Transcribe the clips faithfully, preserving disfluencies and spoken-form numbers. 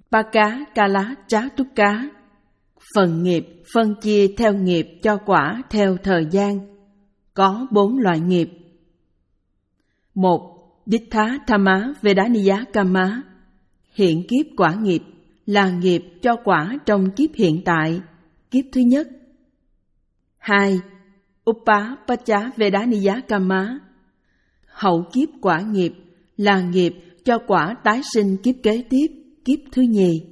Pa cá ca lá trá túc cá. Phần nghiệp phân chia theo nghiệp cho quả theo thời gian. Có bốn loại nghiệp. Một. Dittha Thamma Vedaniya Kamma. Hiện kiếp quả nghiệp là nghiệp cho quả trong kiếp hiện tại, kiếp thứ nhất. Hai. Uppapacca Vedaniya Kamma. Hậu kiếp quả nghiệp là nghiệp cho quả tái sinh kiếp kế tiếp, kiếp thứ nhì.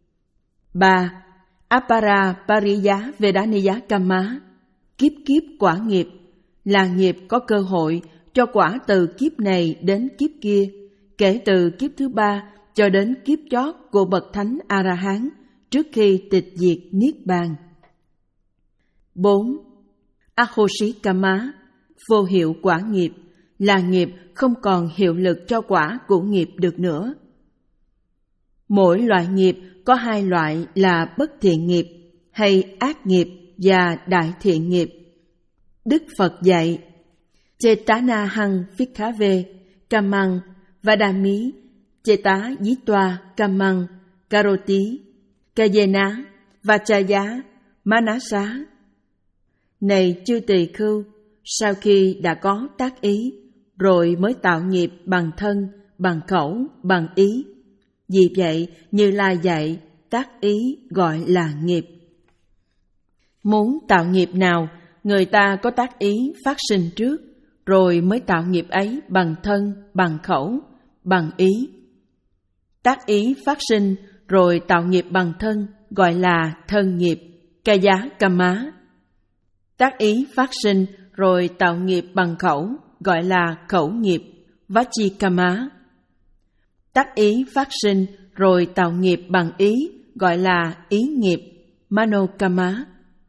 Ba. Aparapariya Vedaniya Kamma. Kiếp kiếp quả nghiệp là nghiệp có cơ hội cho quả từ kiếp này đến kiếp kia, kể từ kiếp thứ ba cho đến kiếp chót của bậc thánh A-la-hán trước khi tịch diệt niết bàn. Bốn. Ahosi Kamma. Vô hiệu quả nghiệp là nghiệp không còn hiệu lực cho quả của nghiệp được nữa. Mỗi loại nghiệp có hai loại là bất thiện nghiệp hay ác nghiệp và đại thiện nghiệp. Đức Phật dạy: Chetana hằng phikkhave kammang vadami cheta yitva kammang karoti kayena vachaya manasa. Này chư tỳ khưu, sau khi đã có tác ý, rồi mới tạo nghiệp bằng thân, bằng khẩu, bằng ý. Vì vậy, Như Lai dạy, tác ý gọi là nghiệp. Muốn tạo nghiệp nào, người ta có tác ý phát sinh trước, rồi mới tạo nghiệp ấy bằng thân, bằng khẩu, bằng ý. Tác ý phát sinh, rồi tạo nghiệp bằng thân, gọi là thân nghiệp, kaya kamma. Tác ý phát sinh, rồi tạo nghiệp bằng khẩu, gọi là khẩu nghiệp, vachikama. Tác ý phát sinh, rồi tạo nghiệp bằng ý, gọi là ý nghiệp, manokama.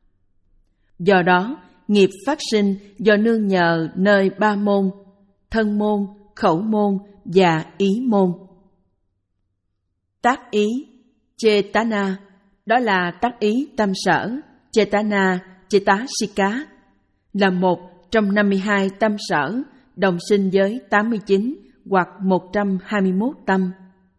Do đó, nghiệp phát sinh do nương nhờ nơi ba môn, thân môn, khẩu môn và ý môn. Tác ý, chetana, đó là tác ý tâm sở, chetana, chetasika, là một trong năm mươi hai tâm sở, đồng sinh với tám mươi chín hoặc một trăm hai mươi mốt tâm.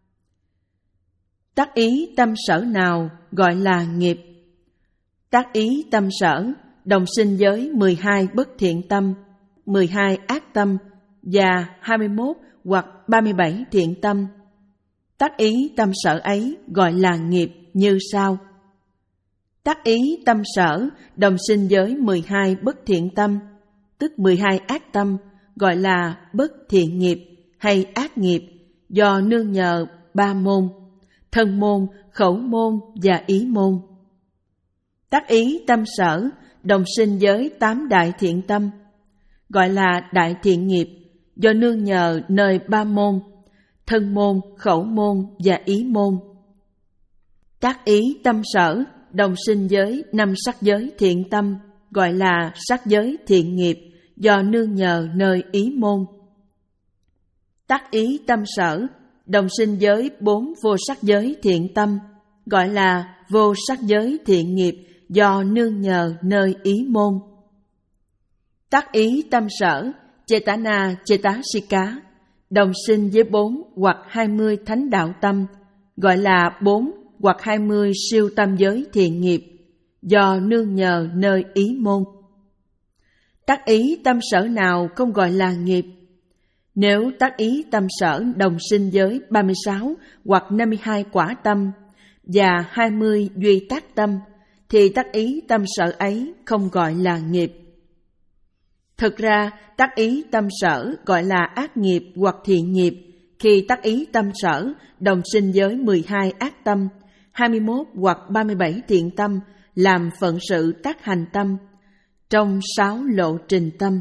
Tác ý tâm sở nào gọi là nghiệp? Tác ý tâm sở đồng sinh với mười hai bất thiện tâm, mười hai ác tâm và hai mươi mốt hoặc ba mươi bảy thiện tâm. Tác ý tâm sở ấy gọi là nghiệp như sau. Tác ý tâm sở đồng sinh với mười hai bất thiện tâm, tức mười hai ác tâm, gọi là bất thiện nghiệp hay ác nghiệp, do nương nhờ ba môn, thân môn, khẩu môn và ý môn. Tác ý tâm sở đồng sinh với tám đại thiện tâm, gọi là đại thiện nghiệp, do nương nhờ nơi ba môn, thân môn, khẩu môn và ý môn. Tác ý tâm sở đồng sinh với năm sắc giới thiện tâm, gọi là sắc giới thiện nghiệp, do nương nhờ nơi ý môn. Tác ý tâm sở đồng sinh với bốn vô sắc giới thiện tâm, gọi là vô sắc giới thiện nghiệp, do nương nhờ nơi ý môn. Tác ý tâm sở chetana chetasika đồng sinh với bốn hoặc hai mươi thánh đạo tâm, gọi là bốn hoặc hai mươi siêu tâm giới thiện nghiệp, do nương nhờ nơi ý môn. Tác ý tâm sở nào không gọi là nghiệp? Nếu tác ý tâm sở đồng sinh với ba mươi sáu hoặc năm mươi hai quả tâm và hai mươi duy tác tâm, thì tác ý tâm sở ấy không gọi là nghiệp. Thực ra, tác ý tâm sở gọi là ác nghiệp hoặc thiện nghiệp khi tác ý tâm sở đồng sinh với mười hai ác tâm, hai mươi mốt hoặc ba mươi bảy thiện tâm làm phận sự tác hành tâm trong sáu lộ trình tâm.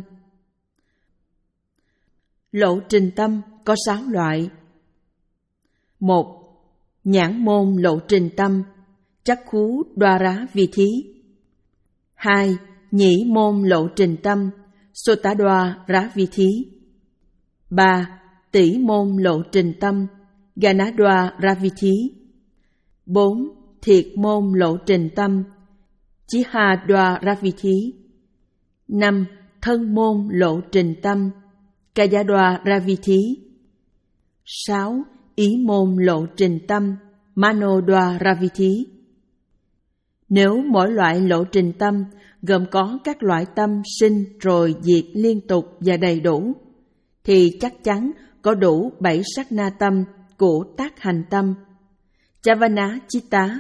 Lộ trình tâm có sáu loại. Một. Nhãn môn lộ trình tâm, Chakku Dwara Vithi. Hai. Nhĩ môn lộ trình tâm, Sotadwara Vithi. Ba. Tỷ môn lộ trình tâm, Ganadwara Vithi. Bốn. Thiệt môn lộ trình tâm, Chihadwara Vithi. Năm. Thân môn lộ trình tâm, Kayadwara Vithi. Sáu. Ý môn lộ trình tâm, Manodwaraviti. Nếu mỗi loại lộ trình tâm gồm có các loại tâm sinh rồi diệt liên tục và đầy đủ, thì chắc chắn có đủ bảy sát na tâm của tác hành tâm, Chavana Chitta.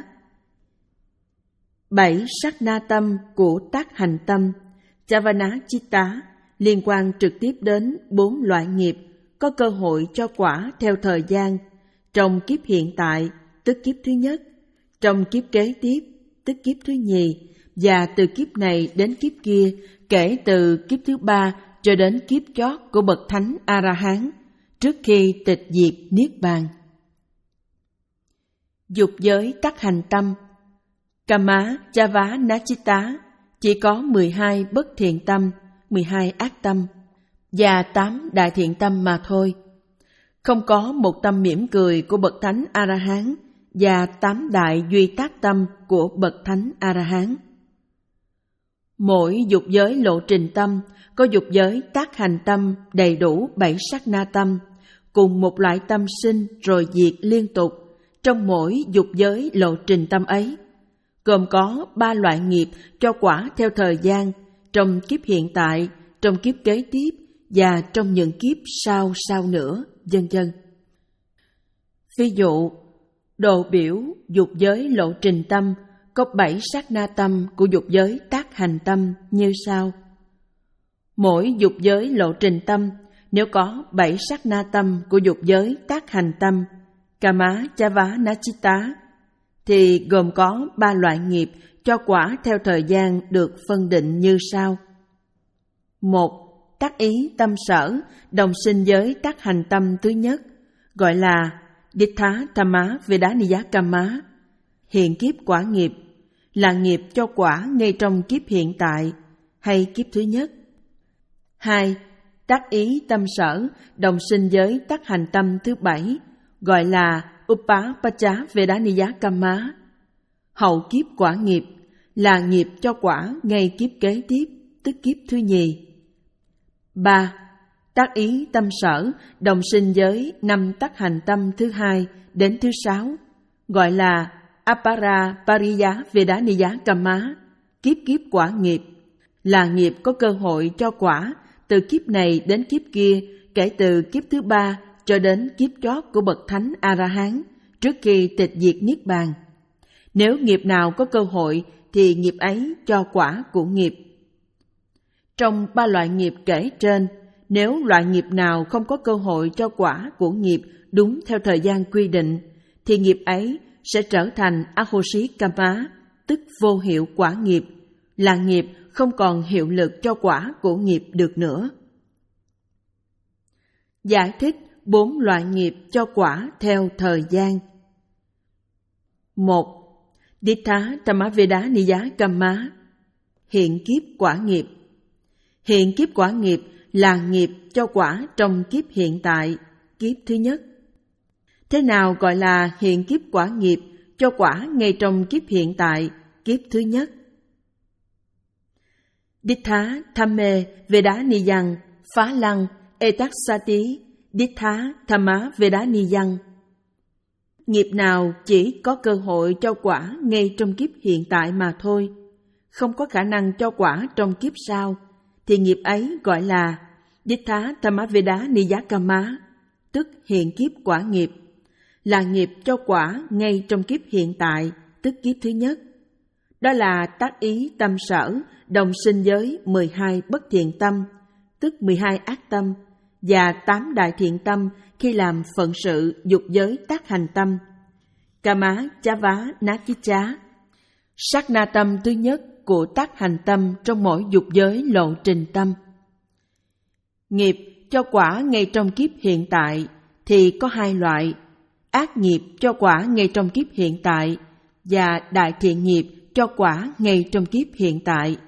Bảy sát na tâm của tác hành tâm, Chavana Chitta, liên quan trực tiếp đến bốn loại nghiệp có cơ hội cho quả theo thời gian, trong kiếp hiện tại, tức kiếp thứ nhất, trong kiếp kế tiếp, tức kiếp thứ nhì, và từ kiếp này đến kiếp kia, kể từ kiếp thứ ba cho đến kiếp chót của bậc thánh A-la-hán, trước khi tịch diệt niết bàn. Dục giới tác hành tâm, Kama Chava Nachita, chỉ có mười hai bất thiện tâm, mười hai ác tâm và tám đại thiện tâm mà thôi. Không có một tâm mỉm cười của bậc thánh A-la-hán và tám đại duy tác tâm của bậc thánh A-la-hán. Mỗi dục giới lộ trình tâm có dục giới tác hành tâm đầy đủ bảy sát na tâm, cùng một loại tâm sinh rồi diệt liên tục trong mỗi dục giới lộ trình tâm ấy, gồm có ba loại nghiệp cho quả theo thời gian, trong kiếp hiện tại, trong kiếp kế tiếp và trong những kiếp sau sau nữa, vân vân. Ví dụ, đồ biểu dục giới lộ trình tâm có bảy sát na tâm của dục giới tác hành tâm như sau. Mỗi dục giới lộ trình tâm nếu có bảy sát na tâm của dục giới tác hành tâm, Kama Chava Nachita, thì gồm có ba loại nghiệp cho quả theo thời gian được phân định như sau. Một, tác ý tâm sở, đồng sinh giới tác hành tâm thứ nhất, gọi là Dittha Thamma Vedaniya Kamma, hiện kiếp quả nghiệp, là nghiệp cho quả ngay trong kiếp hiện tại hay kiếp thứ nhất. Hai, tác ý tâm sở, đồng sinh giới tác hành tâm thứ bảy, gọi là Upapacha Vedaniya Kamma, hậu kiếp quả nghiệp, là nghiệp cho quả ngay kiếp kế tiếp, tức kiếp thứ nhì. Ba, tác ý tâm sở, đồng sinh giới năm tác hành tâm thứ hai đến thứ sáu, gọi là Apara Pariya Vedaniya Kamma, kiếp kiếp quả nghiệp, là nghiệp có cơ hội cho quả từ kiếp này đến kiếp kia, kể từ kiếp thứ ba cho đến kiếp chót của bậc thánh A-la-hán, trước khi tịch diệt niết bàn. Nếu nghiệp nào có cơ hội thì nghiệp ấy cho quả của nghiệp. Trong ba loại nghiệp kể trên, nếu loại nghiệp nào không có cơ hội cho quả của nghiệp đúng theo thời gian quy định, thì nghiệp ấy sẽ trở thành Ahosi Kamma, tức vô hiệu quả nghiệp, là nghiệp không còn hiệu lực cho quả của nghiệp được nữa. Giải thích bốn loại nghiệp cho quả theo thời gian. Một. Dittha Thamma Vedaniya Kamma, hiện kiếp quả nghiệp. Hiện kiếp quả nghiệp là nghiệp cho quả trong kiếp hiện tại, kiếp thứ nhất. Thế nào gọi là hiện kiếp quả nghiệp cho quả ngay trong kiếp hiện tại, kiếp thứ nhất? Dittha Thamma Vedaniyan Phá Lăng Etaksati Dittha Thamma Vedaniyan. Nghiệp nào chỉ có cơ hội cho quả ngay trong kiếp hiện tại mà thôi, không có khả năng cho quả trong kiếp sau, thì nghiệp ấy gọi là Dittha Thamma Vedaniya Kamma, tức hiện kiếp quả nghiệp, là nghiệp cho quả ngay trong kiếp hiện tại, tức kiếp thứ nhất. Đó là tác ý tâm sở, đồng sinh giới mười hai bất thiện tâm, tức mười hai ác tâm, và tám đại thiện tâm khi làm phận sự dục giới tác hành tâm. Kama Chava Nachita, sát na tâm thứ nhất của tác hành tâm trong mỗi dục giới lộ trình tâm. Nghiệp cho quả ngay trong kiếp hiện tại thì có hai loại: ác nghiệp cho quả ngay trong kiếp hiện tại và đại thiện nghiệp cho quả ngay trong kiếp hiện tại.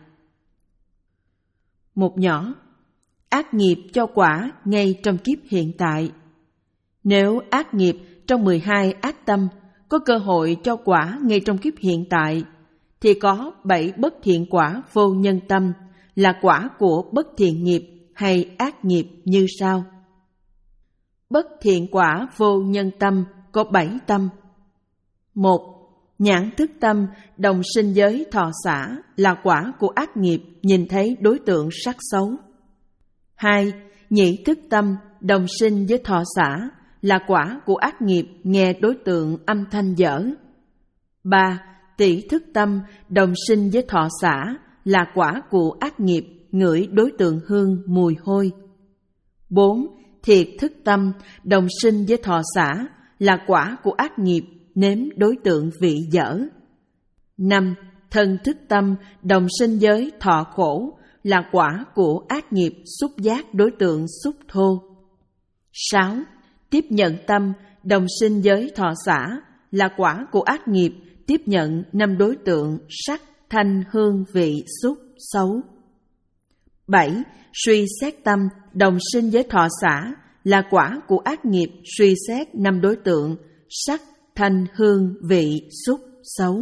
Một nhỏ, ác nghiệp cho quả ngay trong kiếp hiện tại. Nếu ác nghiệp trong mười hai ác tâm có cơ hội cho quả ngay trong kiếp hiện tại, thì có bảy bất thiện quả vô nhân tâm là quả của bất thiện nghiệp hay ác nghiệp như sau. Bất thiện quả vô nhân tâm có bảy tâm. Một, nhãn thức tâm đồng sinh giới thọ xả là quả của ác nghiệp nhìn thấy đối tượng sắc xấu. Hai, nhĩ thức tâm đồng sinh với thọ xả là quả của ác nghiệp nghe đối tượng âm thanh dở. Ba, tỷ thức tâm đồng sinh với thọ xả là quả của ác nghiệp ngửi đối tượng hương mùi hôi. Bốn, thiệt thức tâm đồng sinh với thọ xả là quả của ác nghiệp nếm đối tượng vị dở. Năm, thân thức tâm đồng sinh với thọ khổ là quả của ác nghiệp xúc giác đối tượng xúc thô. Sáu, tiếp nhận tâm đồng sinh với thọ xả là quả của ác nghiệp tiếp nhận năm đối tượng sắc, thanh, hương, vị, xúc, xấu. Bảy, suy xét tâm đồng sinh với thọ xả là quả của ác nghiệp suy xét năm đối tượng sắc, thanh, hương, vị, xúc, xấu.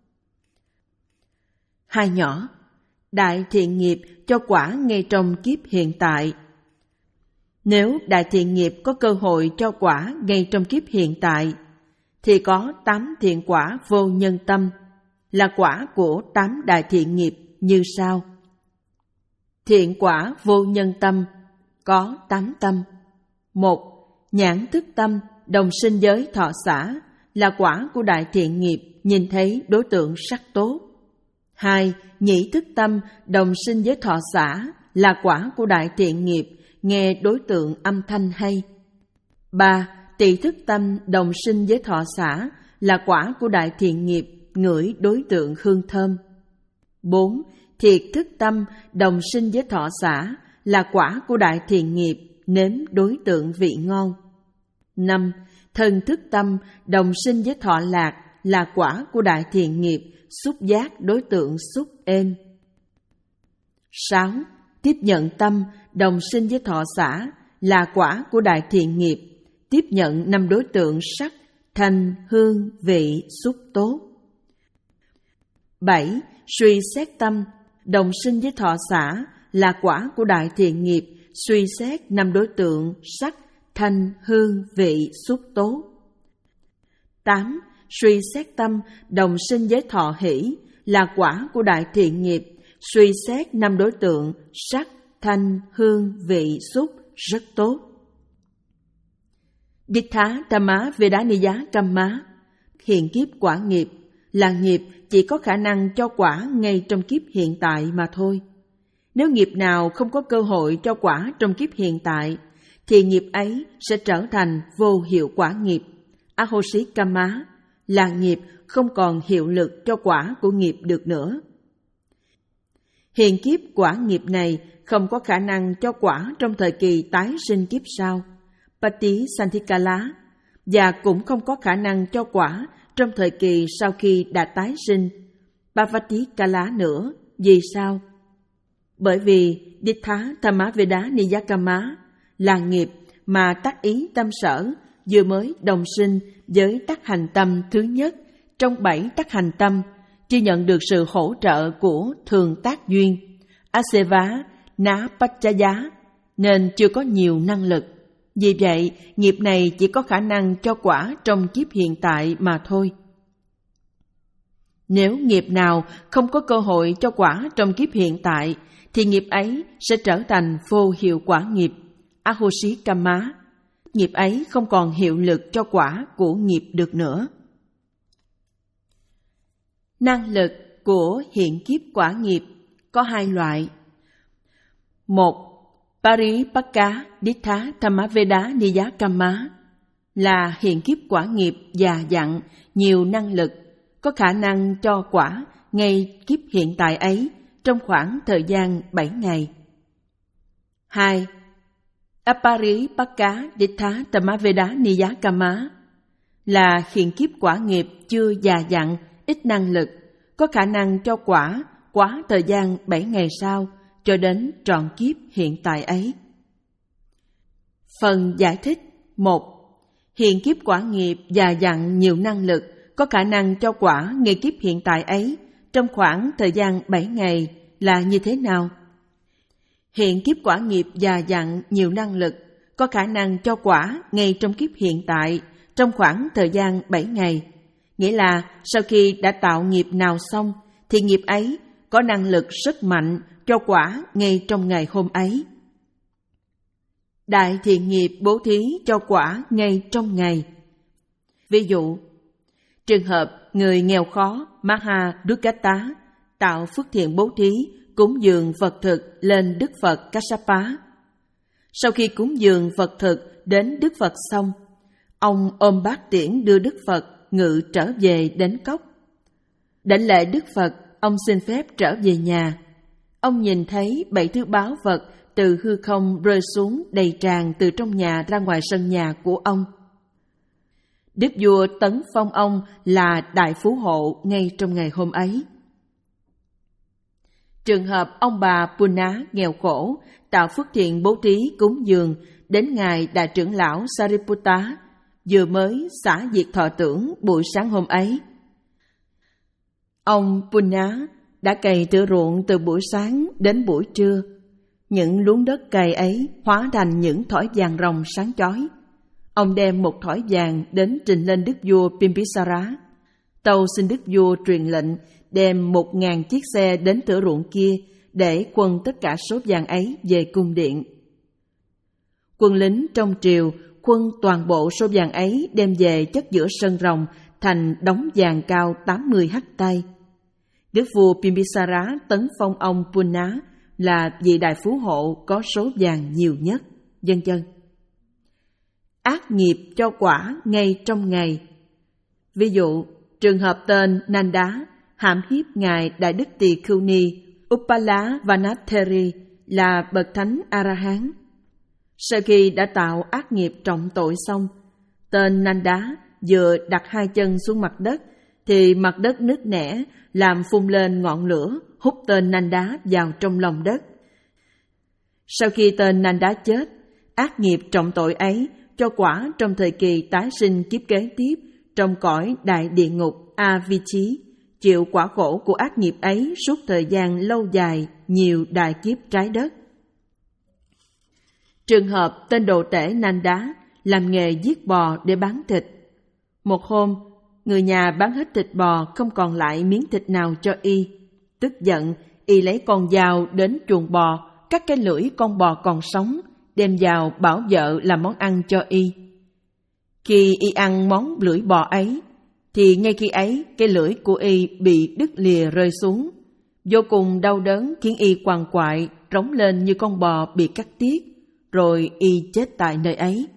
Hai nhỏ, đại thiện nghiệp cho quả ngay trong kiếp hiện tại. Nếu đại thiện nghiệp có cơ hội cho quả ngay trong kiếp hiện tại, thì có tám thiện quả vô nhân tâm là quả của tám đại thiện nghiệp như sau. Thiện quả vô nhân tâm có tám tâm. Một, nhãn thức tâm đồng sinh giới thọ xả là quả của đại thiện nghiệp nhìn thấy đối tượng sắc tốt. Hai, nhĩ thức tâm đồng sinh với thọ xả là quả của đại thiện nghiệp nghe đối tượng âm thanh hay. Ba, tỳ thức tâm đồng sinh với thọ xả là quả của đại thiện nghiệp ngửi đối tượng hương thơm. Bốn, thiệt thức tâm đồng sinh với thọ xả là quả của đại thiện nghiệp nếm đối tượng vị ngon. Năm, thân thức tâm đồng sinh với thọ lạc là quả của đại thiện nghiệp xúc giác đối tượng xúc êm. Sáu, tiếp nhận tâm đồng sinh với thọ xả là quả của đại thiện nghiệp tiếp nhận năm đối tượng sắc, thanh, hương, vị, xúc tốt. Bảy, suy xét tâm đồng sinh với thọ xả là quả của đại thiện nghiệp suy xét năm đối tượng sắc, thanh, hương, vị, xúc tốt. Tám, suy xét tâm đồng sinh với thọ hỷ là quả của đại thiện nghiệp suy xét năm đối tượng sắc, thanh, hương, vị, xúc rất tốt. Dittha Dhamma Vedaniya Kamma, hiện kiếp quả nghiệp, là nghiệp chỉ có khả năng cho quả ngay trong kiếp hiện tại mà thôi. Nếu nghiệp nào không có cơ hội cho quả trong kiếp hiện tại, thì nghiệp ấy sẽ trở thành vô hiệu quả nghiệp, Ahosi Kamma, là nghiệp không còn hiệu lực cho quả của nghiệp được nữa. Hiện kiếp quả nghiệp này không có khả năng cho quả trong thời kỳ tái sinh kiếp sau, Pati Santhikala, và cũng không có khả năng cho quả trong thời kỳ sau khi đã tái sinh, Bhavati Kala nữa. Vì sao? Bởi vì Dittha Dhamma Vedaniya Kamma là nghiệp mà tác ý tâm sở vừa mới đồng sinh với tác hành tâm thứ nhất trong bảy tác hành tâm, chưa nhận được sự hỗ trợ của thường tác duyên, Aseva Ná Pachaya, nên chưa có nhiều năng lực. Vì vậy, nghiệp này chỉ có khả năng cho quả trong kiếp hiện tại mà thôi. Nếu nghiệp nào không có cơ hội cho quả trong kiếp hiện tại, thì nghiệp ấy sẽ trở thành vô hiệu quả nghiệp, Ahosi Kamma. Nghiệp ấy không còn hiệu lực cho quả của nghiệp được nữa. Năng lực của hiện kiếp quả nghiệp có hai loại. Một, Paripakka Dittha Dhamma Vedaniya Kamma là hiện kiếp quả nghiệp già dặn, nhiều năng lực, có khả năng cho quả ngay kiếp hiện tại ấy trong khoảng thời gian bảy ngày. Hai, Aparipakka Dittha Dhamma Vedaniya Kamma là hiện kiếp quả nghiệp chưa già dặn, ít năng lực, có khả năng cho quả quá thời gian bảy ngày sau cho đến trọn kiếp hiện tại ấy. Phần giải thích. Một, hiện kiếp quả nghiệp già dặn nhiều năng lực, có khả năng cho quả ngay kiếp hiện tại ấy trong khoảng thời gian bảy ngày là như thế nào? Hiện kiếp quả nghiệp già dặn nhiều năng lực, có khả năng cho quả ngay trong kiếp hiện tại trong khoảng thời gian bảy ngày, Nghĩa là sau khi đã tạo nghiệp nào xong, thì nghiệp ấy có năng lực rất mạnh cho quả ngay trong ngày hôm ấy. Đại thiện nghiệp bố thí cho quả ngay trong ngày. Ví dụ, trường hợp người nghèo khó Maha Dukkata tạo phước thiện bố thí cúng dường vật thực lên Đức Phật Kassapa. Sau khi cúng dường vật thực đến Đức Phật xong, ông ôm bát tiễn đưa Đức Phật ngự trở về đến cốc. Đảnh lễ Đức Phật, ông xin phép trở về nhà. Ông nhìn thấy bảy thứ báu vật từ hư không rơi xuống đầy tràn từ trong nhà ra ngoài sân nhà của ông. Đức vua tấn phong ông là đại phú hộ ngay trong ngày hôm ấy. Trường hợp ông bà Punna nghèo khổ tạo phước thiện bố thí cúng dường đến ngài đại trưởng lão Sariputta vừa mới xả diệt thọ tưởng buổi sáng hôm ấy. Ông Punna đã cày thửa ruộng từ buổi sáng đến buổi trưa. Những luống đất cày ấy hóa thành những thỏi vàng ròng sáng chói. Ông đem một thỏi vàng đến trình lên đức vua Bimbisara, tâu xin đức vua truyền lệnh đem một ngàn chiếc xe đến thửa ruộng kia để quân tất cả số vàng ấy về cung điện. Quân lính trong triều quân toàn bộ số vàng ấy đem về chất giữa sân rồng thành đống vàng cao tám mươi hắt tay. Đức vua Bimbisara tấn phong ông Punna là vị đại phú hộ có số vàng nhiều nhất, vân vân. Ác nghiệp cho quả ngay trong ngày. Ví dụ, trường hợp tên Nanda hãm hiếp ngài Đại Đức Tỳ Khưu Ni Uppala Vanatheri là bậc thánh A-la-hán. Sau khi đã tạo ác nghiệp trọng tội xong, tên Nanda vừa đặt hai chân xuống mặt đất thì mặt đất nứt nẻ làm phun lên ngọn lửa hút tên Nanda vào trong lòng đất. Sau khi tên Nanda chết, ác nghiệp trọng tội ấy cho quả trong thời kỳ tái sinh kiếp kế tiếp trong cõi đại địa ngục A-vi-chí, chịu quả khổ của ác nghiệp ấy suốt thời gian lâu dài, nhiều đại kiếp trái đất. Trường hợp tên đồ tể Nanda làm nghề giết bò để bán thịt. Một hôm, người nhà bán hết thịt bò không còn lại miếng thịt nào cho y. Tức giận, y lấy con dao đến chuồng bò, cắt cái lưỡi con bò còn sống, đem vào bảo vợ làm món ăn cho y. Khi y ăn món lưỡi bò ấy, thì ngay khi ấy cái lưỡi của y bị đứt lìa rơi xuống. Vô cùng đau đớn khiến y quằn quại, rống lên như con bò bị cắt tiết, rồi y chết tại nơi ấy.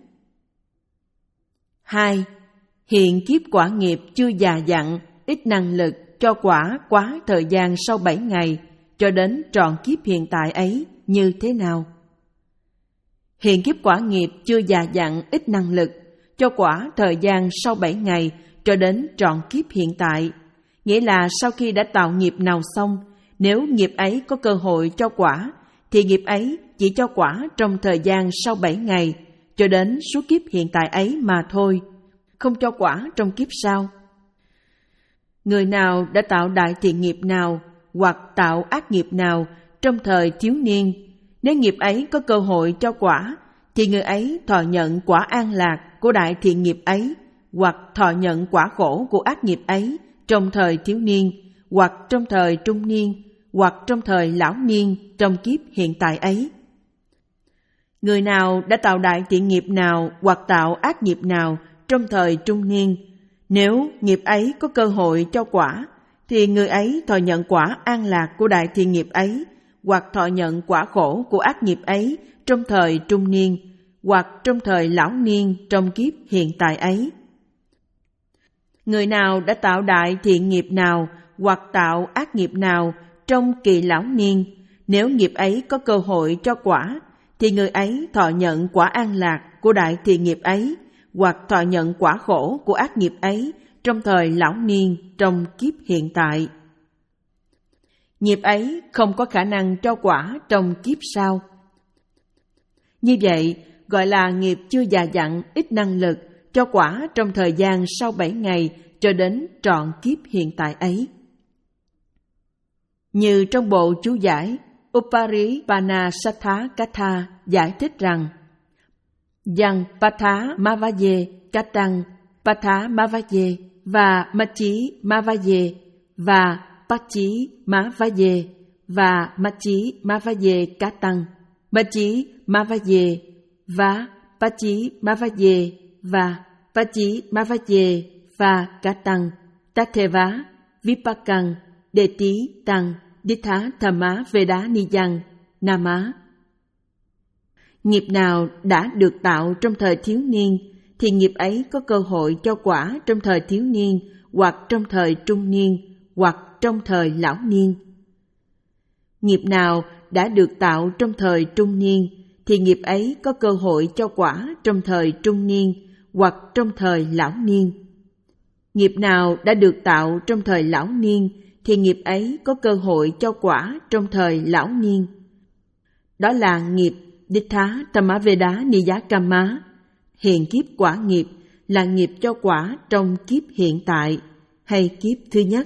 Hai, hiện kiếp quả nghiệp chưa già dặn, ít năng lực cho quả quá thời gian sau bảy ngày, cho đến trọn kiếp hiện tại ấy như thế nào? Hiện kiếp quả nghiệp chưa già dặn, ít năng lực cho quả thời gian sau bảy ngày cho đến trọn kiếp hiện tại, nghĩa là sau khi đã tạo nghiệp nào xong, nếu nghiệp ấy có cơ hội cho quả, thì nghiệp ấy chỉ cho quả trong thời gian sau bảy ngày cho đến suốt kiếp hiện tại ấy mà thôi, không cho quả trong kiếp sau. Người nào đã tạo đại thiện nghiệp nào hoặc tạo ác nghiệp nào trong thời thiếu niên, nếu nghiệp ấy có cơ hội cho quả, thì người ấy thọ nhận quả an lạc của đại thiện nghiệp ấy, hoặc thọ nhận quả khổ của ác nghiệp ấy trong thời thiếu niên, hoặc trong thời trung niên, hoặc trong thời lão niên trong kiếp hiện tại ấy. Người nào đã tạo đại thiện nghiệp nào hoặc tạo ác nghiệp nào trong thời trung niên, nếu nghiệp ấy có cơ hội cho quả, thì người ấy thọ nhận quả an lạc của đại thiện nghiệp ấy, hoặc thọ nhận quả khổ của ác nghiệp ấy trong thời trung niên, hoặc trong thời lão niên trong kiếp hiện tại ấy. Người nào đã tạo đại thiện nghiệp nào hoặc tạo ác nghiệp nào trong kỳ lão niên, nếu nghiệp ấy có cơ hội cho quả, thì người ấy thọ nhận quả an lạc của đại thiện nghiệp ấy, hoặc thọ nhận quả khổ của ác nghiệp ấy trong thời lão niên trong kiếp hiện tại. Nghiệp ấy không có khả năng cho quả trong kiếp sau. Như vậy, gọi là nghiệp chưa già dặn, ít năng lực cho quả trong thời gian sau bảy ngày cho đến trọn kiếp hiện tại ấy. Như trong bộ chú giải Uparipanasatha Katha giải thích rằng: Yang Patha Mavaye Katang Patha Mavaye và Machi Mavaye và Pachi Mavaye và Machi Mavaye Cá Tăng, Machi Mavaye và Pachi Mavaye và Pachi Mavaye và Cá Tăng, Tatheva, Vipakang, Đệ Tí Tăng, Ditthá Thamma Veda Niyang, Nama. Nghiệp nào đã được tạo trong thời thiếu niên thì nghiệp ấy có cơ hội cho quả trong thời thiếu niên hoặc trong thời trung niên hoặc trong thời lão niên. Nghiệp nào đã được tạo trong thời trung niên thì nghiệp ấy có cơ hội cho quả trong thời trung niên hoặc trong thời lão niên. Nghiệp nào đã được tạo trong thời lão niên thì nghiệp ấy có cơ hội cho quả trong thời lão niên. Đó là nghiệp Ditthá Tamaveda Niyakama, hiện kiếp quả nghiệp, là nghiệp cho quả trong kiếp hiện tại hay kiếp thứ nhất.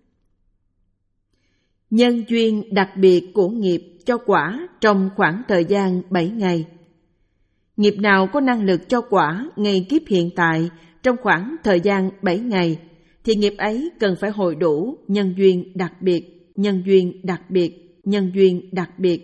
Nhân duyên đặc biệt của nghiệp cho quả trong khoảng thời gian bảy ngày. Nghiệp nào có năng lực cho quả ngay kiếp hiện tại trong khoảng thời gian bảy ngày thì nghiệp ấy cần phải hội đủ nhân duyên đặc biệt, nhân duyên đặc biệt, nhân duyên đặc biệt.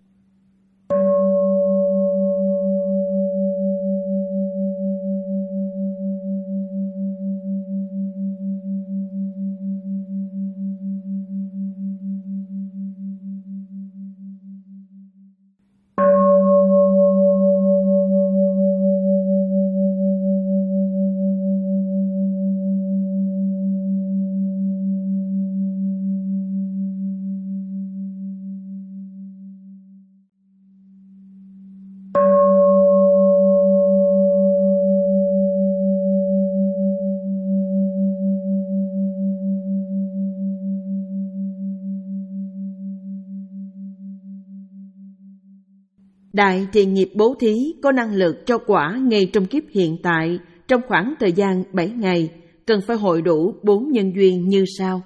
Đại thiện nghiệp bố thí có năng lực cho quả ngay trong kiếp hiện tại trong khoảng thời gian bảy ngày, cần phải hội đủ bốn nhân duyên như sau.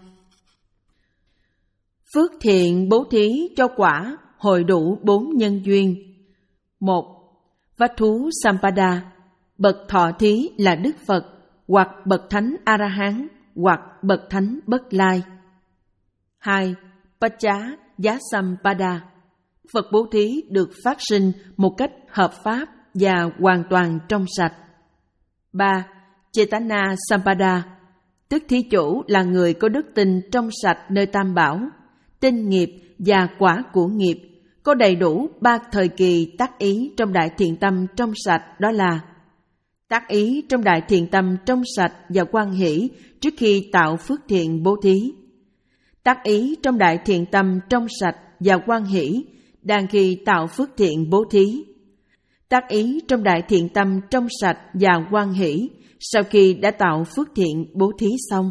Phước thiện bố thí cho quả hội đủ bốn nhân duyên. Một. Vattu Sampada, bậc thọ thí là Đức Phật, hoặc bậc Thánh A-la-hán, hoặc bậc Thánh Bất Lai. Hai. Paccá Giá Sampada, Phật bố thí được phát sinh một cách hợp pháp và hoàn toàn trong sạch. Ba. Chetana Sampada, tức thí chủ là người có đức tin trong sạch nơi Tam Bảo, tin nghiệp và quả của nghiệp, có đầy đủ ba thời kỳ tác ý trong đại thiện tâm trong sạch, đó là tác ý trong đại thiện tâm trong sạch và hoan hỷ trước khi tạo phước thiện bố thí, tác ý trong đại thiện tâm trong sạch và hoan hỷ đang khi tạo phước thiện bố thí, tác ý trong đại thiện tâm trong sạch và hoan hỷ sau khi đã tạo phước thiện bố thí xong.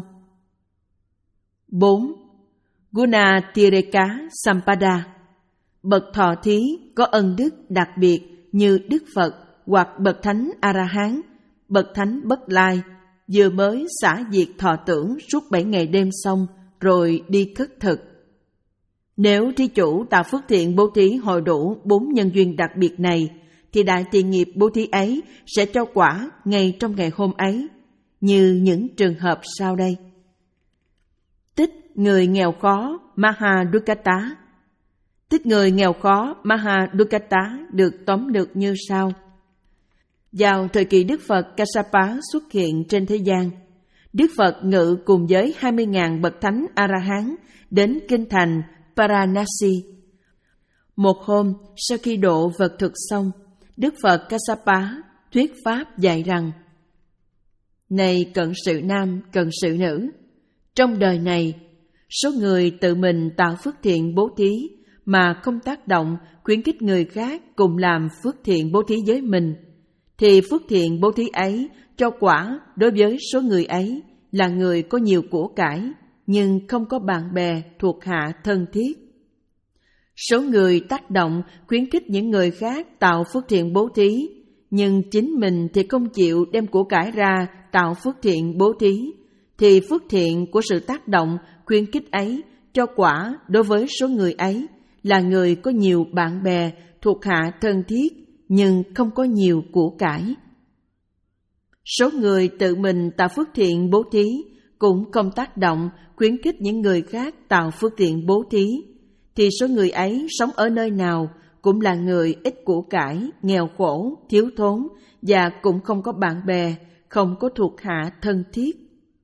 Bốn. Guna Tireka Sampada, bậc thọ thí có ân đức đặc biệt như Đức Phật hoặc bậc Thánh A-la-hán, bậc Thánh Bất Lai, vừa mới xả diệt thọ tưởng suốt bảy ngày đêm xong rồi đi khất thực. Nếu thí chủ tạo phước thiện bố thí hội đủ bốn nhân duyên đặc biệt này, thì đại thiện nghiệp bố thí ấy sẽ cho quả ngay trong ngày hôm ấy, như những trường hợp sau đây. Tích người nghèo khó Mahadukata. Tích người nghèo khó Mahadukata được tóm lược như sau. Vào thời kỳ Đức Phật Kassapa xuất hiện trên thế gian, Đức Phật ngự cùng với hai mươi nghìn bậc thánh A-la-hán đến kinh thành Paranasi. Một hôm, sau khi độ vật thực xong, Đức Phật Kassapa thuyết pháp dạy rằng: Này cận sự nam, cận sự nữ, trong đời này, số người tự mình tạo phước thiện bố thí mà không tác động khuyến khích người khác cùng làm phước thiện bố thí với mình, thì phước thiện bố thí ấy cho quả đối với số người ấy là người có nhiều của cải nhưng không có bạn bè thuộc hạ thân thiết. Số người tác động khuyến khích những người khác tạo phước thiện bố thí, nhưng chính mình thì không chịu đem của cải ra tạo phước thiện bố thí, thì phước thiện của sự tác động khuyến khích ấy cho quả đối với số người ấy là người có nhiều bạn bè thuộc hạ thân thiết nhưng không có nhiều của cải. Số người tự mình tạo phước thiện bố thí cũng không tác động khuyến khích những người khác tạo phước thiện bố thí, thì số người ấy sống ở nơi nào cũng là người ít của cải, nghèo khổ, thiếu thốn và cũng không có bạn bè, không có thuộc hạ thân thiết.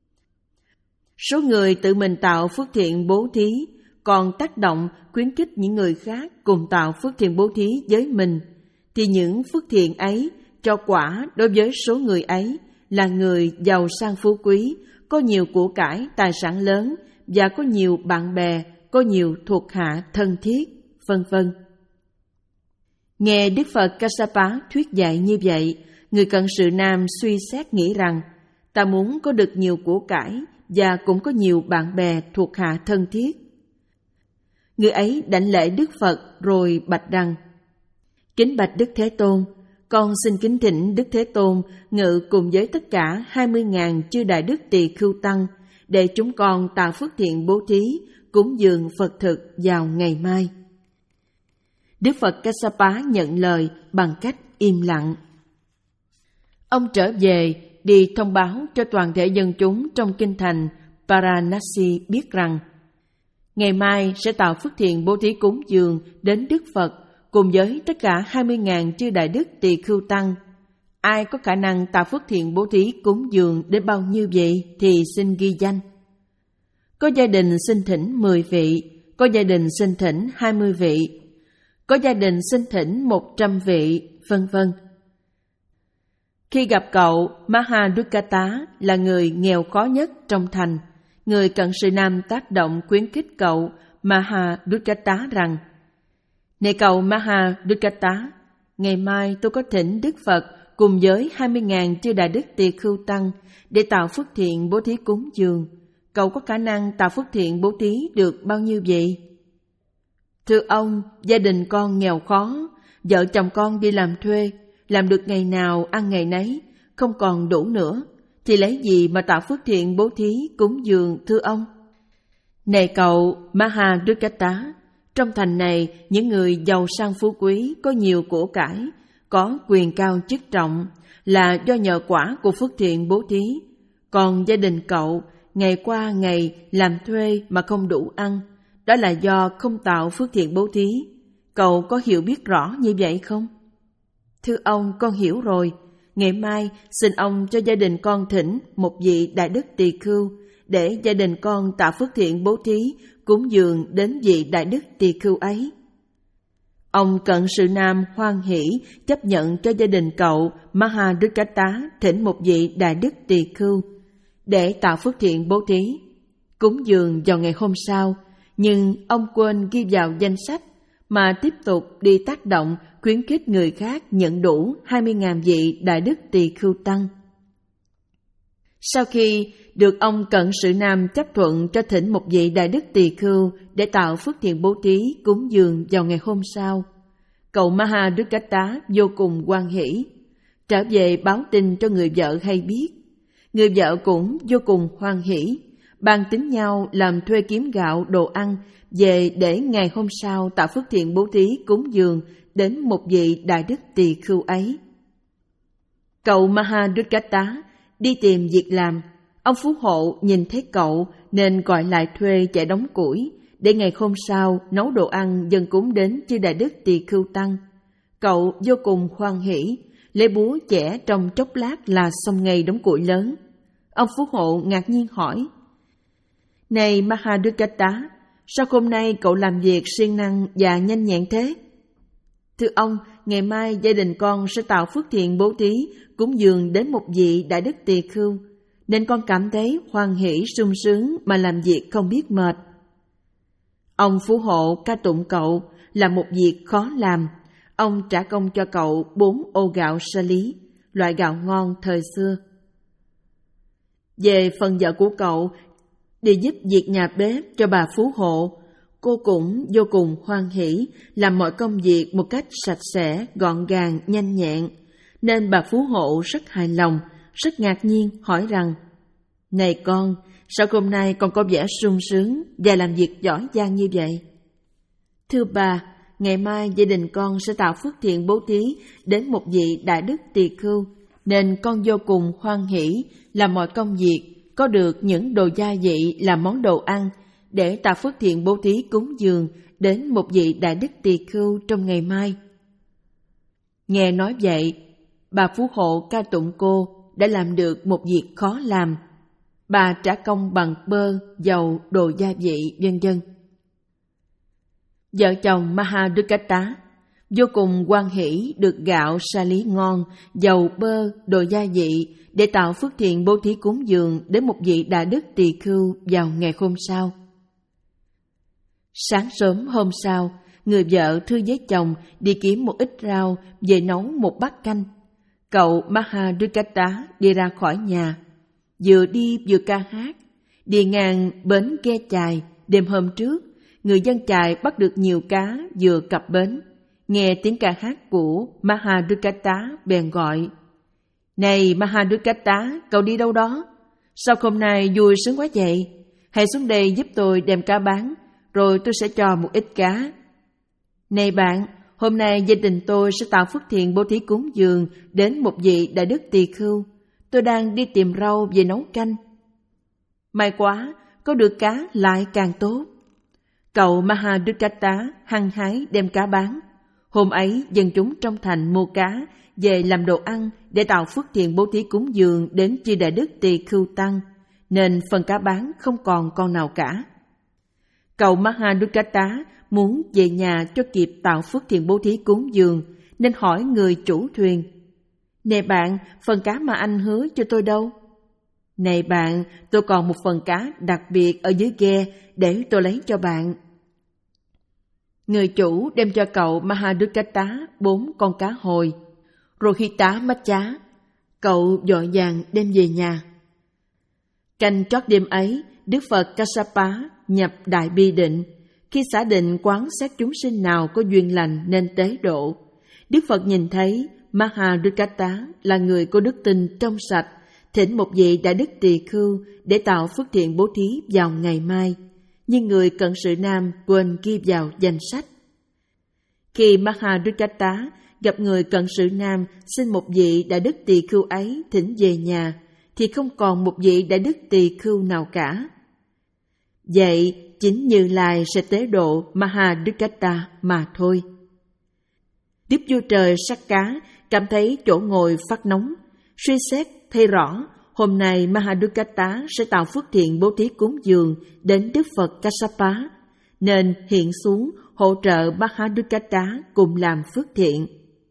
Số người tự mình tạo phước thiện bố thí còn tác động khuyến khích những người khác cùng tạo phước thiện bố thí với mình, thì những phước thiện ấy cho quả đối với số người ấy là người giàu sang phú quý, có nhiều của cải, tài sản lớn và có nhiều bạn bè, có nhiều thuộc hạ thân thiết, vân vân. Nghe Đức Phật Kassapa thuyết dạy như vậy, người cận sự nam suy xét nghĩ rằng ta muốn có được nhiều của cải và cũng có nhiều bạn bè thuộc hạ thân thiết. Người ấy đảnh lễ Đức Phật rồi bạch rằng: Kính bạch Đức Thế Tôn, con xin kính thỉnh Đức Thế Tôn ngự cùng với tất cả hai mươi nghìn chư đại đức tỳ khưu tăng để chúng con tạo phước thiện bố thí, cúng dường Phật thực vào ngày mai. Đức Phật Kassapa nhận lời bằng cách im lặng. Ông trở về đi thông báo cho toàn thể dân chúng trong kinh thành Varanasi biết rằng ngày mai sẽ tạo phước thiện bố thí cúng dường đến Đức Phật cùng với tất cả hai mươi nghìn chư đại đức tỳ khưu tăng. Ai có khả năng tạo phước thiện bố thí cúng dường đến bao nhiêu vị thì xin ghi danh. Có gia đình xin thỉnh mười vị, có gia đình xin thỉnh hai mươi vị, có gia đình xin thỉnh một trăm vị, vân vân. Khi gặp cậu, Mahadukata là người nghèo khó nhất trong thành. Người cận sự nam tác động khuyến khích cậu Mahadukata rằng: Này cậu Mahadukata, ngày mai tôi có thỉnh Đức Phật cùng với hai mươi nghìn chư đại đức tỳ khưu tăng để tạo phước thiện bố thí cúng dường. Cậu có khả năng tạo phước thiện bố thí được bao nhiêu vậy? Thưa ông, gia đình con nghèo khó, vợ chồng con đi làm thuê, làm được ngày nào ăn ngày nấy, không còn đủ nữa, thì lấy gì mà tạo phước thiện bố thí cúng dường thưa ông? Này cậu Mahadukata, trong thành này những người giàu sang phú quý, có nhiều của cải, có quyền cao chức trọng là do nhờ quả của phước thiện bố thí. Còn gia đình cậu ngày qua ngày làm thuê mà không đủ ăn, đó là do không tạo phước thiện bố thí. Cậu có hiểu biết rõ như vậy không? Thưa ông, con hiểu rồi. Ngày mai xin ông cho gia đình con thỉnh một vị đại đức tỳ khưu để gia đình con tạo phước thiện bố thí cúng dường đến vị đại đức tỳ khưu ấy. Ông cận sự nam hoan hỷ chấp nhận cho gia đình cậu Mahadukata thỉnh một vị đại đức tỳ khưu để tạo phước thiện bố thí cúng dường vào ngày hôm sau, nhưng ông quên ghi vào danh sách mà tiếp tục đi tác động khuyến khích người khác nhận đủ hai mươi nghìn vị đại đức tỳ khưu tăng. Sau khi được ông cận sự nam chấp thuận cho thỉnh một vị đại đức tỳ khưu để tạo phước thiện bố thí cúng dường vào ngày hôm sau, cậu Mahadukata vô cùng hoan hỷ, trở về báo tin cho người vợ hay biết. Người vợ cũng vô cùng hoan hỷ, bàn tính nhau làm thuê kiếm gạo đồ ăn về để ngày hôm sau tạo phước thiện bố thí cúng dường đến một vị đại đức tỳ khưu ấy. Cậu Mahadukata đi tìm việc làm. Ông phú hộ nhìn thấy cậu nên gọi lại thuê chạy đóng củi để ngày hôm sau nấu đồ ăn dâng cúng đến chư đại đức tỳ khưu tăng. Cậu vô cùng hoan hỷ, lấy búa chẻ trong chốc lát là xong ngày đóng củi lớn. Ông phú hộ ngạc nhiên hỏi: Này Mahadukata, sao hôm nay cậu làm việc siêng năng và nhanh nhẹn thế? Thưa ông, ngày mai gia đình con sẽ tạo phước thiện bố thí cúng dường đến một vị đại đức tỳ khưu, nên con cảm thấy hoan hỷ sung sướng mà làm việc không biết mệt. Ông phú hộ ca tụng cậu là một việc khó làm. Ông trả công cho cậu bốn ô gạo sa lý, loại gạo ngon thời xưa. Về phần vợ của cậu, đi giúp việc nhà bếp cho bà phú hộ, cô cũng vô cùng hoan hỷ làm mọi công việc một cách sạch sẽ, gọn gàng, nhanh nhẹn, nên bà phú hộ rất hài lòng, rất ngạc nhiên hỏi rằng: Này con, sao hôm nay con có vẻ sung sướng và làm việc giỏi giang như vậy? Thưa bà, ngày mai gia đình con sẽ tạo phước thiện bố thí đến một vị đại đức tỳ khưu nên con vô cùng hoan hỷ làm mọi công việc, có được những đồ gia vị làm món đồ ăn để tạo phước thiện bố thí cúng dường đến một vị đại đức tỳ khưu trong ngày mai. Nghe nói vậy, bà phú hộ ca tụng cô đã làm được một việc khó làm. Bà trả công bằng bơ, dầu, đồ gia vị, vân vân. Vợ chồng Mahadukata vô cùng hoan hỷ được gạo sa lý ngon, dầu, bơ, đồ gia vị để tạo phước thiện bố thí cúng dường đến một vị đại đức tỳ khưu vào ngày hôm sau. Sáng sớm hôm sau, người vợ thưa với chồng đi kiếm một ít rau về nấu một bát canh. Cậu Mahadukata đi ra khỏi nhà, vừa đi vừa ca hát. Đi ngang bến ghe chài, đêm hôm trước, người dân chài bắt được nhiều cá vừa cập bến. Nghe tiếng ca hát của Mahadukata bèn gọi: "Này Mahadukata, cậu đi đâu đó? Sao hôm nay vui sướng quá vậy? Hãy xuống đây giúp tôi đem cá bán, rồi tôi sẽ cho một ít cá." "Này bạn, hôm nay gia đình tôi sẽ tạo phước thiện bố thí cúng dường đến một vị đại đức tỳ khưu. Tôi đang đi tìm rau về nấu canh." "May quá, có được cá lại càng tốt." Cậu Mahadukata hăng hái đem cá bán. Hôm ấy, dân chúng trong thành mua cá về làm đồ ăn để tạo phước thiện bố thí cúng dường đến chư đại đức tỳ khưu tăng, nên phần cá bán không còn con nào cả. Cậu Mahadukata muốn về nhà cho kịp tạo phước thiện bố thí cúng dường, nên hỏi người chủ thuyền: "Này bạn, phần cá mà anh hứa cho tôi đâu?" "Này bạn, tôi còn một phần cá đặc biệt ở dưới ghe để tôi lấy cho bạn." Người chủ đem cho cậu Mahadukata bốn con cá hồi, Rohita Macha. Cậu vội vàng đem về nhà. Canh trót đêm ấy, Đức Phật Kassapa nhập Đại Bi Định. Khi xả định quán xét chúng sinh nào có duyên lành nên tế độ, Đức Phật nhìn thấy Mahadukata là người có đức tin trong sạch, thỉnh một vị đại đức tỳ khưu để tạo phước thiện bố thí vào ngày mai, nhưng người cận sự nam quên ghi vào danh sách. Khi Mahadukata gặp người cận sự nam xin một vị đại đức tỳ khưu ấy thỉnh về nhà, thì không còn một vị đại đức tỳ khưu nào cả. Vậy chính Như Lai sẽ tế độ Mahadukata mà thôi. Đức Vua Trời Sakka cảm thấy chỗ ngồi phát nóng, suy xét thấy rõ hôm nay Mahadukata sẽ tạo phước thiện bố thí cúng dường đến Đức Phật Kassapa, nên hiện xuống hỗ trợ Mahadukata cùng làm phước thiện.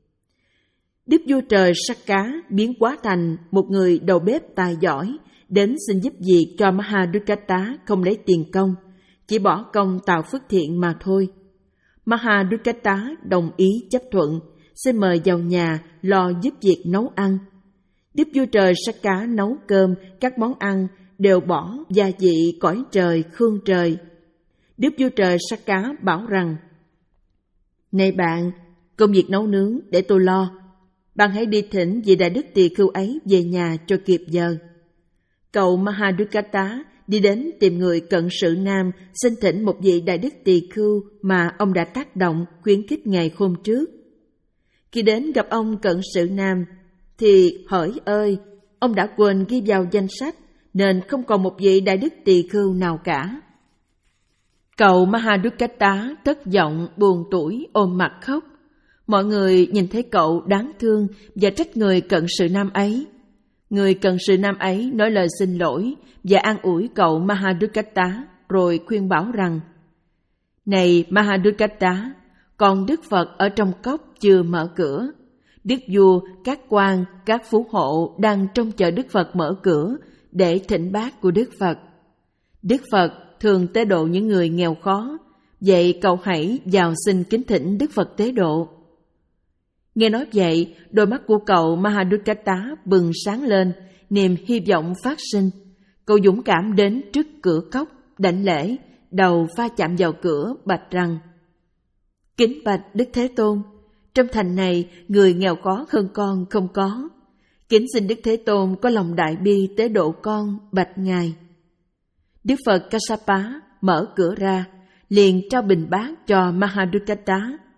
Đức Vua Trời Sakka biến hóa thành một người đầu bếp tài giỏi, đến xin giúp việc cho Mahadukata không lấy tiền công, chỉ bỏ công tạo phước thiện mà thôi. Mahadukata đồng ý chấp thuận, xin mời vào nhà lo giúp việc nấu ăn. Đức Vua Trời Sakka nấu cơm, các món ăn đều bỏ gia vị cõi trời, khương trời. Đức Vua Trời Sakka bảo rằng: "Này bạn, công việc nấu nướng để tôi lo. Bạn hãy đi thỉnh vị đại đức tỳ khưu ấy về nhà cho kịp giờ." Cậu Mahadukata đi đến tìm người cận sự nam xin thỉnh một vị đại đức tỳ khưu mà ông đã tác động khuyến khích ngày hôm trước. Khi đến gặp ông cận sự nam thì hỡi ơi, ông đã quên ghi vào danh sách, nên không còn một vị đại đức tỳ khưu nào cả. Cậu Mahadukata thất vọng buồn tủi ôm mặt khóc. Mọi người nhìn thấy cậu đáng thương và trách người cận sự nam ấy. Người cận sự nam ấy nói lời xin lỗi và an ủi cậu Mahadukata, rồi khuyên bảo rằng: "Này Mahadukata, còn Đức Phật ở trong cốc chưa mở cửa. Đức vua, các quan, các phú hộ đang trông chờ Đức Phật mở cửa để thỉnh bát của Đức Phật. Đức Phật thường tế độ những người nghèo khó, vậy cậu hãy vào xin kính thỉnh Đức Phật tế độ." Nghe nói vậy, đôi mắt của cậu Mahadukata bừng sáng lên, niềm hy vọng phát sinh. Cậu dũng cảm đến trước cửa cốc, đảnh lễ, đầu va chạm vào cửa, bạch rằng: "Kính bạch Đức Thế Tôn, trong thành này người nghèo khó hơn con không có. Kính xin Đức Thế Tôn có lòng đại bi tế độ con, bạch Ngài." Đức Phật Kassapa mở cửa ra, liền trao bình bát cho Mahadukata.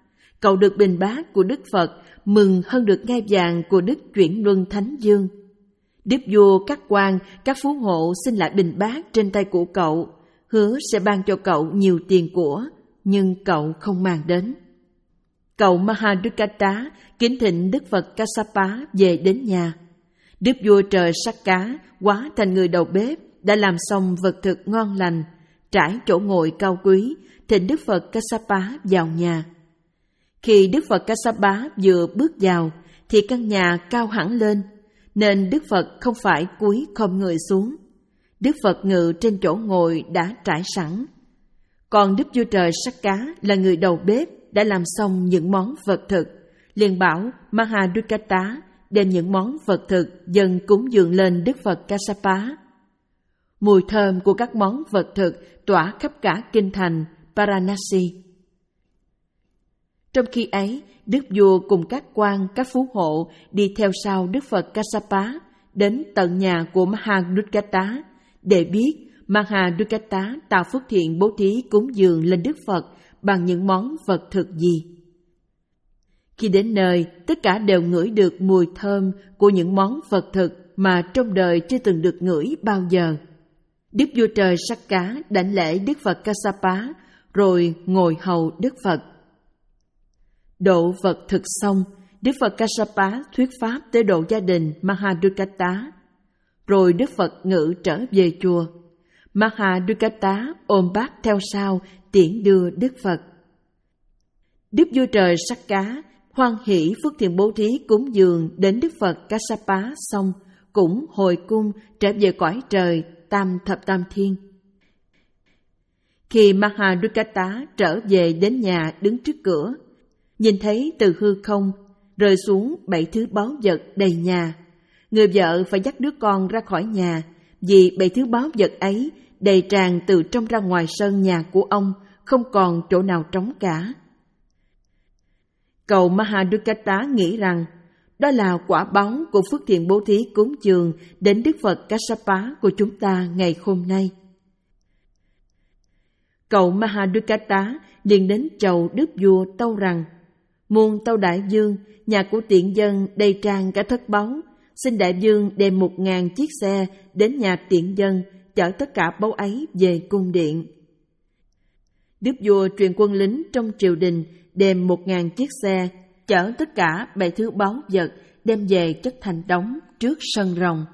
cậu được bình bát của Đức Phật mừng hơn được ngai vàng của Đức Chuyển Luân Thánh Dương. Đức vua, các quan, các phú hộ xin lại bình bát trên tay của cậu, hứa sẽ ban cho cậu nhiều tiền của, nhưng cậu không mang đến. Cậu Mahadukata kính thỉnh Đức Phật Kassapa về đến nhà. Đức vua trời Sakka hóa thành người đầu bếp, đã làm xong vật thực ngon lành, trải chỗ ngồi cao quý, thỉnh Đức Phật Kassapa vào nhà. Khi Đức Phật Kassapa vừa bước vào, thì căn nhà cao hẳn lên, nên Đức Phật không phải cúi khom người xuống. Đức Phật ngự trên chỗ ngồi đã trải sẵn. Còn Đức vua trời Sakka là người đầu bếp, đã làm xong những món vật thực, liền bảo Mahadukata đem những món vật thực dâng cúng dường lên Đức Phật Kassapa. Mùi thơm của các món vật thực tỏa khắp cả kinh thành Varanasi. Trong khi ấy, Đức vua cùng các quan, các phú hộ đi theo sau Đức Phật Kassapa đến tận nhà của Mahadukata để biết Mahadukata tạo phước thiện bố thí cúng dường lên Đức Phật bằng những món vật thực gì. Khi đến nơi, tất cả đều ngửi được mùi thơm của những món vật thực mà trong đời chưa từng được ngửi bao giờ. Đức vua trời Sakka đảnh lễ Đức Phật Kassapa, rồi ngồi hầu Đức Phật. Độ vật thực xong, Đức Phật Kassapa thuyết pháp tới độ gia đình Mahadukata. Rồi Đức Phật ngự trở về chùa. Mahadukata ôm bát theo sau tiễn đưa Đức Phật. Đức vua trời Sakka hoan hỷ phước thiện bố thí cúng dường đến Đức Phật Kassapa xong, cũng hồi cung trở về cõi trời Tam Thập Tam Thiên. Khi Mahadukata trở về đến nhà đứng trước cửa, nhìn thấy từ hư không rơi xuống bảy thứ báu vật đầy nhà. Người vợ phải dắt đứa con ra khỏi nhà, vì bảy thứ báu vật ấy đầy tràn từ trong ra ngoài sân nhà của ông, không còn chỗ nào trống cả. Cậu Mahadukata nghĩ rằng đó là quả báu của phước thiện bố thí cúng dường đến Đức Phật Kassapa của chúng ta ngày hôm nay. Cậu Mahadukata liền đến chầu đức vua tâu rằng: Muôn tâu đại vương, nhà của tiện dân đầy tràn cả thất báu, xin đại vương đem một ngàn chiếc xe đến nhà tiện dân, chở tất cả báu ấy về cung điện. Đức vua truyền quân lính trong triều đình đem một ngàn chiếc xe chở tất cả bảy thứ báu vật đem về chất thành đống trước sân rồng.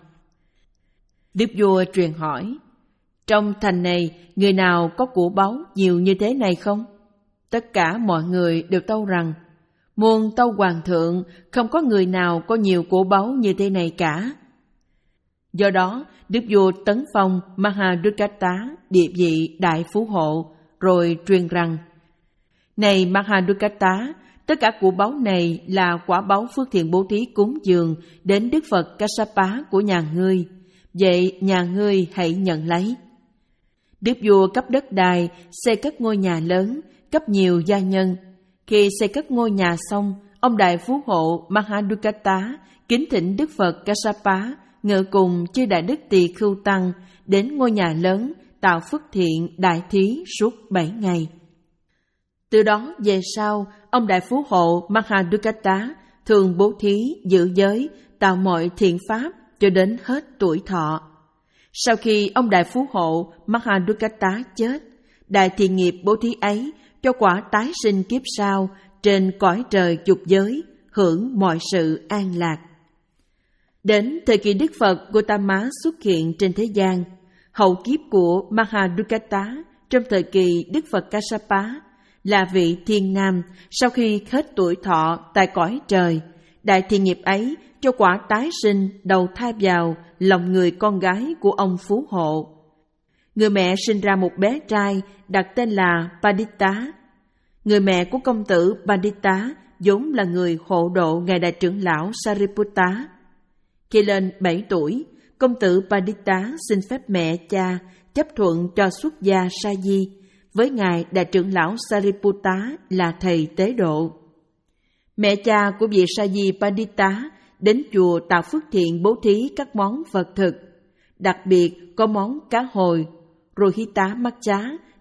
Đức vua truyền hỏi: trong thành này người nào có của báu nhiều như thế này không? Tất cả mọi người đều tâu rằng: muôn tâu hoàng thượng, không có người nào có nhiều của báu như thế này cả. Do đó, Đức vua tấn phong Mahadukata địa vị đại phú hộ, rồi truyền rằng: này Mahadukata, tất cả của báu này là quả báu phước thiện bố thí cúng dường đến Đức Phật Kassapa của nhà ngươi. Vậy nhà ngươi hãy nhận lấy. Đức vua cấp đất đai, xây cất ngôi nhà lớn, cấp nhiều gia nhân. Khi xây cất ngôi nhà xong, ông đại phú hộ Mahadukata kính thỉnh Đức Phật Kassapa ngự cùng chư đại đức tỳ khưu tăng đến ngôi nhà lớn tạo phước thiện đại thí suốt bảy ngày. Từ đó về sau, ông đại phú hộ Mahadukata thường bố thí, giữ giới, tạo mọi thiện pháp cho đến hết tuổi thọ. Sau khi ông đại phú hộ Mahadukata chết, đại thiện nghiệp bố thí ấy cho quả tái sinh kiếp sau trên cõi trời dục giới, hưởng mọi sự an lạc. Đến thời kỳ Đức Phật Gautama xuất hiện trên thế gian, hậu kiếp của Mahadukata trong thời kỳ Đức Phật Kassapa là vị thiên nam. Sau khi hết tuổi thọ tại cõi trời, đại thiện nghiệp ấy cho quả tái sinh đầu thai vào lòng người con gái của ông phú hộ. Người mẹ sinh ra một bé trai đặt tên là Padita. Người mẹ của công tử Padita vốn là người hộ độ ngài đại trưởng lão Sariputta. Khi lên bảy tuổi, công tử Padita xin phép mẹ cha chấp thuận cho xuất gia sa di với ngài đại trưởng lão Sariputta là thầy tế độ. Mẹ cha của vị sa di Padita đến chùa tạo phước thiện bố thí các món vật thực, đặc biệt có món cá hồi Rohita Matcha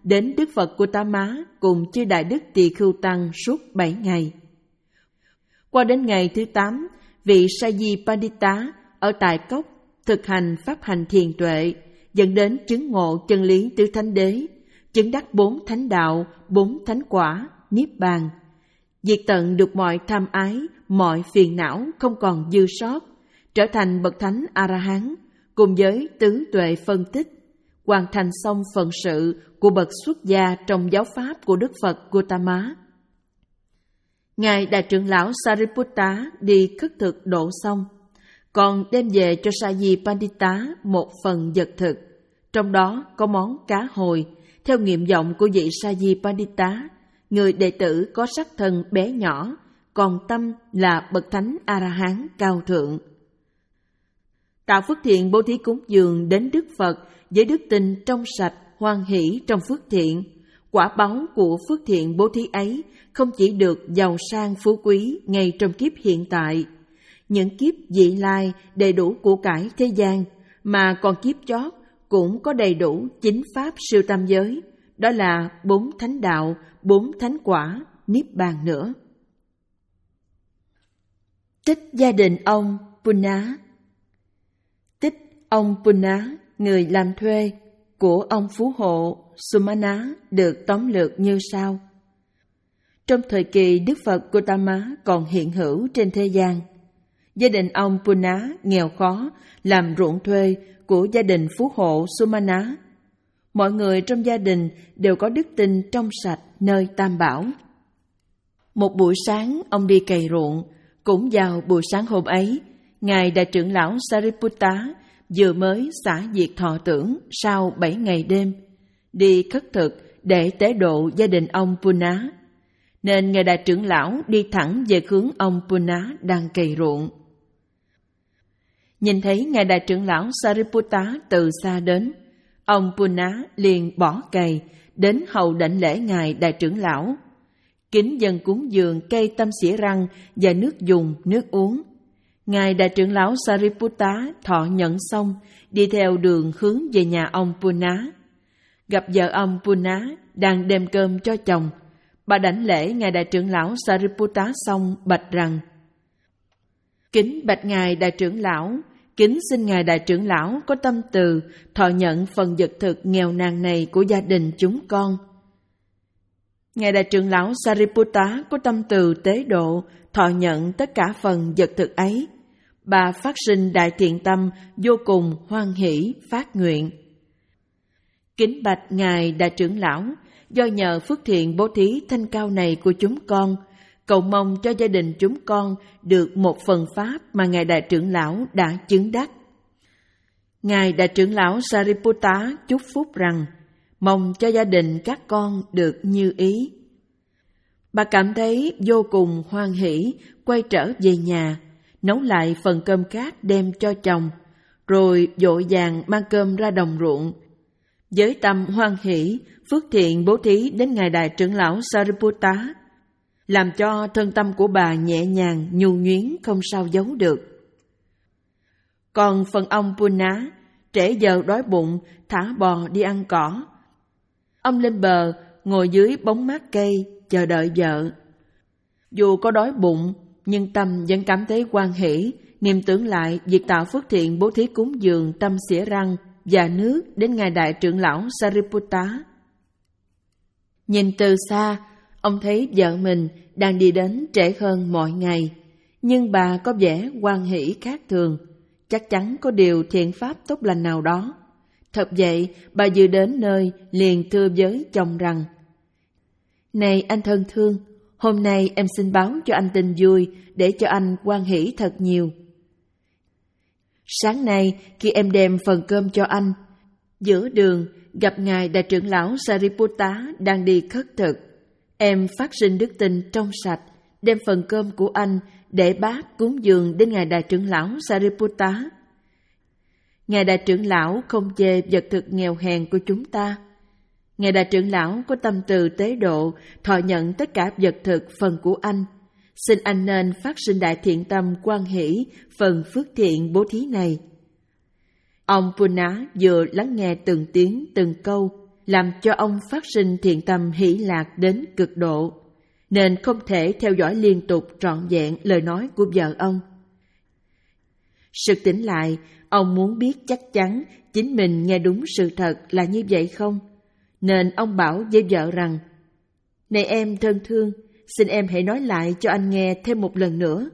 đến Đức Phật Gautama cùng chư Đại Đức Tỳ Khưu Tăng suốt bảy ngày. Qua đến ngày thứ tám, vị Sa-di Pandita ở tại cốc thực hành pháp hành thiền tuệ, dẫn đến chứng ngộ chân lý tứ thánh đế, chứng đắc bốn thánh đạo, bốn thánh quả, niết bàn, diệt tận được mọi tham ái, mọi phiền não không còn dư sót, trở thành bậc thánh A-la-hán, cùng với tứ tuệ phân tích, hoàn thành xong phận sự của bậc xuất gia trong giáo pháp của Đức Phật Gautama. Ngài Đại trưởng lão Sariputta đi khất thực độ xong, còn đem về cho Sa-di Pandita một phần vật thực, trong đó có món cá hồi, theo nguyện vọng của vị Sa-di Pandita, người đệ tử có sắc thân bé nhỏ, còn tâm là bậc thánh A-la-hán cao thượng. Tạo phước thiện bố thí cúng dường đến Đức Phật với đức tin trong sạch, hoan hỷ trong phước thiện. Quả báu của phước thiện bố thí ấy không chỉ được giàu sang phú quý ngay trong kiếp hiện tại, những kiếp vị lai đầy đủ của cải thế gian, mà còn kiếp chót cũng có đầy đủ chính pháp siêu tam giới, đó là bốn thánh đạo, bốn thánh quả, niết bàn nữa. Tích gia đình ông Punna. Tích ông Punna, người làm thuê của ông phú hộ Sumana, được tóm lược như sau. Trong thời kỳ Đức Phật Gautama còn hiện hữu trên thế gian, gia đình ông Punna nghèo khó làm ruộng thuê của gia đình phú hộ Sumana. Mọi người trong gia đình đều có đức tin trong sạch nơi Tam Bảo. Một buổi sáng ông đi cày ruộng, cũng vào buổi sáng hôm ấy, Ngài Đại trưởng lão Sariputta vừa mới xả diệt thọ tưởng sau bảy ngày đêm, đi khất thực để tế độ gia đình ông Punna, nên Ngài Đại trưởng lão đi thẳng về hướng ông Punna đang cày ruộng. Nhìn thấy Ngài Đại trưởng lão Sariputta từ xa đến, ông Punna liền bỏ cày đến hầu đảnh lễ Ngài Đại trưởng lão, kính dâng cúng dường cây tâm xỉa răng và nước dùng, nước uống. Ngài Đại trưởng lão Sariputta thọ nhận xong, đi theo đường hướng về nhà ông Punna. Gặp vợ ông Punna đang đem cơm cho chồng, bà đảnh lễ Ngài Đại trưởng lão Sariputta xong bạch rằng: Kính bạch Ngài Đại trưởng lão, kính xin Ngài Đại trưởng lão có tâm từ thọ nhận phần vật thực nghèo nàn này của gia đình chúng con. Ngài Đại trưởng lão Sariputta có tâm từ tế độ thọ nhận tất cả phần vật thực ấy. Bà phát sinh đại thiện tâm, vô cùng hoan hỷ phát nguyện: Kính bạch Ngài Đại trưởng lão, do nhờ phước thiện bố thí thanh cao này của chúng con, cầu mong cho gia đình chúng con được một phần pháp mà Ngài Đại trưởng lão đã chứng đắc. Ngài Đại trưởng lão Sariputta chúc phúc rằng mong cho gia đình các con được như ý. Bà cảm thấy vô cùng hoan hỷ, quay trở về nhà, nấu lại phần cơm khác đem cho chồng, rồi vội vàng mang cơm ra đồng ruộng. Với tâm hoan hỷ, phước thiện bố thí đến Ngài Đại trưởng lão Sariputta, làm cho thân tâm của bà nhẹ nhàng, nhu nhuyến không sao giấu được. Còn phần ông Punna, trễ giờ đói bụng, thả bò đi ăn cỏ. Ông lên bờ, ngồi dưới bóng mát cây, chờ đợi vợ. Dù có đói bụng, nhưng tâm vẫn cảm thấy hoan hỷ, niệm tưởng lại việc tạo phước thiện bố thí cúng dường tâm xỉa răng và nước đến Ngài Đại trưởng lão Sariputta. Nhìn từ xa, ông thấy vợ mình đang đi đến trễ hơn mọi ngày, nhưng bà có vẻ hoan hỷ khác thường, chắc chắn có điều thiện pháp tốt lành nào đó. Thật vậy, bà vừa đến nơi liền thưa với chồng rằng: Này anh thân thương, hôm nay em xin báo cho anh tin vui để cho anh hoan hỷ thật nhiều. Sáng nay khi em đem phần cơm cho anh, giữa đường gặp Ngài Đại trưởng lão Sariputta đang đi khất thực. Em phát sinh đức tin trong sạch, đem phần cơm của anh để bát cúng dường đến Ngài Đại trưởng lão Sariputta. Ngài Đại trưởng lão không chê vật thực nghèo hèn của chúng ta. Ngài Đại trưởng lão có tâm từ tế độ, thọ nhận tất cả vật thực phần của anh. Xin anh nên phát sinh đại thiện tâm hoan hỷ phần phước thiện bố thí này. Ông Punna vừa lắng nghe từng tiếng từng câu, làm cho ông phát sinh thiện tâm hỷ lạc đến cực độ, nên không thể theo dõi liên tục trọn vẹn lời nói của vợ ông. Sực tỉnh lại, ông muốn biết chắc chắn chính mình nghe đúng sự thật là như vậy không, nên ông bảo với vợ rằng: "Này em thân thương, xin em hãy nói lại cho anh nghe thêm một lần nữa."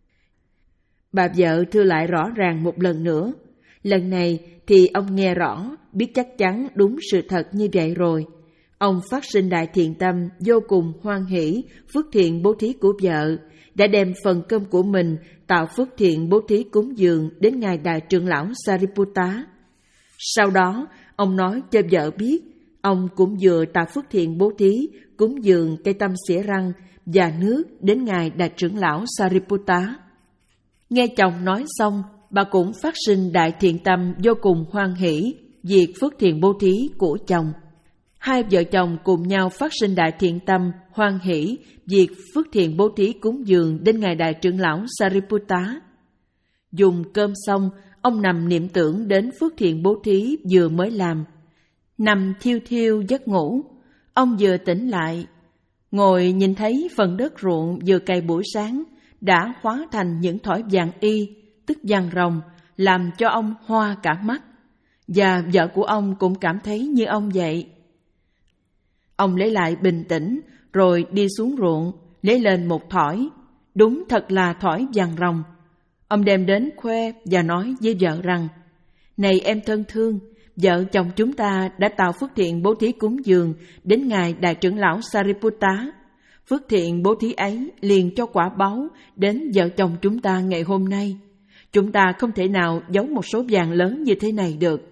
Bà vợ thưa lại rõ ràng một lần nữa. Lần này thì ông nghe rõ, biết chắc chắn đúng sự thật như vậy rồi. Ông phát sinh đại thiện tâm, vô cùng hoan hỷ phước thiện bố thí của vợ, đã đem phần cơm của mình tạo phước thiện bố thí cúng dường đến ngài đại trưởng lão Sariputta. Sau đó, ông nói cho vợ biết, ông cũng vừa tạo phước thiện bố thí cúng dường cây tâm xỉa răng và nước đến ngài đại trưởng lão Sariputta. Nghe chồng nói xong, bà cũng phát sinh đại thiện tâm vô cùng hoan hỷ việc phước thiện bố thí của chồng. Hai vợ chồng cùng nhau phát sinh đại thiện tâm hoan hỷ việc phước thiện bố thí cúng dường đến ngài đại trưởng lão Sariputta. Dùng cơm xong, ông nằm niệm tưởng đến phước thiện bố thí vừa mới làm. Nằm thiêu thiêu giấc ngủ, ông vừa tỉnh lại, ngồi nhìn thấy phần đất ruộng vừa cày buổi sáng đã hóa thành những thỏi vàng y, tức vàng ròng, làm cho ông hoa cả mắt. Và vợ của ông cũng cảm thấy như ông vậy. Ông lấy lại bình tĩnh, rồi đi xuống ruộng, lấy lên một thỏi. Đúng thật là thỏi vàng ròng. Ông đem đến khoe và nói với vợ rằng: "Này em thân thương, vợ chồng chúng ta đã tạo phước thiện bố thí cúng dường đến ngài đại trưởng lão Sariputta. Phước thiện bố thí ấy liền cho quả báu đến vợ chồng chúng ta ngày hôm nay. Chúng ta không thể nào giấu một số vàng lớn như thế này được."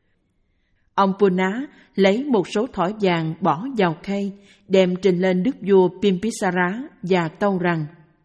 Ông Puna lấy một số thỏi vàng bỏ vào khay, đem trình lên đức vua Bimbisara và tâu rằng: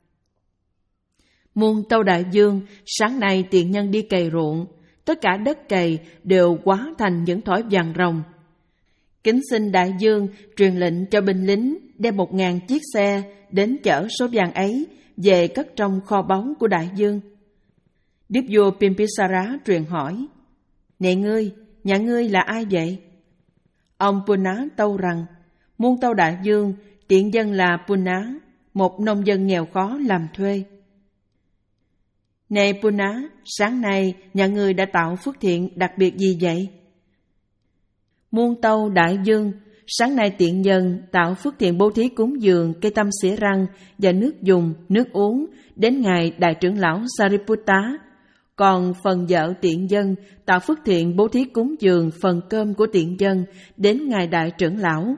"Muôn tâu đại vương, sáng nay tiện nhân đi cày ruộng, tất cả đất cày đều hóa thành những thỏi vàng ròng. Kính xin đại vương truyền lệnh cho binh lính đem một ngàn chiếc xe đến chở số vàng ấy về cất trong kho báu của đại vương." Đức vua Bimbisara truyền hỏi: "Này ngươi, nhà ngươi là ai vậy?" Ông Puna tâu rằng: "Muôn tâu đại vương, tiện dân là Puna, một nông dân nghèo khó làm thuê." "Này Puna, sáng nay nhà ngươi đã tạo phước thiện đặc biệt gì vậy?" "Muôn tâu đại vương, sáng nay tiện nhân tạo phước thiện bố thí cúng dường cây tâm xỉa răng và nước dùng, nước uống đến ngài đại trưởng lão Sariputta. Còn phần vợ tiện dân tạo phước thiện bố thí cúng dường phần cơm của tiện dân đến ngài đại trưởng lão."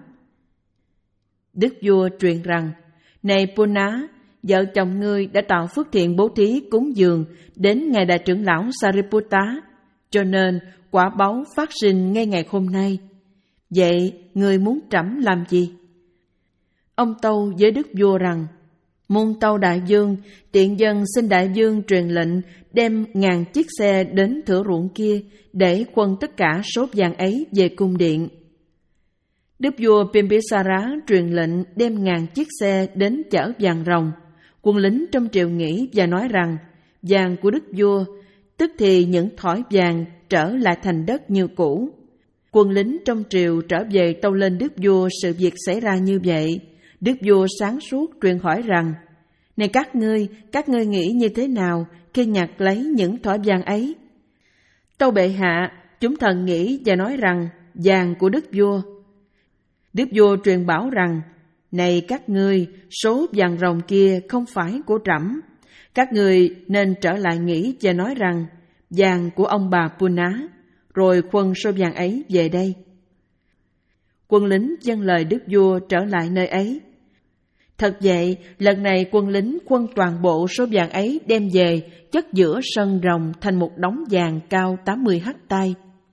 Đức vua truyền rằng: "Này Puna, vợ chồng ngươi đã tạo phước thiện bố thí cúng dường đến ngài đại trưởng lão Sariputta, cho nên quả báu phát sinh ngay ngày hôm nay. Vậy ngươi muốn trẫm làm gì?" Ông tâu với đức vua rằng: "Muôn tâu đại vương, tiện dân xin đại vương truyền lệnh đem ngàn chiếc xe đến thửa ruộng kia để khuân tất cả số vàng ấy về cung điện." Đức vua Bimbisara truyền lệnh đem ngàn chiếc xe đến chở vàng ròng. Quân lính trong triều nghĩ và nói rằng vàng của đức vua, tức thì những thỏi vàng trở lại thành đất như cũ. Quân lính trong triều trở về tâu lên đức vua sự việc xảy ra như vậy. Đức vua sáng suốt truyền hỏi rằng: "Này các ngươi, các ngươi nghĩ như thế nào khi nhặt lấy những thỏi vàng ấy?" Tâu bệ hạ, chúng thần nghĩ và nói rằng vàng của đức vua. Đức vua truyền bảo rằng: "Này các ngươi, số vàng ròng kia không phải của trẫm. Các ngươi nên trở lại nghĩ và nói rằng vàng của ông bà Puna, rồi khuân số vàng ấy về đây." Quân lính vâng lời đức vua trở lại nơi ấy. Thật vậy, lần này quân lính khuân toàn bộ số vàng ấy đem về, chất giữa sân rồng thành một đống vàng cao tám mươi hắt tay.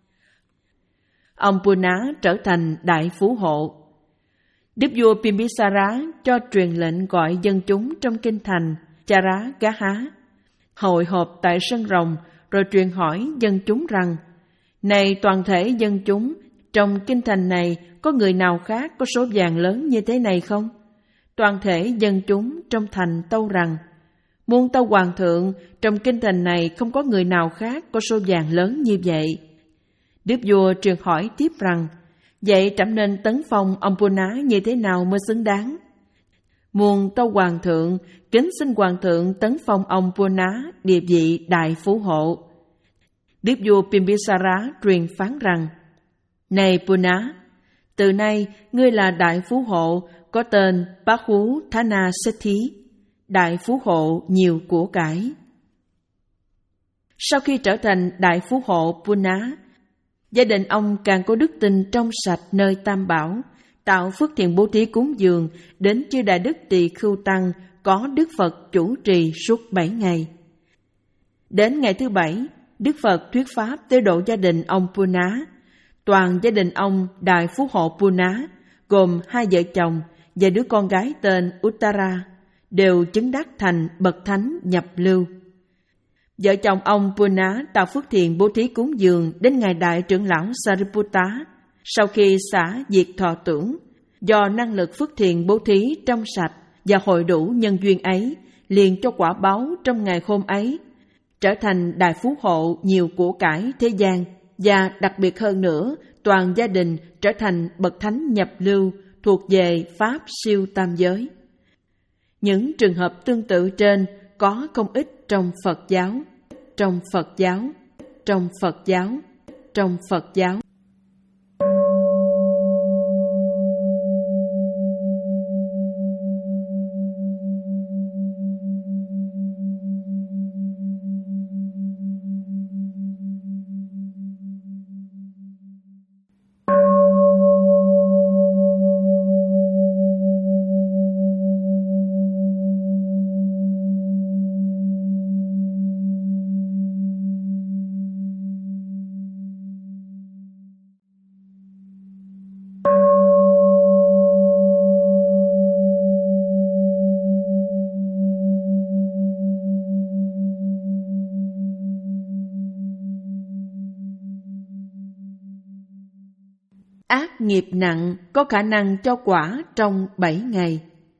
Ông Puna trở thành đại phú hộ. Đức vua Bimbisara cho truyền lệnh gọi dân chúng trong kinh thành Chara Gaha hội họp tại sân rồng, rồi truyền hỏi dân chúng rằng: "Này toàn thể dân chúng, trong kinh thành này có người nào khác có số vàng lớn như thế này không?" Toàn thể dân chúng trong thành tâu rằng: "Muôn tâu hoàng thượng, trong kinh thành này không có người nào khác có số vàng lớn như vậy." Đức vua truyền hỏi tiếp rằng: Vậy trẫm nên tấn phong ông Puna như thế nào mới xứng đáng? Muôn tâu hoàng thượng, kính xin hoàng thượng tấn phong ông Puna địa vị đại phú hộ. Đức vua Bimbisara truyền phán rằng: Này Puna, từ nay ngươi là đại phú hộ, có tên Bahu Thana Sethi, đại phú hộ nhiều của cải. Sau khi trở thành đại phú hộ Puna, gia đình ông càng có đức tin trong sạch nơi Tam Bảo, tạo phước thiện bố thí cúng dường đến chư đại đức Tỳ Khưu Tăng có Đức Phật chủ trì suốt bảy ngày. Đến ngày thứ bảy, Đức Phật thuyết pháp tới độ gia đình ông Puna. Toàn gia đình ông đại phú hộ Puna, gồm hai vợ chồng và đứa con gái tên Uttara, đều chứng đắc thành bậc thánh nhập lưu. Vợ chồng ông Puna tạo phước thiện bố thí cúng dường đến ngày đại trưởng lão Sariputta. Sau khi xả diệt thọ tưởng, do năng lực phước thiện bố thí trong sạch và hội đủ nhân duyên ấy, liền cho quả báo trong ngày hôm ấy, trở thành đại phú hộ nhiều của cải thế gian, và đặc biệt hơn nữa, toàn gia đình trở thành bậc thánh nhập lưu thuộc về Pháp siêu tam giới. Những trường hợp tương tự trên có không ít trong Phật giáo, trong Phật giáo, trong Phật giáo, trong Phật giáo. Ác nghiệp nặng có khả năng cho quả trong bảy ngày.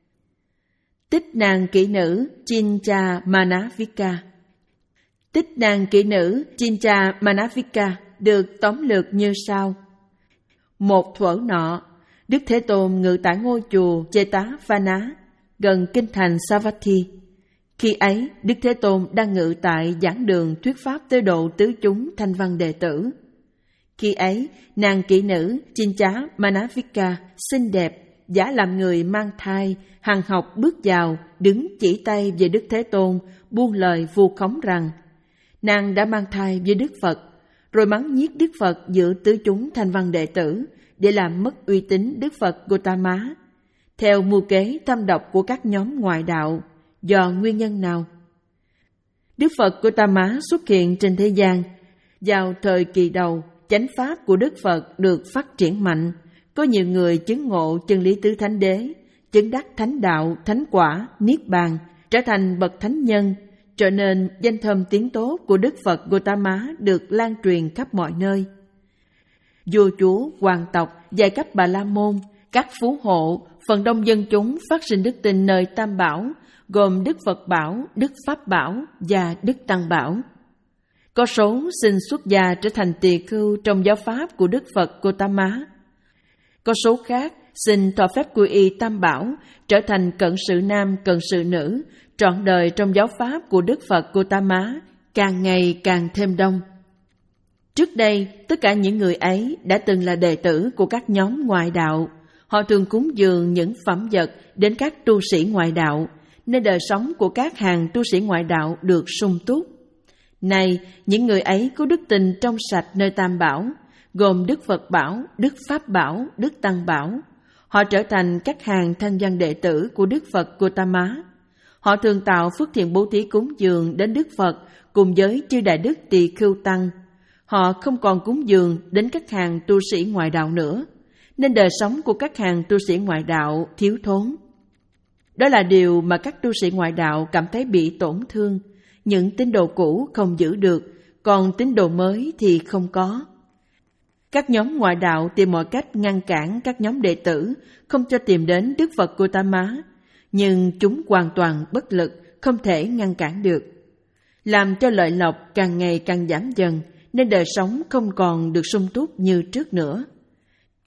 Tích nàng kỹ nữ Chincha Manavika. Tích nàng kỹ nữ Chincha Manavika được tóm lược như sau. Một thuở nọ, Đức Thế Tôn ngự tại ngôi chùa Chetavana gần kinh thành Savatthi. Khi ấy, Đức Thế Tôn đang ngự tại giảng đường thuyết pháp tới độ tứ chúng thanh văn đệ tử. Khi ấy, nàng kỹ nữ Chincha Manavika xinh đẹp, giả làm người mang thai, hằng học bước vào, đứng chỉ tay về Đức Thế Tôn, buông lời vu khống rằng nàng đã mang thai với Đức Phật, rồi mắng nhiếc Đức Phật giữa tứ chúng thanh văn đệ tử để làm mất uy tín Đức Phật Gautama, theo mưu kế thâm độc của các nhóm ngoại đạo. Do nguyên nhân nào? Đức Phật Gautama xuất hiện trên thế gian vào thời kỳ đầu. Chánh pháp của Đức Phật được phát triển mạnh, có nhiều người chứng ngộ chân lý tứ thánh đế, chứng đắc thánh đạo, thánh quả, niết bàn, trở thành bậc thánh nhân, trở nên danh thơm tiếng tốt của Đức Phật Gautama được lan truyền khắp mọi nơi. Vua chúa, hoàng tộc, giai cấp Bà La Môn, các phú hộ, phần đông dân chúng phát sinh đức tin nơi Tam Bảo, gồm Đức Phật Bảo, Đức Pháp Bảo và Đức Tăng Bảo. Có số xin xuất gia trở thành tỳ khưu trong giáo pháp của Đức Phật Gautama. Có số khác xin thọ phép quy y Tam Bảo, trở thành cận sự nam, cận sự nữ, trọn đời trong giáo pháp của Đức Phật Gautama, càng ngày càng thêm đông. Trước đây, tất cả những người ấy đã từng là đệ tử của các nhóm ngoại đạo. Họ thường cúng dường những phẩm vật đến các tu sĩ ngoại đạo, nên đời sống của các hàng tu sĩ ngoại đạo được sung túc. Này, những người ấy có đức tin trong sạch nơi Tam Bảo, gồm Đức Phật Bảo, Đức Pháp Bảo, Đức Tăng Bảo. Họ trở thành các hàng thanh văn đệ tử của Đức Phật Gautama. Họ thường tạo phước thiện bố thí cúng dường đến Đức Phật cùng với chư đại đức Tỳ Khưu Tăng. Họ không còn cúng dường đến các hàng tu sĩ ngoại đạo nữa, nên đời sống của các hàng tu sĩ ngoại đạo thiếu thốn. Đó là điều mà các tu sĩ ngoại đạo cảm thấy bị tổn thương. Những tín đồ cũ không giữ được, còn tín đồ mới thì không có. Các nhóm ngoại đạo tìm mọi cách ngăn cản các nhóm đệ tử, không cho tìm đến Đức Phật Gautama, nhưng chúng hoàn toàn bất lực, không thể ngăn cản được. Làm cho lợi lộc càng ngày càng giảm dần, nên đời sống không còn được sung túc như trước nữa.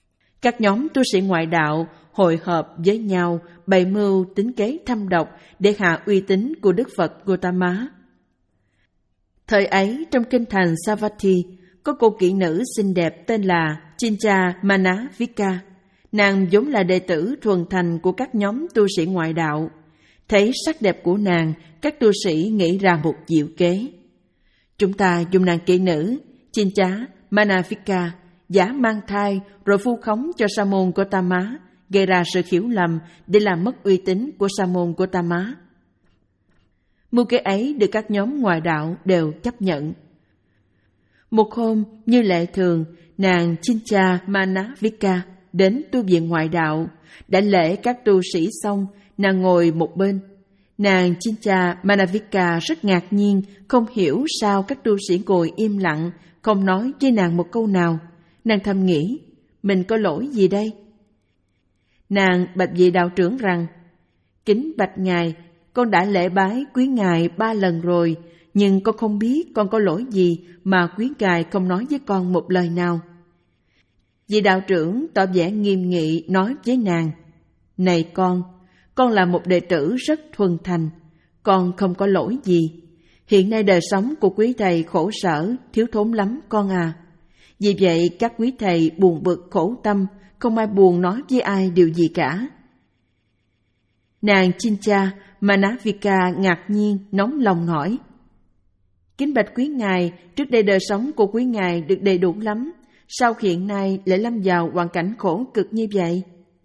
Các nhóm tu sĩ ngoại đạo hội hợp với nhau bày mưu tính kế thâm độc để hạ uy tín của Đức Phật Gautama. Thời ấy trong kinh thành Savatthi có cô kỹ nữ xinh đẹp tên là Chinchamanavika. Nàng vốn là đệ tử thuần thành của các nhóm tu sĩ ngoại đạo. Thấy sắc đẹp của nàng, các tu sĩ nghĩ ra một diệu kế. Chúng ta dùng nàng kỹ nữ Chinchamanavika giả mang thai rồi vu khống cho Sa môn Gautama, gây ra sự hiểu lầm để làm mất uy tín của Sa môn Gautama. Mưu kế ấy được các nhóm ngoại đạo đều chấp nhận. Một hôm, như lệ thường, nàng Chinchamanavika đến tu viện ngoại đạo, đã lễ các tu sĩ xong, nàng ngồi một bên. Nàng Chinchamanavika rất ngạc nhiên, không hiểu sao các tu sĩ ngồi im lặng, không nói với nàng một câu nào. Nàng thầm nghĩ, mình có lỗi gì đây? Nàng bạch vị đạo trưởng rằng, kính bạch ngài, con đã lễ bái quý ngài ba lần rồi, nhưng con không biết con có lỗi gì mà quý ngài không nói với con một lời nào. Vị đạo trưởng tỏ vẻ nghiêm nghị nói với nàng, này con, con là một đệ tử rất thuần thành, con không có lỗi gì. Hiện nay đời sống của quý thầy khổ sở, thiếu thốn lắm con à. Vì vậy các quý thầy buồn bực khổ tâm, không ai buồn nói với ai điều gì cả. Nàng Chinchamanavika ngạc nhiên, nóng lòng hỏi, kính bạch quý ngài, trước đây đời sống của quý ngài được đầy đủ lắm, sao hiện nay lại lâm vào hoàn cảnh khổ cực như vậy?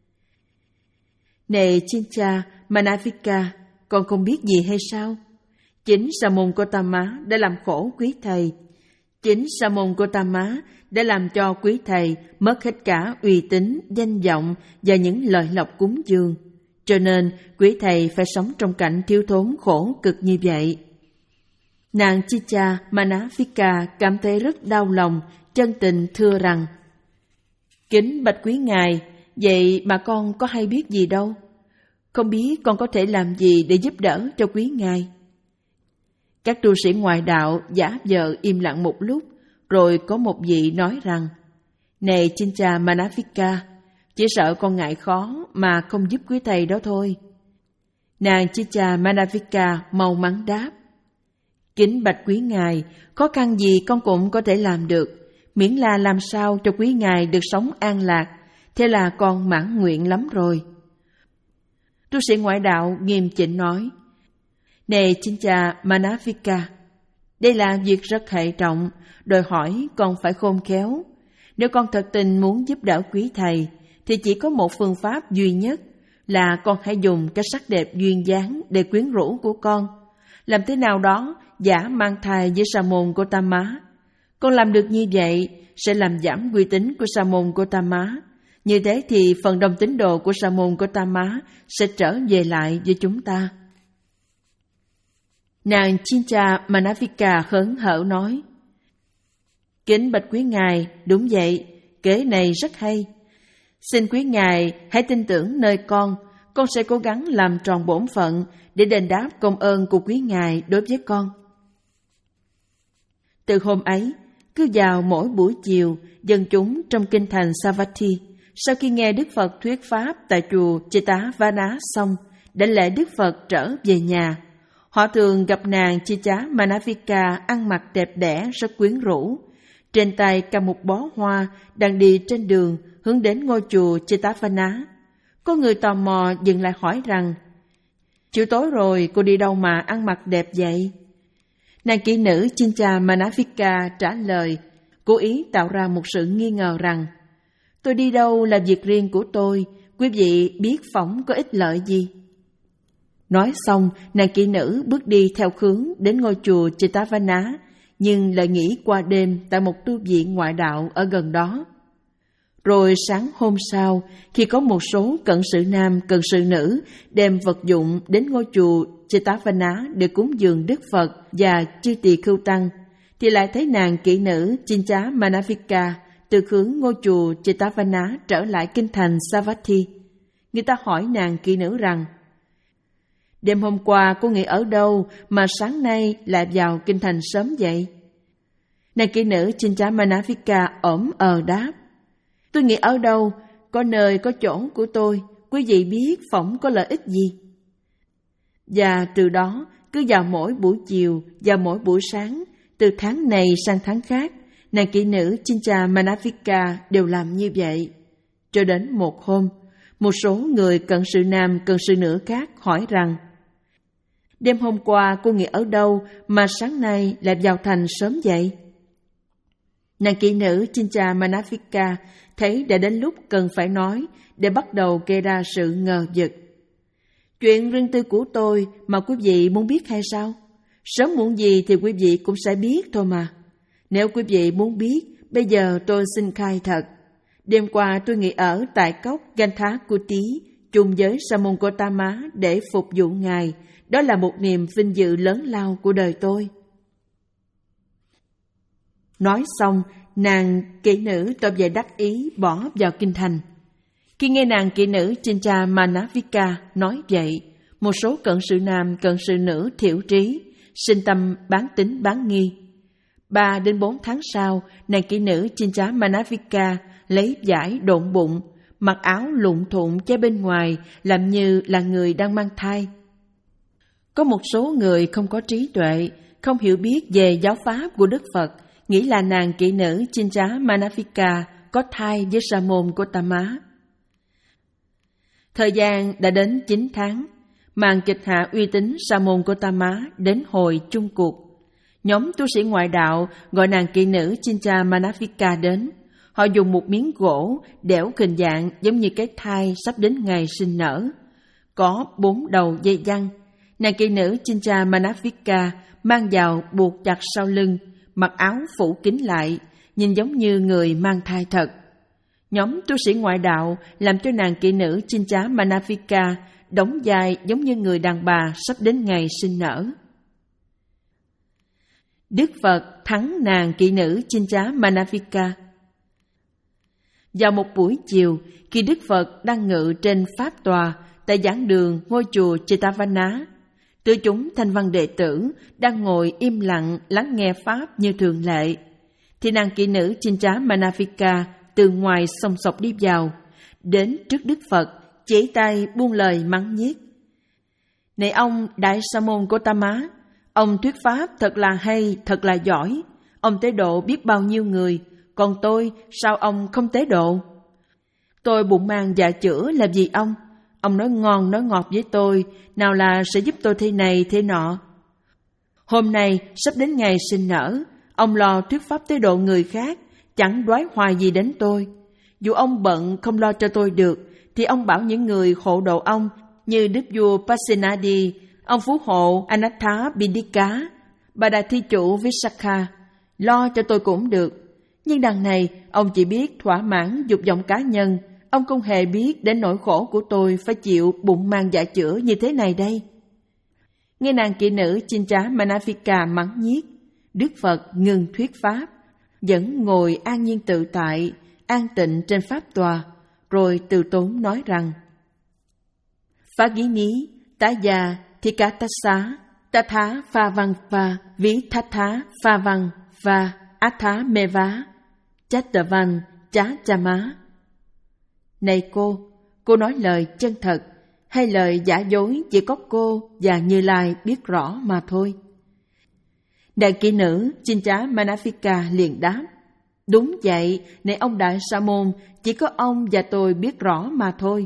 Này Chinchamanavika, con không biết gì hay sao? Chính Sa môn Gautama đã làm khổ quý thầy. Chính Sa môn Gautama đã làm cho quý thầy mất hết cả uy tín, danh vọng và những lợi lộc cúng dường. Cho nên quý thầy phải sống trong cảnh thiếu thốn khổ cực như vậy. Nàng Chinchamanavika cảm thấy rất đau lòng, chân tình thưa rằng, kính bạch quý ngài, vậy mà con có hay biết gì đâu. Không biết con có thể làm gì để giúp đỡ cho quý ngài. Các tu sĩ ngoại đạo giả vờ im lặng một lúc, rồi có một vị nói rằng, này Chinchamanavika, chỉ sợ con ngại khó mà không giúp quý thầy đó thôi. Nàng Chinchamanavika mau mắn đáp, kính bạch quý ngài, khó khăn gì con cũng có thể làm được, miễn là làm sao cho quý ngài được sống an lạc, thế là con mãn nguyện lắm rồi. Tu sĩ ngoại đạo nghiêm chỉnh nói, này Chinchamanavika, đây là việc rất hệ trọng, đòi hỏi con phải khôn khéo. Nếu con thật tình muốn giúp đỡ quý thầy, thì chỉ có một phương pháp duy nhất là con hãy dùng cái sắc đẹp duyên dáng để quyến rũ của con. Làm thế nào đó giả mang thai với Sa môn Gautama. Con làm được như vậy sẽ làm giảm uy tín của Sa môn Gautama. Như thế thì phần đông tín đồ của Sa môn Gautama sẽ trở về lại với chúng ta. Nàng Chinchamanavika hớn hở nói, kính bạch quý ngài, đúng vậy, kế này rất hay. Xin quý ngài hãy tin tưởng nơi con, con sẽ cố gắng làm tròn bổn phận để đền đáp công ơn của quý ngài đối với con. Từ hôm ấy, cứ vào mỗi buổi chiều, dân chúng trong kinh thành Savatthi, sau khi nghe Đức Phật thuyết pháp tại chùa Jetavana xong, đã lễ Đức Phật trở về nhà. Họ thường gặp nàng Chinchamanavika ăn mặc đẹp đẽ rất quyến rũ, trên tay cầm một bó hoa, đang đi trên đường hướng đến ngôi chùa Jetavana. Có người tò mò dừng lại hỏi rằng, chiều tối rồi cô đi đâu mà ăn mặc đẹp vậy? Nàng kỹ nữ Chinchamanavika trả lời, cố ý tạo ra một sự nghi ngờ rằng, tôi đi đâu là việc riêng của tôi, quý vị biết phỏng có ích lợi gì. Nói xong, nàng kỹ nữ bước đi theo hướng đến ngôi chùa Jetavana, nhưng lại nghỉ qua đêm tại một tu viện ngoại đạo ở gần đó. Rồi sáng hôm sau, khi có một số cận sự nam, cận sự nữ đem vật dụng đến ngôi chùa Jetavana để cúng dường Đức Phật và chư tỳ khưu tăng, thì lại thấy nàng kỹ nữ Chinchamanavika từ hướng ngôi chùa Jetavana trở lại kinh thành Savatthi. Người ta hỏi nàng kỹ nữ rằng, đêm hôm qua cô nghỉ ở đâu mà sáng nay lại vào kinh thành sớm vậy? Nàng kỹ nữ Chinchamanavika ổm ờ đáp, tôi nghỉ ở đâu, có nơi có chỗ của tôi, quý vị biết phỏng có lợi ích gì? Và từ đó, cứ vào mỗi buổi chiều và mỗi buổi sáng, từ tháng này sang tháng khác, nàng kỹ nữ Chincha Manavika đều làm như vậy. Cho đến một hôm, một số người cận sự nam cận sự nữ khác hỏi rằng: đêm hôm qua cô nghỉ ở đâu mà sáng nay lại vào thành sớm vậy? Nàng kỹ nữ Chincha Manavika thấy đã đến lúc cần phải nói để bắt đầu gây ra sự ngờ vực. Chuyện riêng tư của tôi mà quý vị muốn biết hay sao? Sớm muộn gì thì quý vị cũng sẽ biết thôi mà. Nếu quý vị muốn biết, bây giờ tôi xin khai thật. Đêm qua tôi nghỉ ở tại cốc Ganthakuti chung với Sa môn Gotama để phục vụ Ngài. Đó là một niềm vinh dự lớn lao của đời tôi. Nói xong, nàng kỹ nữ tỏ vẻ đắc ý bỏ vào kinh thành. Khi nghe nàng kỹ nữ Chincha Manavika nói vậy, một số cận sự nam cận sự nữ thiểu trí, sinh tâm bán tín bán nghi. Ba đến bốn tháng sau, nàng kỹ nữ Chincha Manavika lấy vải độn bụng, mặc áo lụng thụng che bên ngoài, làm như là người đang mang thai. Có một số người không có trí tuệ, không hiểu biết về giáo pháp của Đức Phật, nghĩ là nàng kỹ nữ Chincha Manavika có thai với Sa môn Gotama. Thời gian đã đến chín tháng, màn kịch hạ uy tín Sa môn Gotama đến hồi chung cuộc. Nhóm tu sĩ ngoại đạo gọi nàng kỹ nữ Chincha Manavika đến. Họ dùng một miếng gỗ đẽo hình dạng giống như cái thai sắp đến ngày sinh nở. Có bốn đầu dây văng. Nàng kỹ nữ Chincha Manavika mang vào buộc chặt sau lưng, mặc áo phủ kín lại, nhìn giống như người mang thai thật. Nhóm tu sĩ ngoại đạo làm cho nàng kỹ nữ Chincha Manavika đóng vai giống như người đàn bà sắp đến ngày sinh nở. Đức Phật thắng nàng kỹ nữ Chincha Manavika. Vào một buổi chiều, khi Đức Phật đang ngự trên pháp tòa tại giảng đường ngôi chùa Jetavana, tứ chúng thanh văn đệ tử đang ngồi im lặng lắng nghe pháp như thường lệ, thì nàng kỹ nữ Chincha Manavika từ ngoài xông xộc đi vào, đến trước Đức Phật, chỉ tay buông lời mắng nhiếc. Này ông Đại Sa môn Gotama, ông thuyết pháp thật là hay, thật là giỏi. Ông tế độ biết bao nhiêu người, còn tôi sao ông không tế độ? Tôi bụng mang dạ chữa làm gì ông? Ông nói ngon nói ngọt với tôi, nào là sẽ giúp tôi thế này thế nọ. Hôm nay sắp đến ngày sinh nở, ông lo thuyết pháp tế độ người khác, chẳng đoái hoài gì đến tôi. Dù ông bận không lo cho tôi được, thì ông bảo những người hộ độ ông như Đức vua Pasenadi, ông phú hộ Anathapindika, bà đại thi chủ Vishakha, lo cho tôi cũng được. Nhưng đằng này, ông chỉ biết thỏa mãn dục vọng cá nhân, ông không hề biết đến nỗi khổ của tôi phải chịu bụng mang dạ chữa như thế này đây. Nghe nàng kỹ nữ Chincha Manavika mắng nhiếc, Đức Phật ngừng thuyết pháp, vẫn ngồi an nhiên tự tại, an tịnh trên pháp tòa, rồi từ tốn nói rằng: Phá ghi ní, tá già, thi cá tá xá, tá thá pha văn pha, ví thá thá pha văn pha, á thá mê vá, chát tờ văn, chá cha má. Này cô, cô nói lời chân thật, hay lời giả dối chỉ có cô và Như Lai biết rõ mà thôi? Đại kỹ nữ Chincha Manavika liền đáp: Đúng vậy, này ông Đại Sa môn, chỉ có ông và tôi biết rõ mà thôi.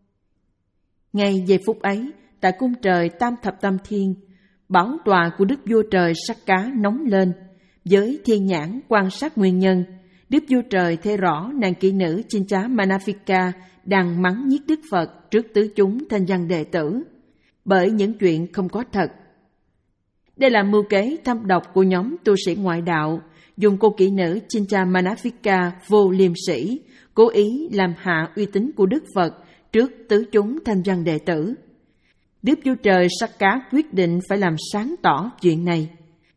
Ngay giây phút ấy, tại cung trời Tam Thập Tam Thiên, bảo tọa của Đức Vua Trời Sakka nóng lên. Với thiên nhãn quan sát nguyên nhân, Đức Vua Trời thấy rõ nàng kỹ nữ Chincha Manavika đang mắng nhiếc Đức Phật trước tứ chúng thanh văn đệ tử, bởi những chuyện không có thật. Đây là mưu kế thâm độc của nhóm tu sĩ ngoại đạo, dùng cô kỹ nữ Chincha Manavika vô liêm sĩ, cố ý làm hạ uy tín của Đức Phật trước tứ chúng thanh văn đệ tử. Đức Vua Trời Sakka quyết định phải làm sáng tỏ chuyện này.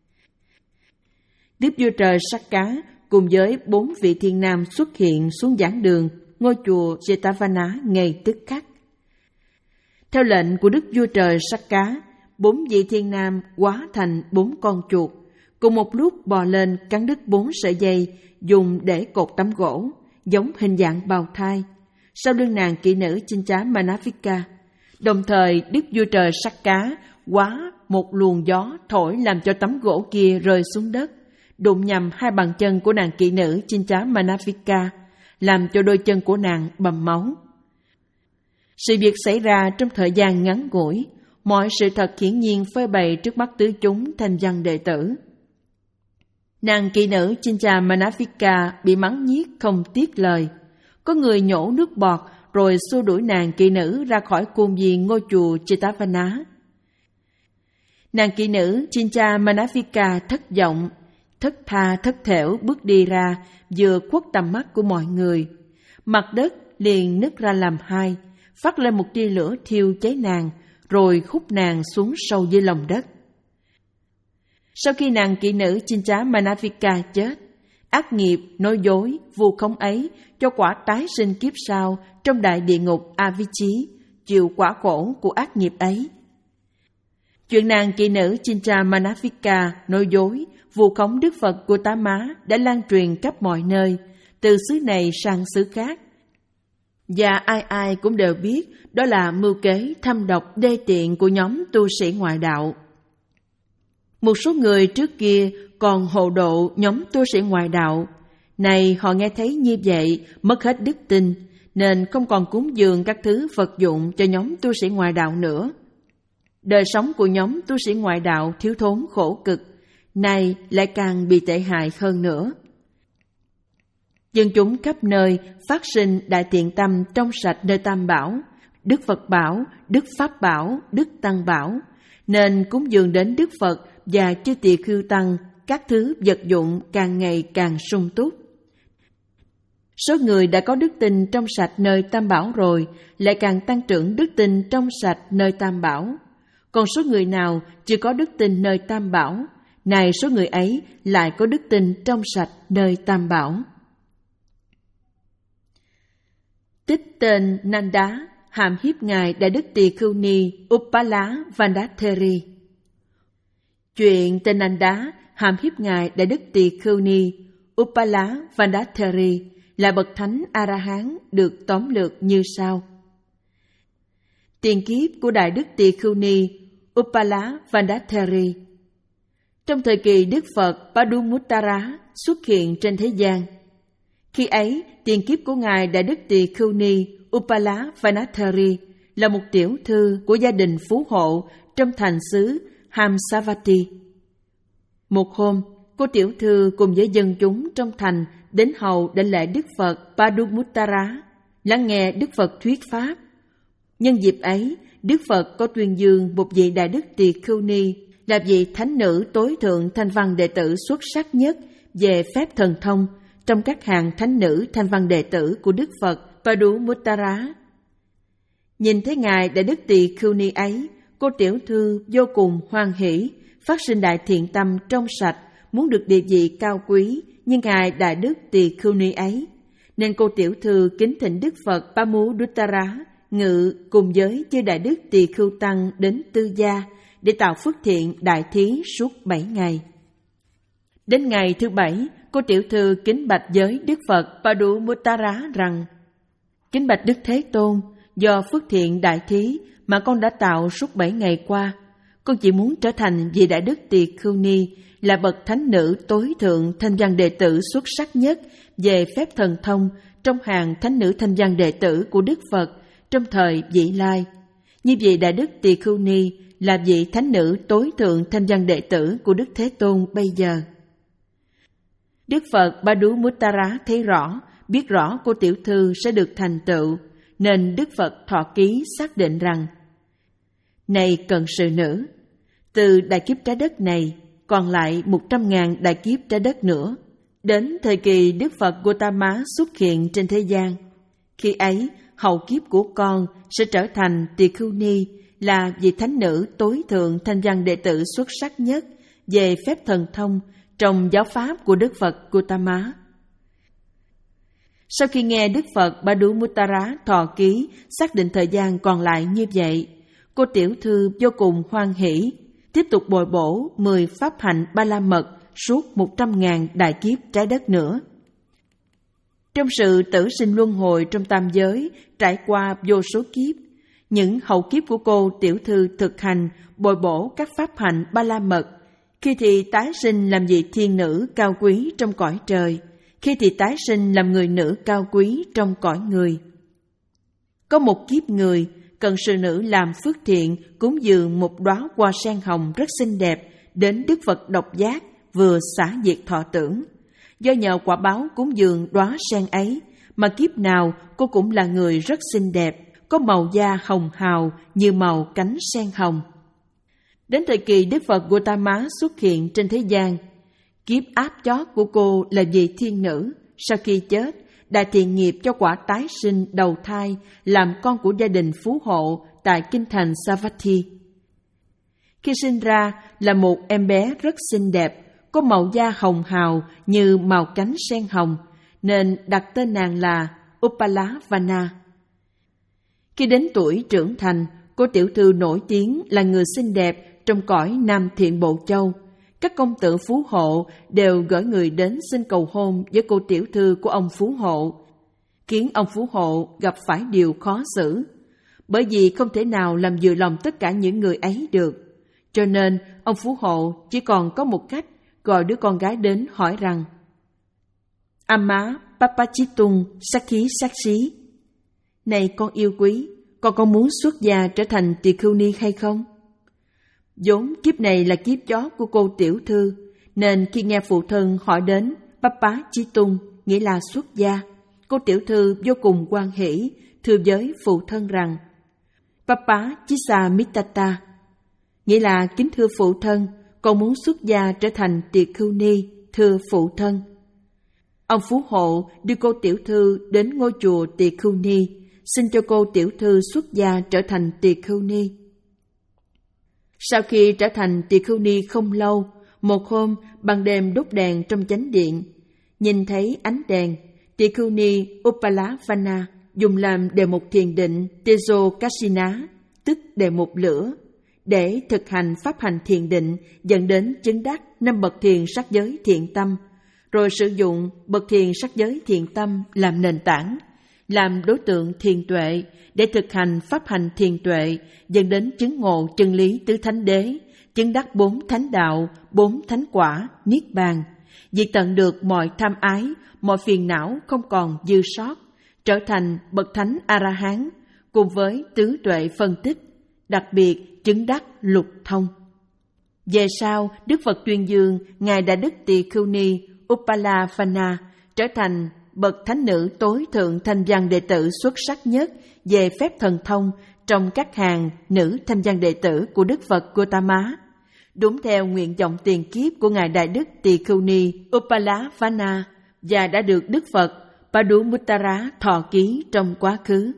Đức Vua Trời Sakka cùng với bốn vị thiên nam xuất hiện xuống giảng đường ngôi chùa Jetavana ngay tức khắc. Theo lệnh của Đức Vua Trời Sakka, bốn vị thiên nam hóa thành bốn con chuột, cùng một lúc bò lên cắn đứt bốn sợi dây dùng để cột tấm gỗ, giống hình dạng bào thai. sau lưng nàng kỹ nữ Chincha Manavika. Đồng thời Đức Vua Trời Sắc Cá hóa một luồng gió thổi làm cho tấm gỗ kia rơi xuống đất, đụng nhầm hai bàn chân của nàng kỹ nữ Chincha Manavika, làm cho đôi chân của nàng bầm máu. Sự việc xảy ra trong thời gian ngắn ngủi, mọi sự thật hiển nhiên phơi bày trước mắt tứ chúng thanh văn đệ tử. Nàng kỹ nữ Chincha Manavika bị mắng nhiếc không tiếc lời. Có người nhổ nước bọt rồi xua đuổi nàng kỹ nữ ra khỏi khuôn viên ngôi chùa Jetavana. Nàng kỹ nữ Chincha Manavika thất vọng, thất tha thất thểu bước đi ra, vừa khuất tầm mắt của mọi người. Mặt đất liền nứt ra làm hai, phát lên một tia lửa thiêu cháy nàng, rồi hút nàng xuống sâu dưới lòng đất. Sau khi nàng kỹ nữ Chincha Manavika chết, ác nghiệp nói dối vu khống ấy cho quả tái sinh kiếp sau trong đại địa ngục Avicii, chịu quả khổ của ác nghiệp ấy. Chuyện nàng kỹ nữ Chincha Manavika nói dối vu khống Đức Phật Gautama đã lan truyền khắp mọi nơi, từ xứ này sang xứ khác. Và ai ai cũng đều biết đó là mưu kế thâm độc đê tiện của nhóm tu sĩ ngoại đạo. Một số người trước kia còn hộ độ nhóm tu sĩ ngoại đạo, này họ nghe thấy như vậy mất hết đức tin, nên không còn cúng dường các thứ vật dụng cho nhóm tu sĩ ngoại đạo nữa. Đời sống của nhóm tu sĩ ngoại đạo thiếu thốn khổ cực, nay lại càng bị tệ hại hơn nữa. Dân chúng khắp nơi phát sinh đại thiện tâm trong sạch nơi Tam Bảo, Đức Phật Bảo, Đức Pháp Bảo, Đức Tăng Bảo, nên cúng dường đến Đức Phật và chư tỳ khưu tăng các thứ vật dụng càng ngày càng sung túc. Số người đã có đức tin trong sạch nơi Tam Bảo rồi lại càng tăng trưởng đức tin trong sạch nơi Tam Bảo. Còn số người nào chưa có đức tin nơi Tam Bảo, này số người ấy lại có đức tin trong sạch nơi Tam Bảo. Tích tên Nanda hàm hiếp ngài Đại Đức Tỳ Khưu Ni Uppala Vandatheri. Chuyện tên Nanda hàm hiếp ngài Đại Đức Tỳ Khưu Ni Uppala Vandatheri là bậc thánh A-la-hán được tóm lược như sau. Tiền kiếp của Đại Đức Tỳ Khưu Ni Uppala Vandatheri. Trong thời kỳ Đức Phật Padumuttara xuất hiện trên thế gian, khi ấy tiền kiếp của ngài Đại Đức Tỳ Khưu Ni Uppala Vandatheri là một tiểu thư của gia đình phú hộ trong thành xứ Hamsavati. Một hôm, cô tiểu thư cùng với dân chúng trong thành đến hầu đảnh lễ Đức Phật Padumuttara, lắng nghe Đức Phật thuyết pháp. Nhân dịp ấy, Đức Phật có tuyên dương một vị Đại Đức Tỳ Khưu Ni là vị thánh nữ tối thượng thanh văn đệ tử xuất sắc nhất về phép thần thông trong các hàng thánh nữ thanh văn đệ tử của Đức Phật Padumuttara. Nhìn thấy ngài Đại Đức Tỳ Khưu Ni ấy, cô tiểu thư vô cùng hoan hỷ, phát sinh đại thiện tâm trong sạch, muốn được địa vị cao quý như ngài Đại Đức Tỳ Khưu Ni ấy, nên cô tiểu thư kính thỉnh Đức Phật Padumuttara ngự cùng với chư Đại Đức Tỳ Khưu tăng đến Tư Gia để tạo phước thiện đại thí suốt bảy ngày. Đến ngày thứ bảy, cô tiểu thư kính bạch với Đức Phật Padumuttara rằng: Kính bạch Đức Thế Tôn, do phước thiện đại thí mà con đã tạo suốt bảy ngày qua, con chỉ muốn trở thành vị Đại Đức Tỳ Khưu Ni là bậc thánh nữ tối thượng thanh văn đệ tử xuất sắc nhất về phép thần thông trong hàng thánh nữ thanh văn đệ tử của Đức Phật trong thời vị lai. Như vị Đại Đức Tỳ Khưu Ni là vị thánh nữ tối thượng thanh văn đệ tử của Đức Thế Tôn bây giờ. Đức Phật Padumuttara thấy rõ, biết rõ cô tiểu thư sẽ được thành tựu, nên Đức Phật thọ ký xác định rằng: Này cận sự nữ, từ đại kiếp trái đất này còn lại một trăm ngàn đại kiếp trái đất nữa, đến thời kỳ Đức Phật Gautama xuất hiện trên thế gian. Khi ấy, hậu kiếp của con sẽ trở thành Tỳ Khưu Ni, là vị thánh nữ tối thượng thanh văn đệ tử xuất sắc nhất về phép thần thông trong giáo pháp của Đức Phật Gautama. Sau khi nghe Đức Phật Padumuttara thọ ký xác định thời gian còn lại như vậy, cô tiểu thư vô cùng hoan hỷ, tiếp tục bồi bổ mười pháp hạnh ba la mật suốt một trăm ngàn đại kiếp trái đất nữa. Trong sự tử sinh luân hồi trong tam giới, trải qua vô số kiếp, những hậu kiếp của cô tiểu thư thực hành bồi bổ các pháp hạnh ba la mật, khi thì tái sinh làm vị thiên nữ cao quý trong cõi trời, khi thì tái sinh làm người nữ cao quý trong cõi người. Có một kiếp người, cần sư nữ làm phước thiện cúng dường một đóa hoa sen hồng rất xinh đẹp đến Đức Phật độc giác vừa xả diệt thọ tưởng. Do nhờ quả báo cúng dường đóa sen ấy mà kiếp nào cô cũng là người rất xinh đẹp, có màu da hồng hào như màu cánh sen hồng. Đến thời kỳ Đức Phật Gautama xuất hiện trên thế gian, kiếp áp chót của cô là vị thiên nữ. Sau khi chết, đã thiện nghiệp cho quả tái sinh đầu thai làm con của gia đình phú hộ tại kinh thành Savatthi. Khi sinh ra là một em bé rất xinh đẹp, có màu da hồng hào như màu cánh sen hồng, nên đặt tên nàng là Uppalavana. Khi đến tuổi trưởng thành, cô tiểu thư nổi tiếng là người xinh đẹp trong cõi Nam Thiện Bộ Châu. Các công tử phú hộ đều gửi người đến xin cầu hôn với cô tiểu thư của ông phú hộ, khiến ông phú hộ gặp phải điều khó xử. Bởi vì không thể nào làm vừa lòng tất cả những người ấy được, cho nên ông phú hộ chỉ còn có một cách, gọi đứa con gái đến hỏi rằng: Amma Papachitung Sakhi Saksi, này con yêu quý, con có muốn xuất gia trở thành tỳ khưu ni hay không? Vốn kiếp này là kiếp chót của cô tiểu thư, nên khi nghe phụ thân hỏi đến Papachitung, nghĩa là xuất gia, cô tiểu thư vô cùng hoan hỷ, thưa với phụ thân rằng: Papachisa Mitata, nghĩa là kính thưa phụ thân, con muốn xuất gia trở thành tỳ khưu ni, thưa phụ thân. Ông phú hộ đưa cô tiểu thư đến ngôi chùa tỳ khưu ni, xin cho cô tiểu thư xuất gia trở thành tỳ khưu ni. Sau khi trở thành tỳ khưu ni không lâu, một hôm ban đêm đốt đèn trong chánh điện, nhìn thấy ánh đèn, tỳ khưu ni Uppalavana dùng làm đề mục thiền định Tejokasina, tức đề mục lửa, để thực hành pháp hành thiền định dẫn đến chứng đắc năm bậc thiền sắc giới thiện tâm, rồi sử dụng bậc thiền sắc giới thiện tâm làm nền tảng, làm đối tượng thiền tuệ để thực hành pháp hành thiền tuệ dẫn đến chứng ngộ chân lý tứ thánh đế, chứng đắc bốn thánh đạo, bốn thánh quả, niết bàn, diệt tận được mọi tham ái, mọi phiền não không còn dư sót, trở thành bậc thánh A-la-hán cùng với tứ tuệ phân tích, đặc biệt chứng đắc lục thông. Về sau, Đức Phật tuyên dương Ngài Đại Đức Tỳ Khưu Ni Uppalavana trở thành bậc thánh nữ tối thượng thanh văn đệ tử xuất sắc nhất về phép thần thông trong các hàng nữ thanh văn đệ tử của Đức Phật Gautama, đúng theo nguyện vọng tiền kiếp của Ngài Đại Đức Tỳ Khưu Ni Uppalavana và đã được Đức Phật Padumuttara thọ ký trong quá khứ.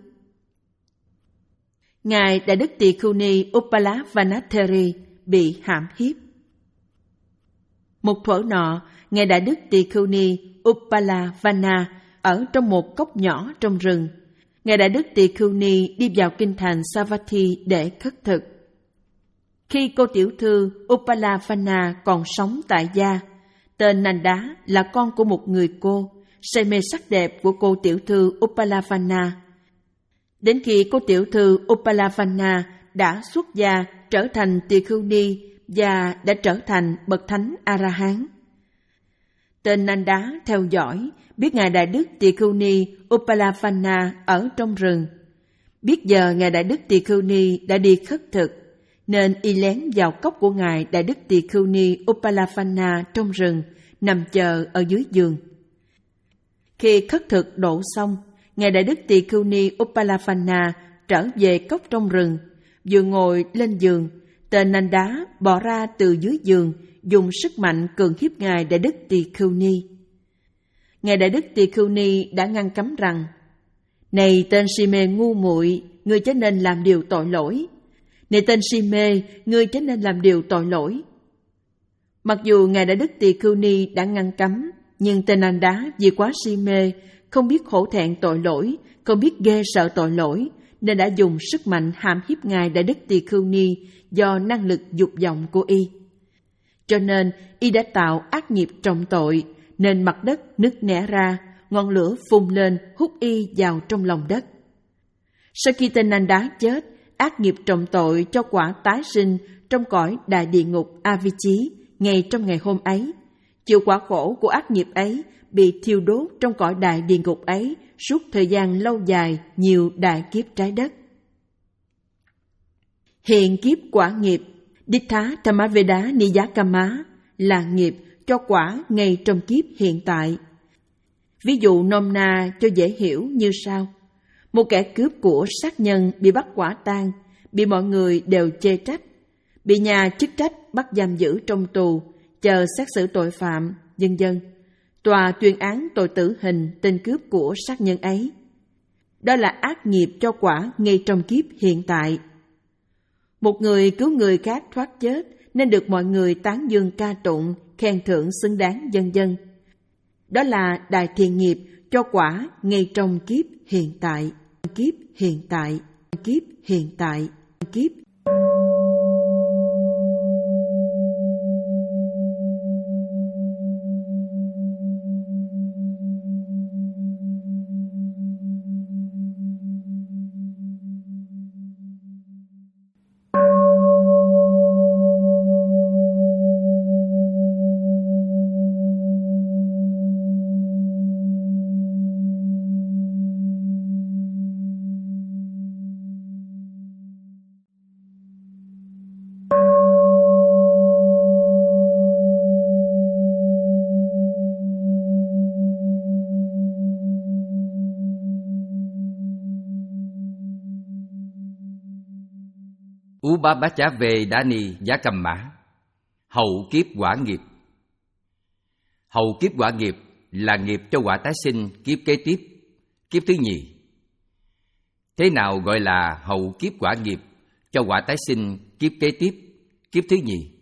Ngài Đại Đức Tỳ Khưu Ni Uppalavanatheri bị hãm hiếp. Một thuở nọ, Ngài Đại Đức Tỳ Khưu Ni Uppalavana ở trong một cốc nhỏ trong rừng. Ngài Đại Đức Tỳ Khưu Ni đi vào kinh thành Savatthi để khất thực. Khi cô tiểu thư Uppalavana còn sống tại gia, tên Nanda là con của một người cô, say mê sắc đẹp của cô tiểu thư Uppalavana. Đến khi cô tiểu thư Uppalavana đã xuất gia trở thành tỳ khưu ni và đã trở thành bậc thánh A-la-hán, tên Nanda theo dõi, biết Ngài Đại Đức Tỳ Khưu Ni Uppalavana ở trong rừng. Biết giờ Ngài Đại Đức Tỳ Khưu Ni đã đi khất thực, nên y lén vào cốc của Ngài Đại Đức Tỳ Khưu Ni Uppalavana trong rừng, nằm chờ ở dưới giường. Khi khất thực độ xong, Ngài Đại Đức Tỳ Khưu Ni Uppalavana trở về cốc trong rừng. Vừa ngồi lên giường, tên Nanda bỏ ra từ dưới giường, dùng sức mạnh cường hiếp Ngài Đại Đức Tỳ Khưu Ni. Ngài Đại Đức Tỳ Khưu Ni đã ngăn cấm rằng: Này tên si mê ngu muội, ngươi chớ nên làm điều tội lỗi. Này tên si mê, ngươi chớ nên làm điều tội lỗi. Mặc dù Ngài Đại Đức Tỳ Khưu Ni đã ngăn cấm, nhưng tên Nanda vì quá si mê, không biết hổ thẹn tội lỗi, không biết ghê sợ tội lỗi, nên đã dùng sức mạnh hãm hiếp Ngài Đại Đức Tỳ Khưu Ni do năng lực dục vọng của y. Cho nên y đã tạo ác nghiệp trọng tội, nên mặt đất nứt nẻ ra, ngọn lửa phun lên hút y vào trong lòng đất. Sau khi tên Nanda chết, ác nghiệp trọng tội cho quả tái sinh trong cõi đại địa ngục Avicii ngay trong ngày hôm ấy. Chịu quả khổ của ác nghiệp ấy, bị thiêu đốt trong cõi đại địa ngục ấy suốt thời gian lâu dài, nhiều đại kiếp trái đất. Hiện kiếp quả nghiệp Dittha Dhammayveda Niyakama là nghiệp cho quả ngay trong kiếp hiện tại. Ví dụ nôm na cho dễ hiểu như sau. Một kẻ cướp của sát nhân bị bắt quả tang, bị mọi người đều chê trách, bị nhà chức trách bắt giam giữ trong tù, chờ xét xử tội phạm, vân vân. Tòa tuyên án tội tử hình tên cướp của sát nhân ấy. Đó là ác nghiệp cho quả ngay trong kiếp hiện tại. Một người cứu người khác thoát chết nên được mọi người tán dương ca tụng, khen thưởng xứng đáng, vân vân. Đó là đại thiện nghiệp cho quả ngay trong kiếp hiện tại. Kiếp hiện tại, kiếp hiện tại, kiếp. Ubabachavaedani Yakamma, hậu kiếp quả nghiệp. Hậu kiếp quả nghiệp là nghiệp cho quả tái sinh kiếp kế tiếp, kiếp thứ nhì. Thế nào gọi là hậu kiếp quả nghiệp cho quả tái sinh kiếp kế tiếp, kiếp thứ nhì?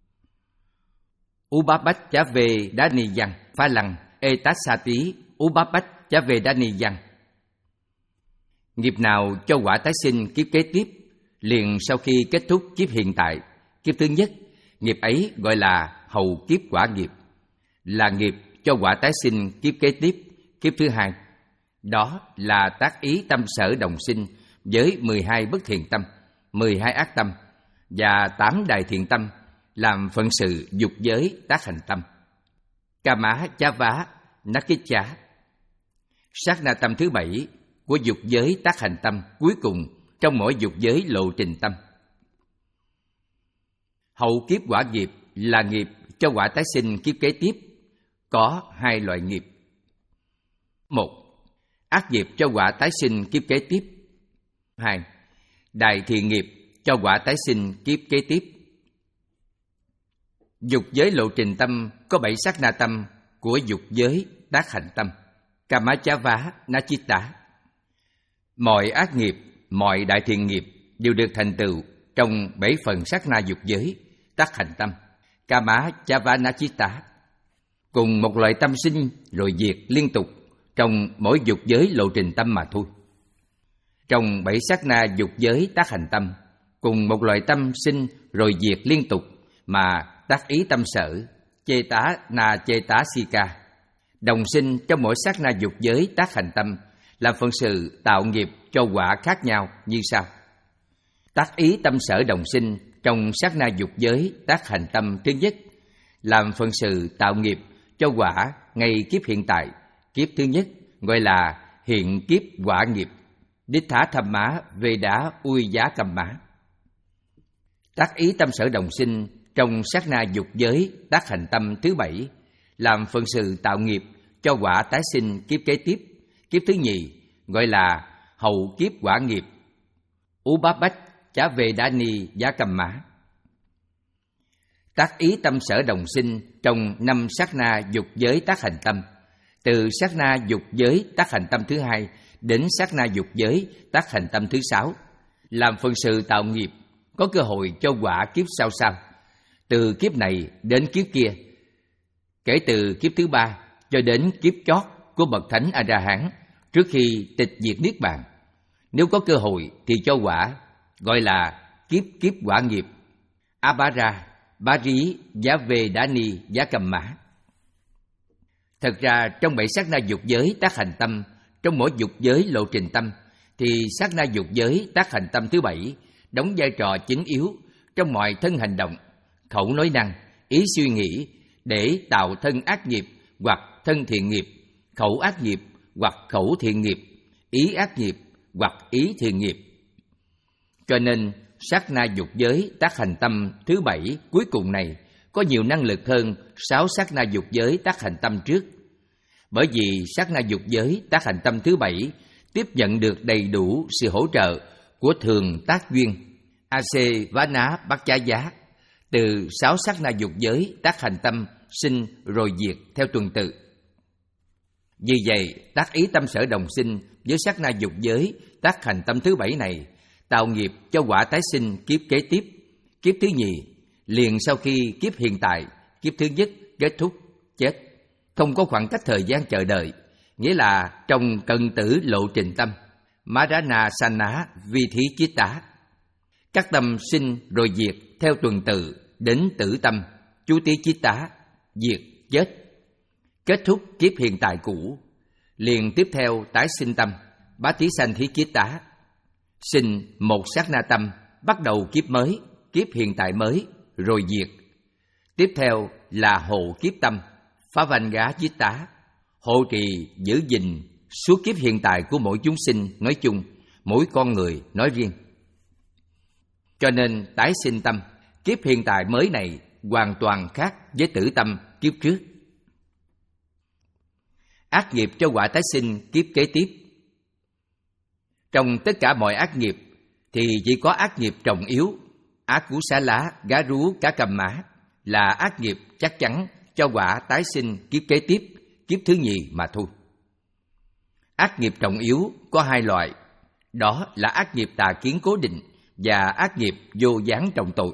Ubabachavaedani Yang Pha Lăng Etasati Ubabachavaedani Yang. Nghiệp nào cho quả tái sinh kiếp kế tiếp liền sau khi kết thúc kiếp hiện tại, kiếp thứ nhất, nghiệp ấy gọi là hậu kiếp quả nghiệp, là nghiệp cho quả tái sinh kiếp kế tiếp, kiếp thứ hai. Đó là tác ý tâm sở đồng sinh với mười hai bất thiện tâm, mười hai ác tâm và tám đại thiện tâm làm phận sự dục giới tác hành tâm. Kama Chava Nakicha, sát na tâm thứ bảy của dục giới tác hành tâm cuối cùng trong mỗi dục giới lộ trình tâm. Hậu kiếp quả nghiệp là nghiệp cho quả tái sinh kiếp kế tiếp, có hai loại nghiệp. Một, ác nghiệp cho quả tái sinh kiếp kế tiếp. Hai, đại thiện nghiệp cho quả tái sinh kiếp kế tiếp. Dục giới lộ trình tâm có bảy sát na tâm của dục giới tác hành tâm, Kamachava Nachitta. Mọi ác nghiệp, mọi đại thiện nghiệp đều được thành tựu trong bảy phần sát na dục giới tác hành tâm, Kamachava Nachitta, cùng một loại tâm sinh rồi diệt liên tục trong mỗi dục giới lộ trình tâm mà thôi. Trong bảy sát na dục giới tác hành tâm, cùng một loại tâm sinh rồi diệt liên tục mà tác ý tâm sở, Cheta na Cheta Sika, đồng sinh trong mỗi sát na dục giới tác hành tâm, làm phận sự tạo nghiệp cho quả khác nhau như sau. Tác ý tâm sở đồng sinh trong sát na dục giới tác hành tâm thứ nhất, làm phận sự tạo nghiệp cho quả ngay kiếp hiện tại, kiếp thứ nhất, gọi là hiện kiếp quả nghiệp. Dittha Dhamma Veda Uyakamma. Tác ý tâm sở đồng sinh trong sát na dục giới tác hành tâm thứ bảy, làm phận sự tạo nghiệp cho quả tái sinh kiếp kế tiếp, kiếp thứ nhì, gọi là hậu kiếp quả nghiệp. Ubabachavaedani Yakamma. Tác ý tâm sở đồng sinh trong năm sát na dục giới tác hành tâm, từ sát na dục giới tác hành tâm thứ hai đến sát na dục giới tác hành tâm thứ sáu, làm phận sự tạo nghiệp, có cơ hội cho quả kiếp sau sau, từ kiếp này đến kiếp kia, kể từ kiếp thứ ba cho đến kiếp chót của bậc thánh A-la-hán trước khi tịch diệt niết bàn. Nếu có cơ hội thì cho quả, gọi là kiếp kiếp quả nghiệp. Abhara Bari Yavedani Yakamma. Thật ra trong bảy sát na dục giới tác hành tâm, trong mỗi dục giới lộ trình tâm, thì sát na dục giới tác hành tâm thứ bảy đóng vai trò chính yếu trong mọi thân hành động, khẩu nói năng, ý suy nghĩ để tạo thân ác nghiệp hoặc thân thiện nghiệp, khẩu ác nghiệp hoặc khẩu thiện nghiệp, ý ác nghiệp hoặc ý thiện nghiệp. Cho nên sát na dục giới tác hành tâm thứ bảy cuối cùng này có nhiều năng lực hơn sáu sát na dục giới tác hành tâm trước. Bởi vì sát na dục giới tác hành tâm thứ bảy tiếp nhận được đầy đủ sự hỗ trợ của thường tác duyên Ase-va-ná Bát Chá Giá từ sáu sát na dục giới tác hành tâm sinh rồi diệt theo tuần tự. Vì vậy, tác ý tâm sở đồng sinh với sát na dục giới tác hành tâm thứ bảy này tạo nghiệp cho quả tái sinh kiếp kế tiếp, kiếp thứ nhì, liền sau khi kiếp hiện tại, kiếp thứ nhất kết thúc, chết. Không có khoảng cách thời gian chờ đợi, nghĩa là trong cận tử lộ trình tâm, Marana Sana Vi Thí Chiết Tá. Các tâm sinh rồi diệt theo tuần tự đến tử tâm, Chú Tí Chiết Tá, diệt, chết. Kết thúc kiếp hiện tại cũ, liền tiếp theo tái sinh tâm, Bá Tí Sanh Thí Chiết Tá. Sinh một sát na tâm, bắt đầu kiếp mới, kiếp hiện tại mới, rồi diệt. Tiếp theo là hộ kiếp tâm, Phá Vanh Gá Chiết Tá, hộ trì giữ gìn suốt kiếp hiện tại của mỗi chúng sinh nói chung, mỗi con người nói riêng. Cho nên tái sinh tâm, kiếp hiện tại mới này hoàn toàn khác với tử tâm kiếp trước. Ác nghiệp cho quả tái sinh kiếp kế tiếp. Trong tất cả mọi ác nghiệp thì chỉ có ác nghiệp trọng yếu, Á Cú Xá Lá, Gá Rú, Cá Cầm Mã là ác nghiệp chắc chắn cho quả tái sinh kiếp kế tiếp, kiếp thứ nhì mà thôi. Ác nghiệp trọng yếu có hai loại, đó là ác nghiệp tà kiến cố định và ác nghiệp vô gián trọng tội.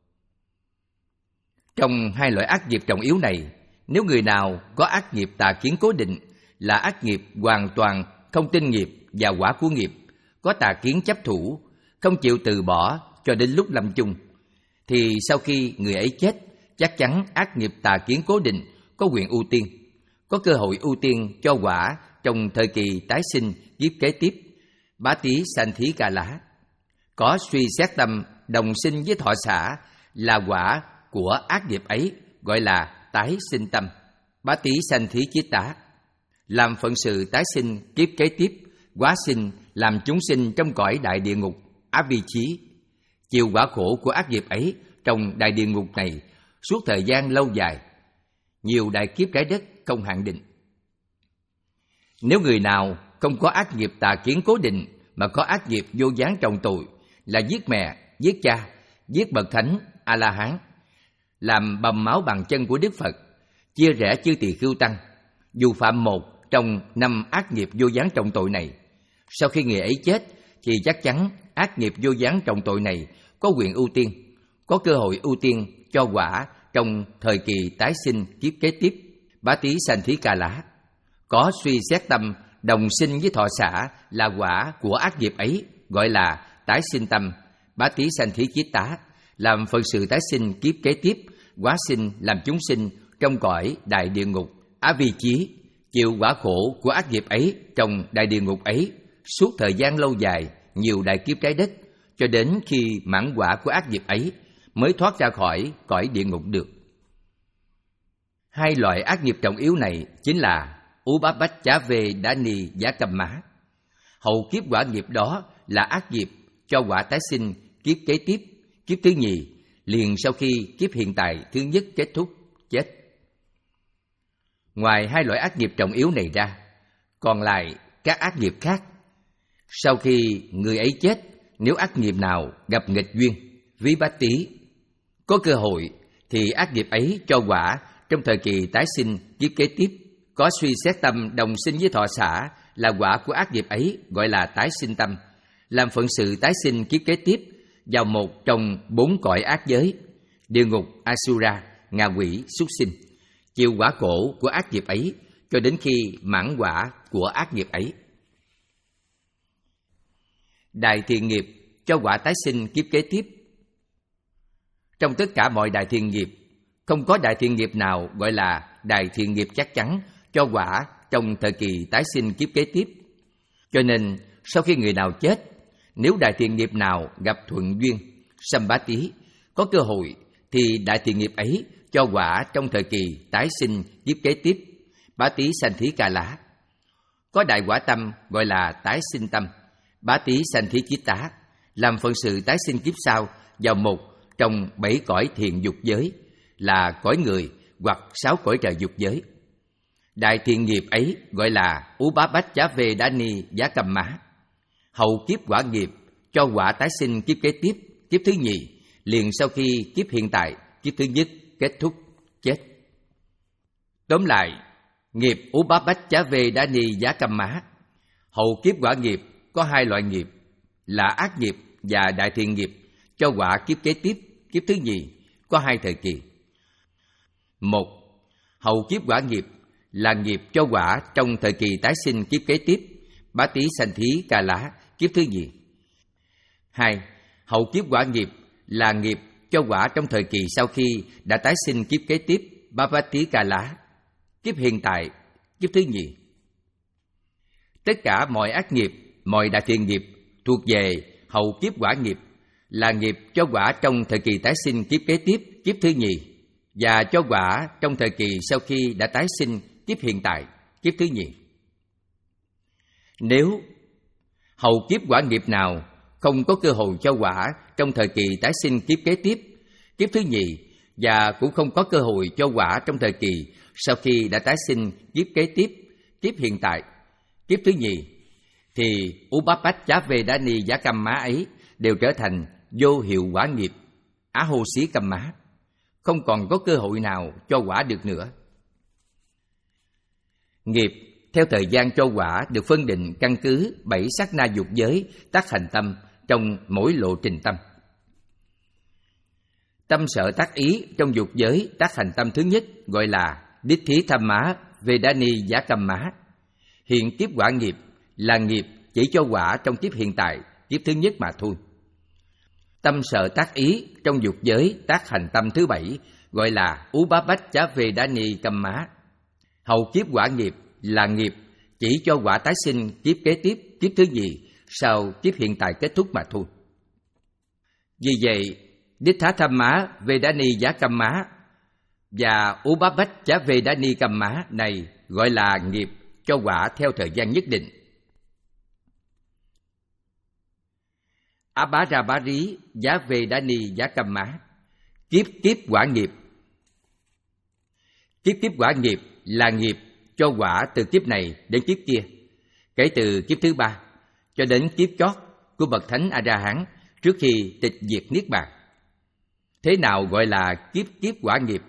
Trong hai loại ác nghiệp trọng yếu này, nếu người nào có ác nghiệp tà kiến cố định là ác nghiệp hoàn toàn không tin nghiệp và quả của nghiệp, có tà kiến chấp thủ, không chịu từ bỏ cho đến lúc lâm chung, thì sau khi người ấy chết, chắc chắn ác nghiệp tà kiến cố định có quyền ưu tiên, có cơ hội ưu tiên cho quả trong thời kỳ tái sinh kiếp kế tiếp, Bá Tí Sanh Thí Ca Lá. Có suy xét tâm đồng sinh với thọ xả là quả của ác nghiệp ấy, gọi là tái sinh tâm, Bá Tí Sanh Thí Chiết Tá. Làm phận sự tái sinh kiếp kế tiếp, hóa sinh làm chúng sinh trong cõi đại địa ngục Á Vi Chí, chịu quả khổ của ác nghiệp ấy trong đại địa ngục này suốt thời gian lâu dài, nhiều đại kiếp trái đất không hạn định. Nếu người nào không có ác nghiệp tà kiến cố định mà có ác nghiệp vô gián trọng tội là giết mẹ, giết cha, giết bậc thánh A-la-hán, làm bầm máu bằng chân của Đức Phật, chia rẽ chư tỳ khưu tăng, dù phạm một trong năm ác nghiệp vô gián trọng tội này, sau khi người ấy chết thì chắc chắn ác nghiệp vô gián trọng tội này có quyền ưu tiên, có cơ hội ưu tiên cho quả trong thời kỳ tái sinh kiếp kế tiếp, Bá Tí Sanh Thí Ca Lá. Có suy xét tâm đồng sinh với thọ xả là quả của ác nghiệp ấy, gọi là tái sinh tâm, Bá Tí Sanh Thí Chiết Tá, làm phận sự tái sinh kiếp kế tiếp, hóa sinh làm chúng sinh trong cõi đại địa ngục Á Vi Chí, chịu quả khổ của ác nghiệp ấy trong đại địa ngục ấy suốt thời gian lâu dài, nhiều đại kiếp trái đất, cho đến khi mãn quả của ác nghiệp ấy mới thoát ra khỏi cõi địa ngục được. Hai loại ác nghiệp trọng yếu này chính là Ú Bá Bách Chá Vê Đá Ni Giá Cầm Mã. Hậu kiếp quả nghiệp đó là ác nghiệp cho quả tái sinh kiếp kế tiếp, kiếp thứ nhì, liền sau khi kiếp hiện tại thứ nhất kết thúc, chết. Ngoài hai loại ác nghiệp trọng yếu này ra, còn lại các ác nghiệp khác. Sau khi người ấy chết, nếu ác nghiệp nào gặp nghịch duyên, ví bát tí, có cơ hội thì ác nghiệp ấy cho quả trong thời kỳ tái sinh kiếp kế tiếp, có suy xét tâm đồng sinh với thọ xả là quả của ác nghiệp ấy, gọi là tái sinh tâm, làm phận sự tái sinh kiếp kế tiếp vào một trong bốn cõi ác giới, địa ngục, Asura, ngạ quỷ, súc sinh, chịu quả khổ của ác nghiệp ấy cho đến khi mãn quả của ác nghiệp ấy. Đại thiện nghiệp cho quả tái sinh kiếp kế tiếp. Trong tất cả mọi đại thiện nghiệp, không có đại thiện nghiệp nào gọi là đại thiện nghiệp chắc chắn cho quả trong thời kỳ tái sinh kiếp kế tiếp. Cho nên, sau khi người nào chết, nếu đại thiện nghiệp nào gặp thuận duyên, Sambati, có cơ hội, thì đại thiện nghiệp ấy cho quả trong thời kỳ tái sinh kiếp kế tiếp, Bati Sanh Thí Ca Lá. Có đại quả tâm gọi là tái sinh tâm, Bati Sanh Thí Chitta, làm phận sự tái sinh kiếp sau vào một trong bảy cõi thiện dục giới, là cõi người hoặc sáu cõi trời dục giới. Đại thiện nghiệp ấy gọi là Ubabachchavedani Giá Cầm Má. Hậu kiếp quả nghiệp cho quả tái sinh kiếp kế tiếp, kiếp thứ nhì, liền sau khi kiếp hiện tại, kiếp thứ nhất kết thúc, chết. Tóm lại, nghiệp Ubabachchavedani Giá Cầm Má, hậu kiếp quả nghiệp có hai loại nghiệp là ác nghiệp và đại thiện nghiệp cho quả kiếp kế tiếp, kiếp thứ nhì, có hai thời kỳ. Một, hậu kiếp quả nghiệp là nghiệp cho quả trong thời kỳ tái sinh kiếp kế tiếp, Bati Sanh Thí Ca Lá, kiếp thứ nhì. Hai, hậu kiếp quả nghiệp là nghiệp cho quả trong thời kỳ sau khi đã tái sinh kiếp kế tiếp, Bhavati Ca Lá, kiếp hiện tại, kiếp thứ nhì. Tất cả mọi ác nghiệp, mọi đại thiện nghiệp thuộc về hậu kiếp quả nghiệp là nghiệp cho quả trong thời kỳ tái sinh kiếp kế tiếp, kiếp thứ nhì, và cho quả trong thời kỳ sau khi đã tái sinh kiếp hiện tại, kiếp thứ nhì. Nếu hậu kiếp quả nghiệp nào không có cơ hội cho quả trong thời kỳ tái sinh kiếp kế tiếp, kiếp thứ nhì, và cũng không có cơ hội cho quả trong thời kỳ sau khi đã tái sinh kiếp kế tiếp, kiếp hiện tại, kiếp thứ nhì, thì Ubabachchavedani Giá Cầm Má ấy đều trở thành vô hiệu quả nghiệp, Á Hô Xí Cầm Má, không còn có cơ hội nào cho quả được nữa. Nghiệp theo thời gian cho quả được phân định căn cứ bảy sát na dục giới tác hành tâm trong mỗi lộ trình tâm. Tâm sở tác ý trong dục giới tác hành tâm thứ nhất gọi là Đitthi Thamma Vedani Giá Cầm Má. Hiện kiếp quả nghiệp là nghiệp chỉ cho quả trong kiếp hiện tại, kiếp thứ nhất mà thôi. Tâm sở tác ý trong dục giới tác hành tâm thứ bảy gọi là Ubabachchavedani Cầm Má. Hậu kiếp quả nghiệp là nghiệp chỉ cho quả tái sinh kiếp kế tiếp, kiếp thứ nhì, sau kiếp hiện tại kết thúc mà thôi. Vì vậy, Dittha Thamma Vedani Giá Cầm Má và Ubabachchavedani Cầm Má này gọi là nghiệp cho quả theo thời gian nhất định. Abharabari Giá Vedani Giá Cầm Má, kiếp kiếp quả nghiệp. Kiếp kiếp quả nghiệp là nghiệp cho quả từ kiếp này đến kiếp kia, kể từ kiếp thứ ba cho đến kiếp chót của bậc thánh A-la-hán trước khi tịch diệt niết bàn. Thế nào gọi là kiếp kiếp quả nghiệp?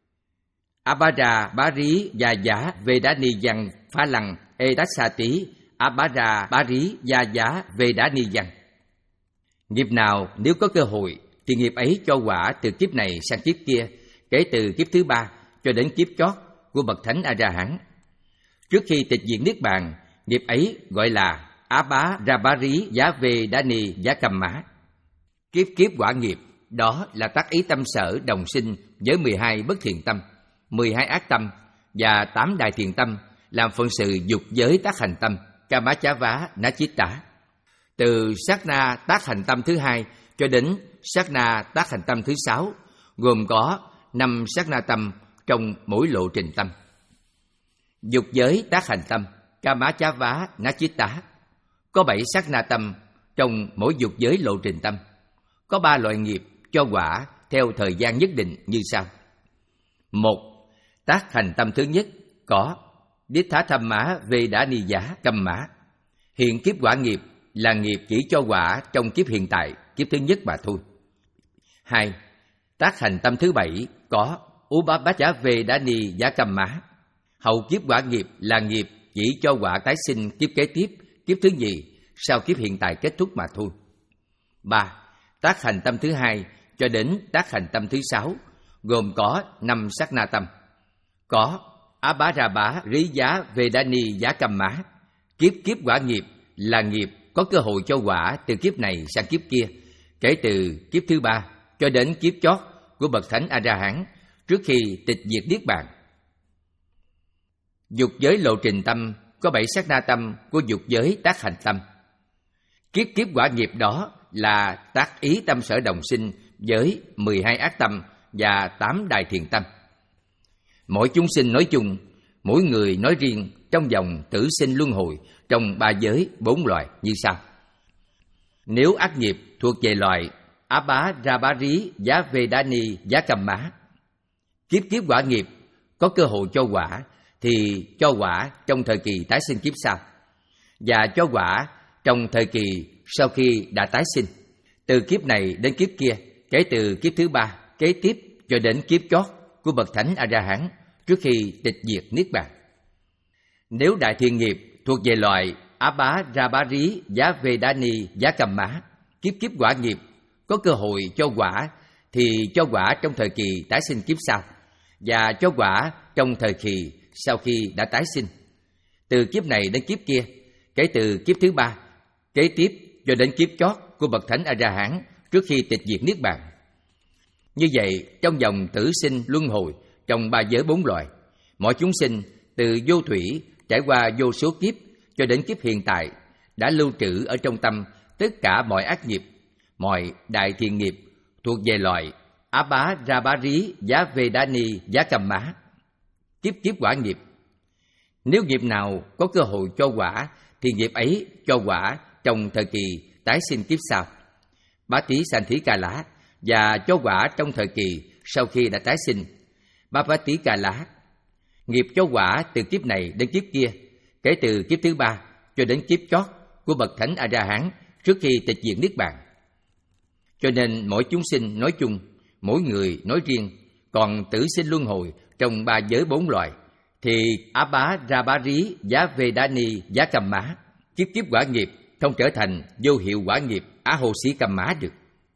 Abharabari Giá Giá Vedani Văn Phá Lăng Edasati Abharabari Giá Giá Vedani Văn. Nghiệp nào nếu có cơ hội thì nghiệp ấy cho quả từ kiếp này sang kiếp kia, kể từ kiếp thứ ba cho đến kiếp chót của bậc thánh A-la-hán trước khi tịch diệt niết bàn. Nghiệp ấy gọi là Abharabari Giá Vedani Giá Cầm Má. Kiếp kiếp quả nghiệp đó là tác ý tâm sở đồng sinh với mười hai bất thiện tâm, mười hai ác tâm và tám đại thiện tâm, làm phận sự dục giới tác hành tâm, Kamachava Nachitta. Từ sát na tác hành tâm thứ hai cho đến sát na tác hành tâm thứ sáu, gồm có năm sát na tâm trong mỗi lộ trình tâm. Dục giới tác hành tâm, Kamachava Nachitta, có bảy sát na tâm trong mỗi dục giới lộ trình tâm. Có ba loại nghiệp cho quả theo thời gian nhất định như sau. Một, tác hành tâm thứ nhất có Dittha Thamma Vedani Giá Cầm Má. Hiện kiếp quả nghiệp là nghiệp chỉ cho quả trong kiếp hiện tại, kiếp thứ nhất mà thôi. Hai, tác hành tâm thứ bảy có Ubabachchavedani Giá Cầm Má. Hậu kiếp quả nghiệp là nghiệp chỉ cho quả tái sinh kiếp kế tiếp, kiếp thứ nhì, sau kiếp hiện tại kết thúc mà thôi. Ba, tác hành tâm thứ hai cho đến tác hành tâm thứ sáu, gồm có năm sát na tâm. Có Abharabari Giá Vedani Giá Cầm Má. Kiếp kiếp quả nghiệp là nghiệp có cơ hội cho quả từ kiếp này sang kiếp kia, kể từ kiếp thứ ba cho đến kiếp chót của bậc thánh A-la-hán trước khi tịch diệt niết bàn. Dục giới lộ trình tâm có bảy sát na tâm của dục giới tác hành tâm. Kiếp kiếp quả nghiệp đó là tác ý tâm sở đồng sinh với mười hai ác tâm và tám đại thiện tâm. Mỗi chúng sinh nói chung, mỗi người nói riêng trong vòng tử sinh luân hồi trong ba giới bốn loài như sau. Nếu ác nghiệp thuộc về loài Abha Rabari Giá Vedani Giá Cầm Má, kiếp kiếp quả nghiệp có cơ hội cho quả thì cho quả trong thời kỳ tái sinh kiếp sau, và cho quả trong thời kỳ sau khi đã tái sinh, từ kiếp này đến kiếp kia, kể từ kiếp thứ ba kế tiếp cho đến kiếp chót của bậc thánh A-la-hán trước khi tịch diệt niết bàn. Nếu đại thiện nghiệp thuộc về loài Abha Rabari Giá Vedani Giá Cầm Má, kiếp kiếp quả nghiệp có cơ hội cho quả thì cho quả trong thời kỳ tái sinh kiếp sau, và cho quả trong thời kỳ sau khi đã tái sinh, từ kiếp này đến kiếp kia, kể từ kiếp thứ ba kế tiếp cho đến kiếp chót của bậc thánh A-la-hán trước khi tịch diệt niết bàn. Như vậy, trong vòng tử sinh luân hồi trong ba giới bốn loài, mọi chúng sinh từ vô thủy trải qua vô số kiếp cho đến kiếp hiện tại đã lưu trữ ở trong tâm tất cả mọi ác nghiệp, mọi đại thiện nghiệp thuộc về loại Abha Rabari Giá Vedani Giá Cầm Má, kiếp kiếp quả nghiệp. Nếu nghiệp nào có cơ hội cho quả thì nghiệp ấy cho quả trong thời kỳ tái sinh kiếp sau, Bá Tí Sanh Thí Ca Lá, và cho quả trong thời kỳ sau khi đã tái sinh, Bá Bá Tí Ca Lá. Nghiệp cho quả từ kiếp này đến kiếp kia, kể từ kiếp thứ ba cho đến kiếp chót của bậc thánh A-la-hán trước khi tịch diệt niết bàn. Cho nên mỗi chúng sinh nói chung, mỗi người nói riêng, còn tử sinh luân hồi trong ba giới bốn loài thì Abha Rabari Giá Vedani Giá Cầm Má, kiếp kiếp quả nghiệp không trở thành vô hiệu quả nghiệp Á Hô Xí Cầm Má được.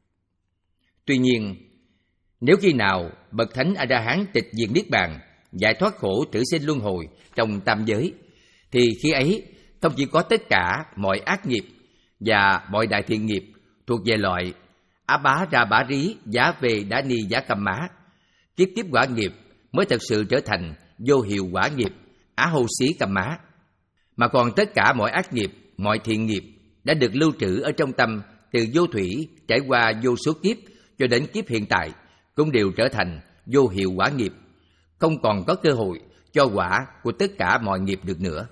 Tuy nhiên, nếu khi nào bậc thánh A-la-hán tịch diệt niết bàn, giải thoát khổ tử sinh luân hồi trong tam giới, thì khi ấy không chỉ có tất cả mọi ác nghiệp và mọi đại thiện nghiệp thuộc về loại Abha Rabari Giá Vedani Giá Cầm Má, kiếp kiếp quả nghiệp mới thật sự trở thành vô hiệu quả nghiệp Á Hô Xí Cầm Má, mà còn tất cả mọi ác nghiệp, mọi thiện nghiệp đã được lưu trữ ở trong tâm từ vô thủy trải qua vô số kiếp cho đến kiếp hiện tại cũng đều trở thành vô hiệu quả nghiệp, không còn có cơ hội cho quả của tất cả mọi nghiệp được nữa.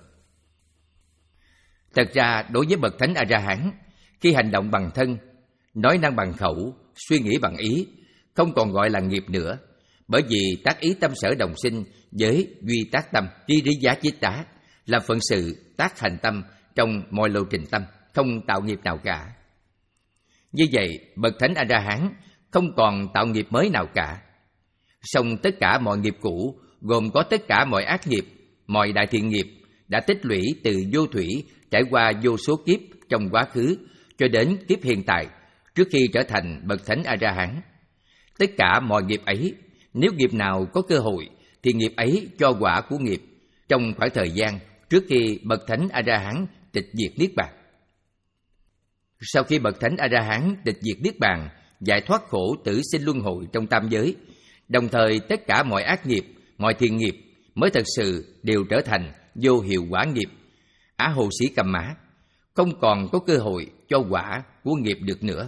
Thật ra, đối với bậc thánh A-la-hán, khi hành động bằng thân, nói năng bằng khẩu, suy nghĩ bằng ý, không còn gọi là nghiệp nữa, bởi vì tác ý tâm sở đồng sinh với duy tác tâm, tri lý giá chiết tá, là phận sự tác hành tâm trong mọi lộ trình tâm, không tạo nghiệp nào cả. Như vậy, bậc thánh A-la-hán không còn tạo nghiệp mới nào cả. Song tất cả mọi nghiệp cũ, gồm có tất cả mọi ác nghiệp, mọi đại thiện nghiệp đã tích lũy từ vô thủy trải qua vô số kiếp trong quá khứ cho đến kiếp hiện tại trước khi trở thành bậc thánh A-la-hán. Tất cả mọi nghiệp ấy, nếu nghiệp nào có cơ hội thì nghiệp ấy cho quả của nghiệp trong khoảng thời gian trước khi bậc thánh A-la-hán tịch diệt niết bàn. Sau khi bậc thánh A-la-hán tịch diệt niết bàn, giải thoát khổ tử sinh luân hồi trong tam giới, đồng thời tất cả mọi ác nghiệp, mọi thiện nghiệp mới thật sự đều trở thành vô hiệu quả nghiệp Á Hô Xí Cầm Má, không còn có cơ hội cho quả của nghiệp được nữa.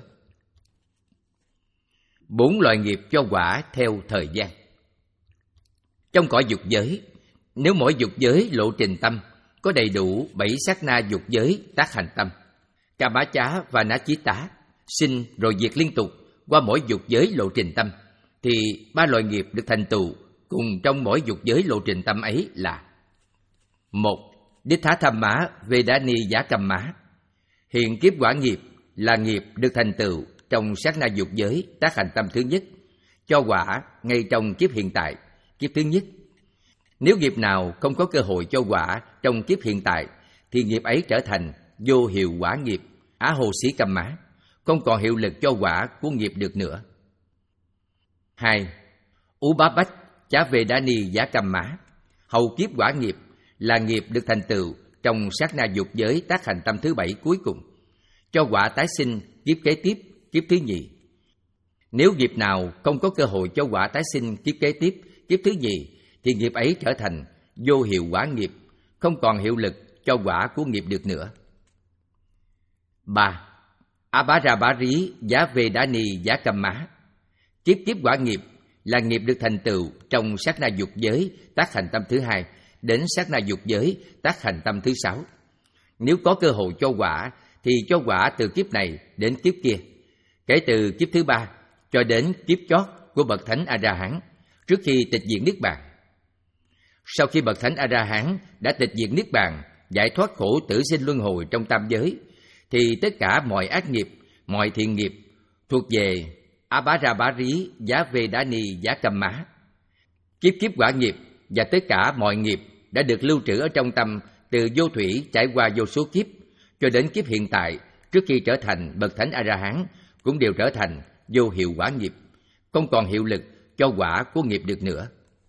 Bốn loại nghiệp cho quả theo thời gian. Trong cõi dục giới, nếu mỗi dục giới lộ trình tâm có đầy đủ bảy sát na dục giới tác hành tâm, Kama Chá và Na Chí Tá, sinh rồi diệt liên tục qua mỗi dục giới lộ trình tâm, thì ba loại nghiệp được thành tựu cùng trong mỗi dục giới lộ trình tâm ấy là: một. Đích Thá Tham Má Vedani Giá Cầm Má. Hiện kiếp quả nghiệp là nghiệp được thành tựu trong sát na dục giới tác hành tâm thứ nhất, cho quả ngay trong kiếp hiện tại, kiếp thứ nhất. Nếu nghiệp nào không có cơ hội cho quả trong kiếp hiện tại, thì nghiệp ấy trở thành vô hiệu quả nghiệp Á Hô Xí Cầm Má, không còn hiệu lực cho quả của nghiệp được nữa. Hai. Ú Bá Bách Chá Vedani Giá Cầm Má. Hầu kiếp quả nghiệp là nghiệp được thành tựu trong sát na dục giới tác hành tâm thứ bảy cuối cùng, cho quả tái sinh kiếp kế tiếp, kiếp thứ nhì. Nếu nghiệp nào không có cơ hội cho quả tái sinh kiếp kế tiếp, kiếp thứ nhì, thì nghiệp ấy trở thành vô hiệu quả nghiệp, không còn hiệu lực cho quả của nghiệp được nữa. ba. Abhárabárí giá Vedani giá Kamma. Kiếp kiếp quả nghiệp là nghiệp được thành tựu trong sát na dục giới tác hành tâm thứ hai đến sát na dục giới tác hành tâm thứ sáu. Nếu có cơ hội cho quả thì cho quả từ kiếp này đến kiếp kia, kể từ kiếp thứ ba cho đến kiếp chót của bậc thánh A-la-hán trước khi tịch diệt niết bàn. Sau khi bậc thánh A-la-hán đã tịch diệt niết bàn, giải thoát khổ tử sinh luân hồi trong tam giới, thì tất cả mọi ác nghiệp, mọi thiện nghiệp thuộc về Abhárabárí giá Vedani giá Kamma. Kiếp kiếp quả nghiệp và tất cả mọi nghiệp đã được lưu trữ ở trong tâm từ vô thủy trải qua vô số kiếp cho đến kiếp hiện tại trước khi trở thành bậc thánh A-la-hán cũng đều trở thành vô hiệu quả nghiệp, không còn hiệu lực cho quả của nghiệp được nữa.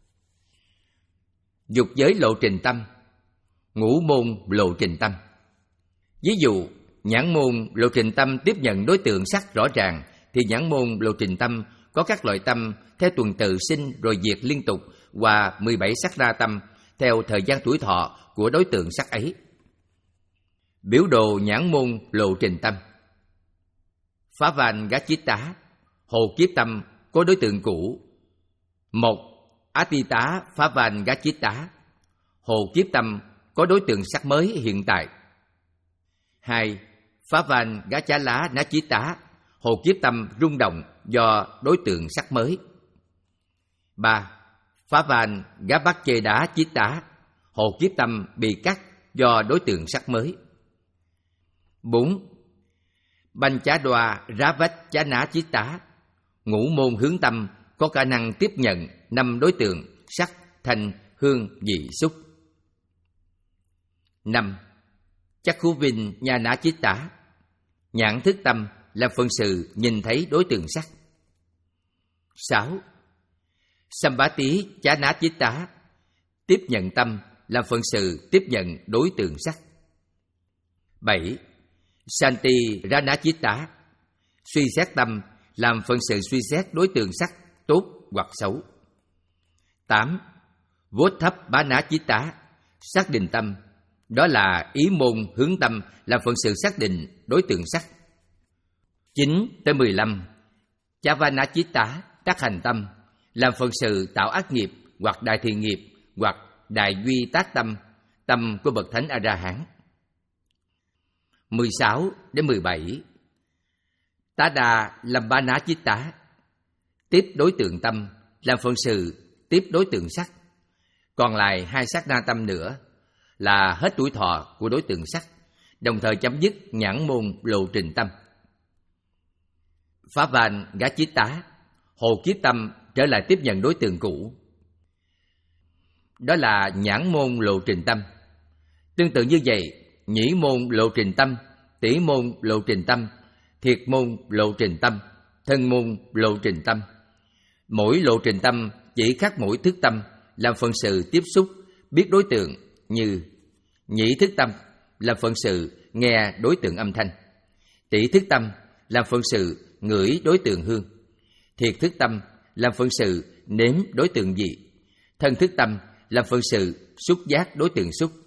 Dục giới lộ trình tâm, ngũ môn lộ trình tâm. Ví dụ, nhãn môn lộ trình tâm tiếp nhận đối tượng sắc rõ ràng, thì nhãn môn lộ trình tâm có các loại tâm theo tuần tự sinh rồi diệt liên tục qua mười bảy sắc na tâm theo thời gian tuổi thọ của đối tượng sắc ấy. Biểu đồ nhãn môn lộ trình tâm. Phá van gá chiết tá, hồ kiếp tâm có đối tượng cũ. Một. Atita phá van gá chiết tá, hồ kiếp tâm có đối tượng sắc mới hiện tại. Hai. Phá van gá chá lá ná chiết tá, hồ kiếp tâm rung động do đối tượng sắc mới. Ba. Phá van gá bắt chê đá chiết tá, hồ kiếp tâm bị cắt do đối tượng sắc mới. Bốn. Banh chá đoa rá vách chá ná chiết tá, ngũ môn hướng tâm có khả năng tiếp nhận năm đối tượng sắc, thanh, hương, vị, xúc. Năm. Chắc khú vinh nha ná chiết tá, nhãn thức tâm làm phần sự nhìn thấy đối tượng sắc. Sáu. Sambhati chá ná chiết tá, tiếp nhận tâm làm phần sự tiếp nhận đối tượng sắc. Bảy. Santi rana chiết tá, suy xét tâm làm phần sự suy xét đối tượng sắc tốt hoặc xấu. Tám. Vốt thấp bá ná chiết tá, xác định tâm, đó là ý môn hướng tâm làm phần sự xác định đối tượng sắc. Chín tới mười lăm. Chavana chiết tá, tác hành tâm, làm phần sự tạo ác nghiệp hoặc đại thiện nghiệp hoặc đại duy tác tâm, tâm của bậc thánh A-la-hán. Mười sáu đến mười bảy. Tá đà làm ba ná chiết tá, tiếp đối tượng tâm làm phần sự tiếp đối tượng sắc. Còn lại hai sát na tâm nữa là hết tuổi thọ của đối tượng sắc, đồng thời chấm dứt nhãn môn lộ trình tâm. Phá van gá chiết tá, hồ kiếp tâm trở lại tiếp nhận đối tượng cũ, đó là nhãn môn lộ trình tâm. Tương tự như vậy, nhĩ môn lộ trình tâm, tỷ môn lộ trình tâm, thiệt môn lộ trình tâm, thân môn lộ trình tâm. Mỗi lộ trình tâm chỉ khác mỗi thức tâm làm phần sự tiếp xúc biết đối tượng, như nhĩ thức tâm làm phần sự nghe đối tượng âm thanh, tỷ thức tâm làm phần sự ngửi đối tượng hương, thiệt thức tâm làm phần sự nếm đối tượng vị, thân thức tâm làm phần sự xúc giác đối tượng xúc.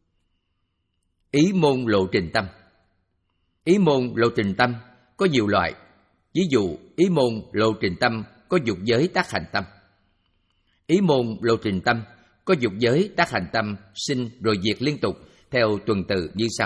Ý môn lộ trình tâm. Ý môn lộ trình tâm có nhiều loại. Ví dụ, ý môn lộ trình tâm có dục giới tác hành tâm. Ý môn lộ trình tâm có dục giới tác hành tâm sinh rồi diệt liên tục theo tuần tự như sau.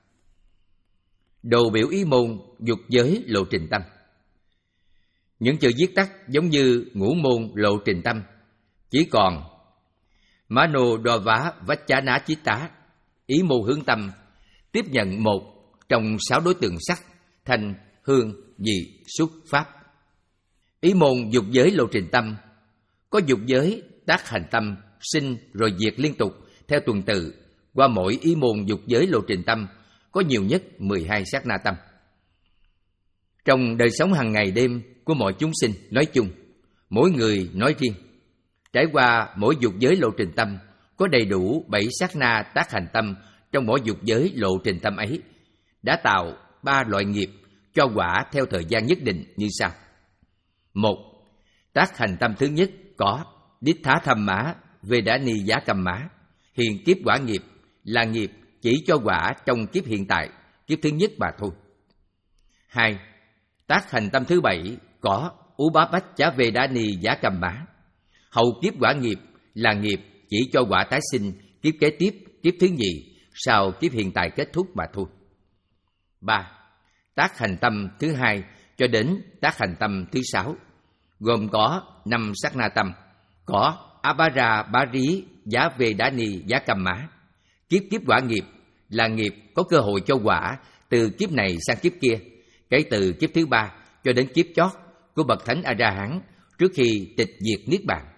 Đồ biểu ý môn dục giới lộ trình tâm. Những chữ viết tắt giống như ngũ môn lộ trình tâm, chỉ còn Mano đo vá vách chá ná chiết tá, ý môn hướng tâm tiếp nhận một trong sáu đối tượng sắc, thanh, hương, vị, xúc, pháp. Ý môn dục giới lộ trình tâm có dục giới tác hành tâm sinh rồi diệt liên tục theo tuần tự qua mỗi ý môn dục giới lộ trình tâm có nhiều nhất mười hai sát na tâm. Trong đời sống hàng ngày đêm của mọi chúng sinh nói chung, mỗi người nói riêng, trải qua mỗi dục giới lộ trình tâm có đầy đủ bảy sát na tác hành tâm trong mỗi dục giới lộ trình tâm ấy, đã tạo ba loại nghiệp cho quả theo thời gian nhất định như sau. Một. Tác hành tâm thứ nhất có Đích Thá Tham Mã Vedani Giá Kamma, Hiện kiếp quả nghiệp là nghiệp chỉ cho quả trong kiếp hiện tại, kiếp thứ nhất mà thôi. Hai, tác hành tâm thứ bảy có Upabachcha-vedani Giá Cầm Má. Hậu kiếp quả nghiệp là nghiệp chỉ cho quả tái sinh kiếp kế tiếp, kiếp thứ nhì, sau kiếp hiện tại kết thúc mà thôi. Ba, tác hành tâm thứ hai cho đến tác hành tâm thứ sáu, gồm có năm sát na tâm, có Abhara Bari Giá Vedani Giá Cầm Má. Kiếp kiếp quả nghiệp là nghiệp có cơ hội cho quả từ kiếp này sang kiếp kia, kể từ kiếp thứ ba cho đến kiếp chót của bậc thánh A-la-hán trước khi tịch diệt niết bàn.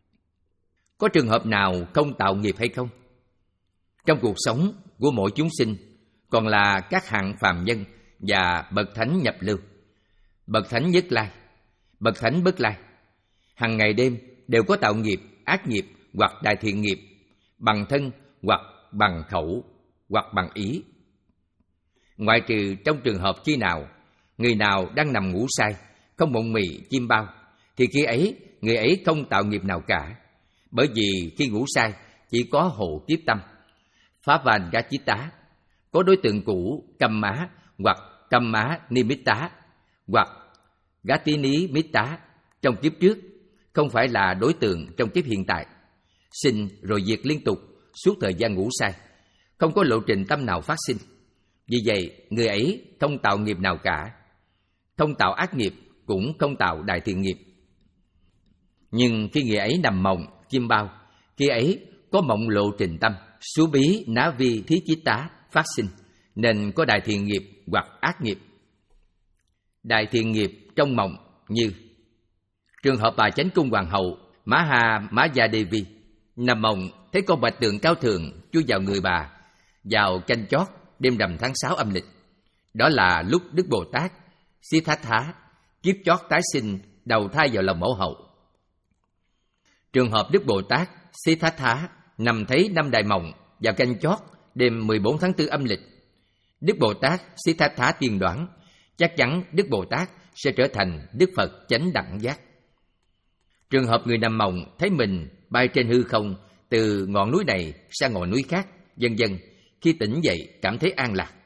Có trường hợp nào không tạo nghiệp hay không? Trong cuộc sống của mỗi chúng sinh, còn là các hạng phàm nhân và bậc thánh nhập lưu, bậc thánh nhất lai, bậc thánh bất lai, hằng ngày đêm đều có tạo nghiệp, ác nghiệp hoặc đại thiện nghiệp, bằng thân hoặc bằng khẩu hoặc bằng ý. Ngoại trừ trong trường hợp khi nào người nào đang nằm ngủ say, không mộng mị chim bao, thì khi ấy người ấy không tạo nghiệp nào cả, bởi vì khi ngủ say chỉ có hộ kiếp tâm Phá Vàn Gá Chí Tá, có đối tượng cũ Căm Má hoặc Căm Má Ni Mít Tá hoặc Gá Tí Ní Mít Tá trong kiếp trước, không phải là đối tượng trong kiếp hiện tại, sinh rồi diệt liên tục suốt thời gian ngủ say, không có lộ trình tâm nào phát sinh. Vì vậy, người ấy không tạo nghiệp nào cả, không tạo ác nghiệp, cũng không tạo đại thiện nghiệp. Nhưng khi người ấy nằm mộng, chim bao, khi ấy có mộng lộ trình tâm, sú bí ná vi thí chí tá phát sinh, nên có đại thiện nghiệp hoặc ác nghiệp. Đại thiện nghiệp trong mộng như trường hợp bà Chánh Cung Hoàng hậu Maha Maya Devi nằm mộng thấy con bạch tượng cao thượng chui vào người bà vào canh chót đêm rằm tháng sáu âm lịch. Đó là lúc Đức Bồ Tát Siddhartha kiếp chót tái sinh đầu thai vào lòng mẫu hậu. Trường hợp Đức Bồ Tát Siddhartha nằm thấy năm đại mộng vào canh chót đêm mười bốn tháng tư âm lịch. Đức Bồ Tát Siddhartha tiên đoán chắc chắn Đức Bồ Tát sẽ trở thành Đức Phật chánh đẳng giác. Trường hợp người nằm mộng thấy mình bay trên hư không từ ngọn núi này sang ngọn núi khác, vân vân, khi tỉnh dậy cảm thấy an lạc.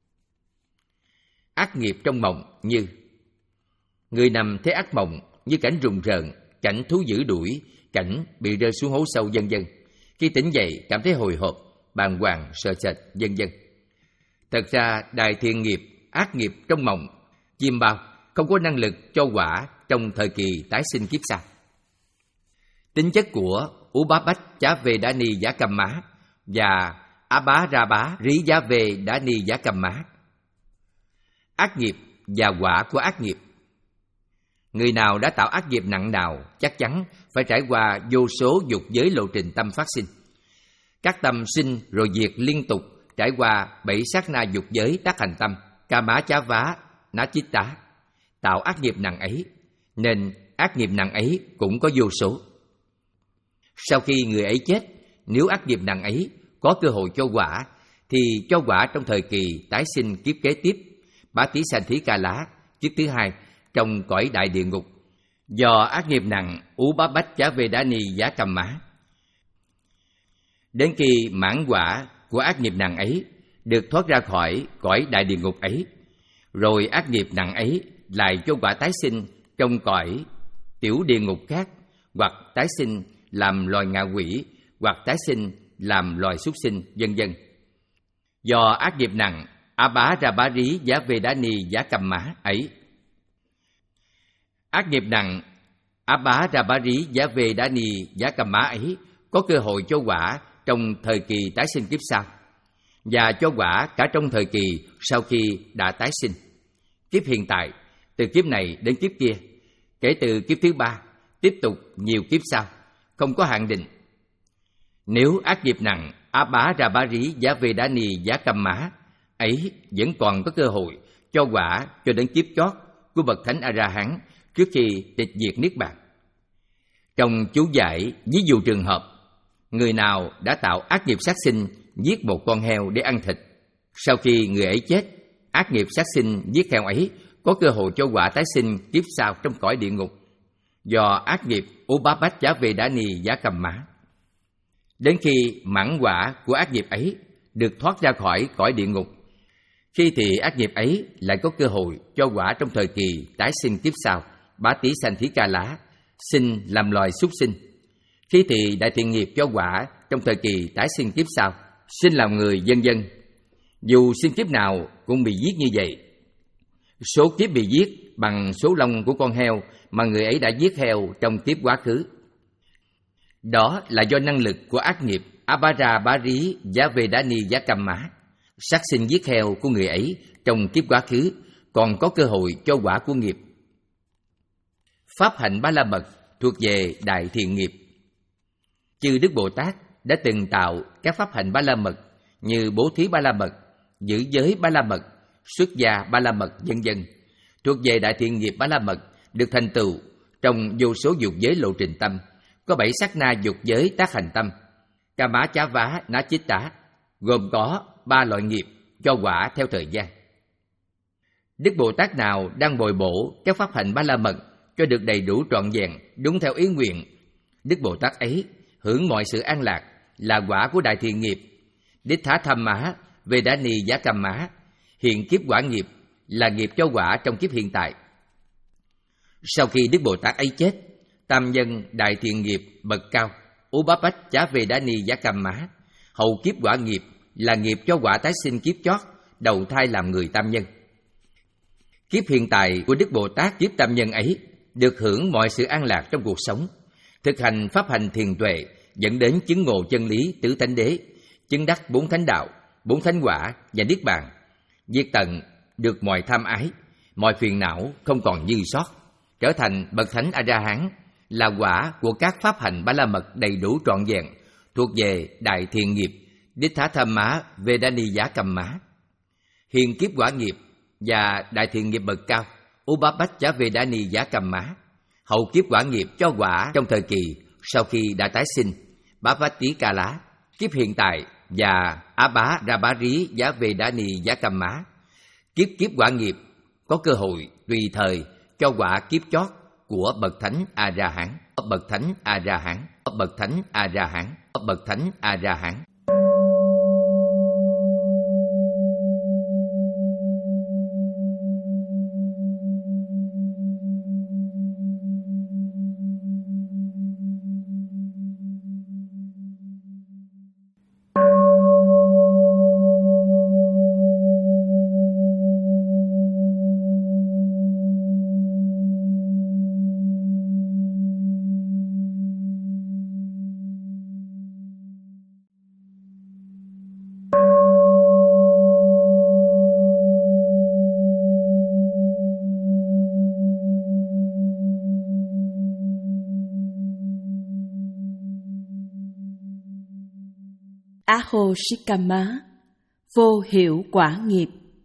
Ác nghiệp trong mộng như người nằm thấy ác mộng như cảnh rùng rợn, cảnh thú dữ đuổi, cảnh bị rơi xuống hố sâu, vân vân. Khi tỉnh dậy cảm thấy hồi hộp, bàng hoàng, sợ sệt, vân vân. Thật ra đại thiện nghiệp, ác nghiệp trong mộng, chim bao không có năng lực cho quả trong thời kỳ tái sinh kiếp sau. Tính chất của Upabachcha-vedani Giá Cầm Má và Abhara Rí Giá Vedani Giá Cầm Má. Ác nghiệp và quả của ác nghiệp. Người nào đã tạo ác nghiệp nặng nào chắc chắn phải trải qua vô số dục giới lộ trình tâm phát sinh. Các tâm sinh rồi diệt liên tục, trải qua bảy sát na dục giới tác hành tâm Kama Chá Vá Ná Chít Tá, tạo ác nghiệp nặng ấy, nên ác nghiệp nặng ấy cũng có vô số. Sau khi người ấy chết, nếu ác nghiệp nặng ấy có cơ hội cho quả, thì cho quả trong thời kỳ tái sinh kiếp kế tiếp, Bá Tí Sanh Thí Ca Lá, kiếp thứ hai, trong cõi đại địa ngục, do ác nghiệp nặng Upabachcha-vedani Giá Cầm Má. Đến khi mãn quả của ác nghiệp nặng ấy được thoát ra khỏi cõi đại địa ngục ấy, rồi ác nghiệp nặng ấy lại cho quả tái sinh trong cõi tiểu địa ngục khác, hoặc tái sinh làm loài ngạ quỷ, hoặc tái sinh làm loài súc sinh, vân vân. Do ác nghiệp nặng Abhara-bari Giá Vedani Giá Cầm Má ấy. Ác nghiệp nặng Abhara-bari Giá Vedani Giá Cầm Má ấy có cơ hội cho quả trong thời kỳ tái sinh kiếp sau, và cho quả cả trong thời kỳ sau khi đã tái sinh. Kiếp hiện tại, từ kiếp này đến kiếp kia, kể từ kiếp thứ ba, tiếp tục nhiều kiếp sau, không có hạn định. Nếu ác nghiệp nặng Abhara-bari Giá Vedani Giá Cầm Má ấy vẫn còn có cơ hội cho quả cho đến kiếp chót của bậc thánh A-la-hán trước khi tịch diệt niết bàn. Trong chú giải ví dụ trường hợp, người nào đã tạo ác nghiệp sát sinh giết một con heo để ăn thịt, sau khi người ấy chết, ác nghiệp sát sinh giết heo ấy có cơ hội cho quả tái sinh kiếp sau trong cõi địa ngục, do ác nghiệp Upabachcha-vedani Giá Cầm Má. đến khi mãn quả của ác nghiệp ấy được thoát ra khỏi cõi địa ngục. Khi thì ác nghiệp ấy lại có cơ hội cho quả trong thời kỳ tái sinh kiếp sau, Bá Tí Sanh Thí Ca Lá, sinh làm loài súc sinh. Khi thì đại thiện nghiệp cho quả trong thời kỳ tái sinh kiếp sau, sinh làm người, vân vân. Dù sinh kiếp nào cũng bị giết như vậy. Số kiếp bị giết bằng số lông của con heo mà người ấy đã giết heo trong kiếp quá khứ. Đó là do năng lực của ác nghiệp Abhara Bá Rí Giá Vê Đá Ni Giá Cam Má. Sát sinh giết heo của người ấy trong kiếp quá khứ còn có cơ hội cho quả của nghiệp. Pháp hạnh Ba La Mật thuộc về đại thiện nghiệp. Chư Đức Bồ Tát đã từng tạo các pháp hạnh Ba La Mật như bố thí Ba La Mật, giữ giới Ba La Mật, xuất gia Ba La Mật, vân vân, thuộc về đại thiện nghiệp Ba La Mật, được thành tựu trong vô số dục giới lộ trình tâm, có bảy sát na dục giới tác hành tâm, Kama Chá Vá Ná Chít Tá, gồm có ba loại nghiệp cho quả theo thời gian. Đức Bồ Tát nào đang bồi bổ các pháp hạnh Ba La Mật cho được đầy đủ trọn vẹn, đúng theo ý nguyện, Đức Bồ Tát ấy hưởng mọi sự an lạc, là quả của đại thiện nghiệp. Đích Thá Tham Má Vê Đá Ni Giá Cam Má, hiện kiếp quả nghiệp, là nghiệp cho quả trong kiếp hiện tại. Sau khi Đức Bồ Tát ấy chết, tam nhân đại thiện nghiệp bậc cao Ú Bá Bách Chá Vê Đá Ni Giá Cam Má, hậu kiếp quả nghiệp, là nghiệp cho quả tái sinh kiếp chót, đầu thai làm người tam nhân. Kiếp hiện tại của Đức Bồ Tát kiếp tam nhân ấy được hưởng mọi sự an lạc trong cuộc sống, thực hành pháp hành thiền tuệ, dẫn đến chứng ngộ chân lý tứ thánh đế, chứng đắc bốn thánh đạo, bốn thánh quả và niết bàn, diệt tận được mọi tham ái, mọi phiền não không còn dư sót, trở thành bậc thánh A La Hán, là quả của các pháp hành Ba La Mật đầy đủ trọn vẹn, thuộc về đại thiện nghiệp Đích Thá Tham Má Vê Đá Ni Giá Cam Má. Hiện kiếp quả nghiệp và đại thiện nghiệp bậc cao Ú Bá Bách Chá Vê Đá Ni Giá Cam Má, hậu kiếp quả nghiệp cho quả trong thời kỳ sau khi đã tái sinh Bá Bách Tí Ca Lá, kiếp hiện tại và Á Bá Ra Bá Rí Giá Vê Đá Ni Giá Cam Má. Kiếp kiếp quả nghiệp có cơ hội tùy thời cho quả kiếp chót của bậc thánh A La Hán, bậc thánh A La Hán, bậc thánh A La Hán, bậc thánh A La Hán. Ahoshikama, vô hiệu quả nghiệp.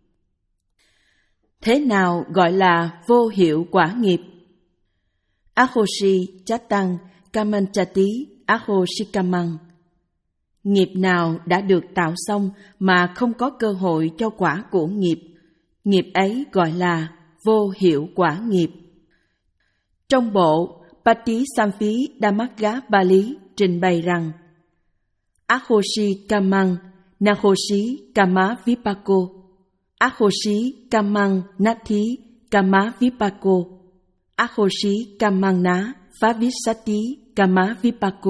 Thế nào gọi là vô hiệu quả nghiệp? Ahoshi Chattang Kamanchati Ahoshikamang. Nghiệp nào đã được tạo xong mà không có cơ hội cho quả của nghiệp, nghiệp ấy gọi là vô hiệu quả nghiệp. Trong bộ Patisamphi Dhammagga Bali trình bày rằng Ahoshi Kamang Nahoshi Kama Vipako, Ahoshi Kamang Nathi Kama Vipako, Ahoshi Kamang Na Vavisati Kama Vipako.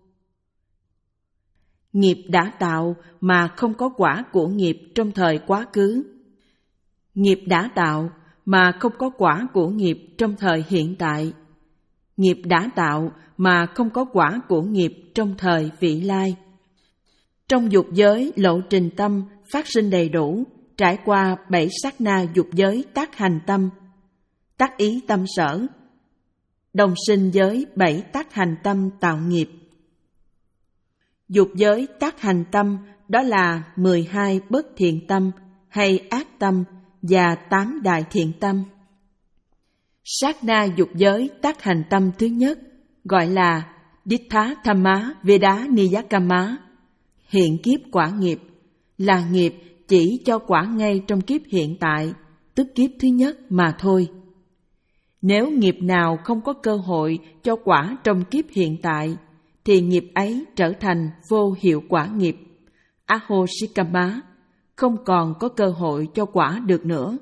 Nghiệp đã tạo mà không có quả của nghiệp trong thời quá khứ. Nghiệp đã tạo mà không có quả của nghiệp trong thời hiện tại. Nghiệp đã tạo mà không có quả của nghiệp trong thời vị lai. Trong dục giới lộ trình tâm phát sinh đầy đủ, trải qua bảy sát na dục giới tác hành tâm, tác ý tâm sở, đồng sinh giới bảy tác hành tâm tạo nghiệp. Dục giới tác hành tâm đó là mười hai bất thiện tâm hay ác tâm và tám đại thiện tâm. Sát na dục giới tác hành tâm thứ nhất gọi là Dittha Thamma Veda Niyakama, hiện kiếp quả nghiệp, là nghiệp chỉ cho quả ngay trong kiếp hiện tại, tức kiếp thứ nhất mà thôi. Nếu nghiệp nào không có cơ hội cho quả trong kiếp hiện tại, thì nghiệp ấy trở thành vô hiệu quả nghiệp, ahosikama, không còn có cơ hội cho quả được nữa.